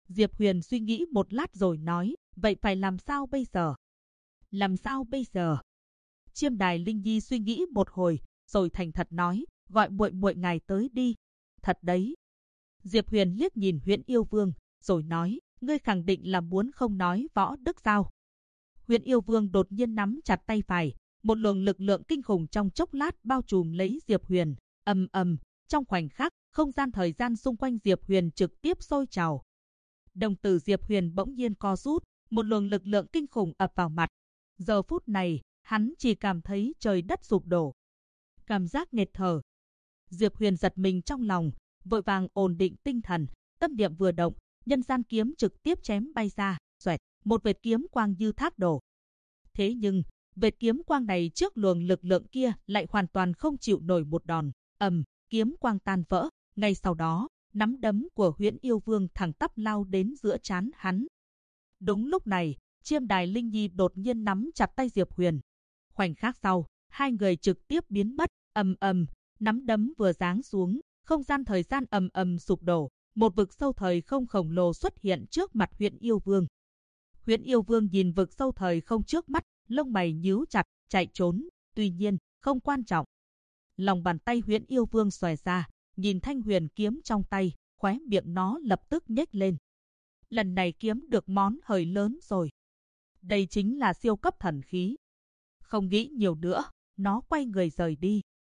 Diệp Huyền suy nghĩ một lát rồi nói, vậy phải làm sao bây giờ? Làm sao bây giờ? Chiêm Đài Linh Nhi suy nghĩ một hồi, rồi thành thật nói, gọi muội muội ngài tới đi. Thật đấy. Diệp Huyền liếc nhìn Huyễn Yêu Vương, rồi nói, ngươi khẳng định là muốn không nói võ đức sao? Huyễn Yêu Vương đột nhiên nắm chặt tay phải, một luồng lực lượng kinh khủng trong chốc lát bao trùm lấy Diệp Huyền. Ầm ầm, trong khoảnh khắc, không gian thời gian xung quanh Diệp Huyền trực tiếp sôi trào. Đồng tử Diệp Huyền bỗng nhiên co rút, một luồng lực lượng kinh khủng ập vào mặt. Giờ phút này, hắn chỉ cảm thấy trời đất sụp đổ. Cảm giác nghẹt thở. Diệp Huyền giật mình trong lòng, vội vàng ổn định tinh thần, tâm niệm vừa động, nhân gian kiếm trực tiếp chém bay ra, xoẹt, một vệt kiếm quang như thác đổ. Thế nhưng, vệt kiếm quang này trước luồng lực lượng kia lại hoàn toàn không chịu nổi một đòn. Kiếm quang tan vỡ, ngay sau đó, nắm đấm của Huyễn Yêu Vương thẳng tắp lao đến giữa trán hắn. Đúng lúc này, Chiêm Đài Linh Nhi đột nhiên nắm chặt tay Diệp Huyền. Khoảnh khắc sau, hai người trực tiếp biến mất. Nắm đấm vừa giáng xuống, không gian thời gian sụp đổ, một vực sâu thời không khổng lồ xuất hiện trước mặt Huyễn Yêu Vương. Huyễn Yêu Vương nhìn vực sâu thời không trước mắt, lông mày nhíu chặt, chạy trốn, tuy nhiên, không quan trọng. Lòng bàn tay Huyễn Yêu Vương xòe ra, nhìn thanh huyền kiếm trong tay, khóe miệng nó lập tức nhếch lên. Lần này kiếm được món hời lớn rồi. Đây chính là siêu cấp thần khí. Không nghĩ nhiều nữa, nó quay người rời đi.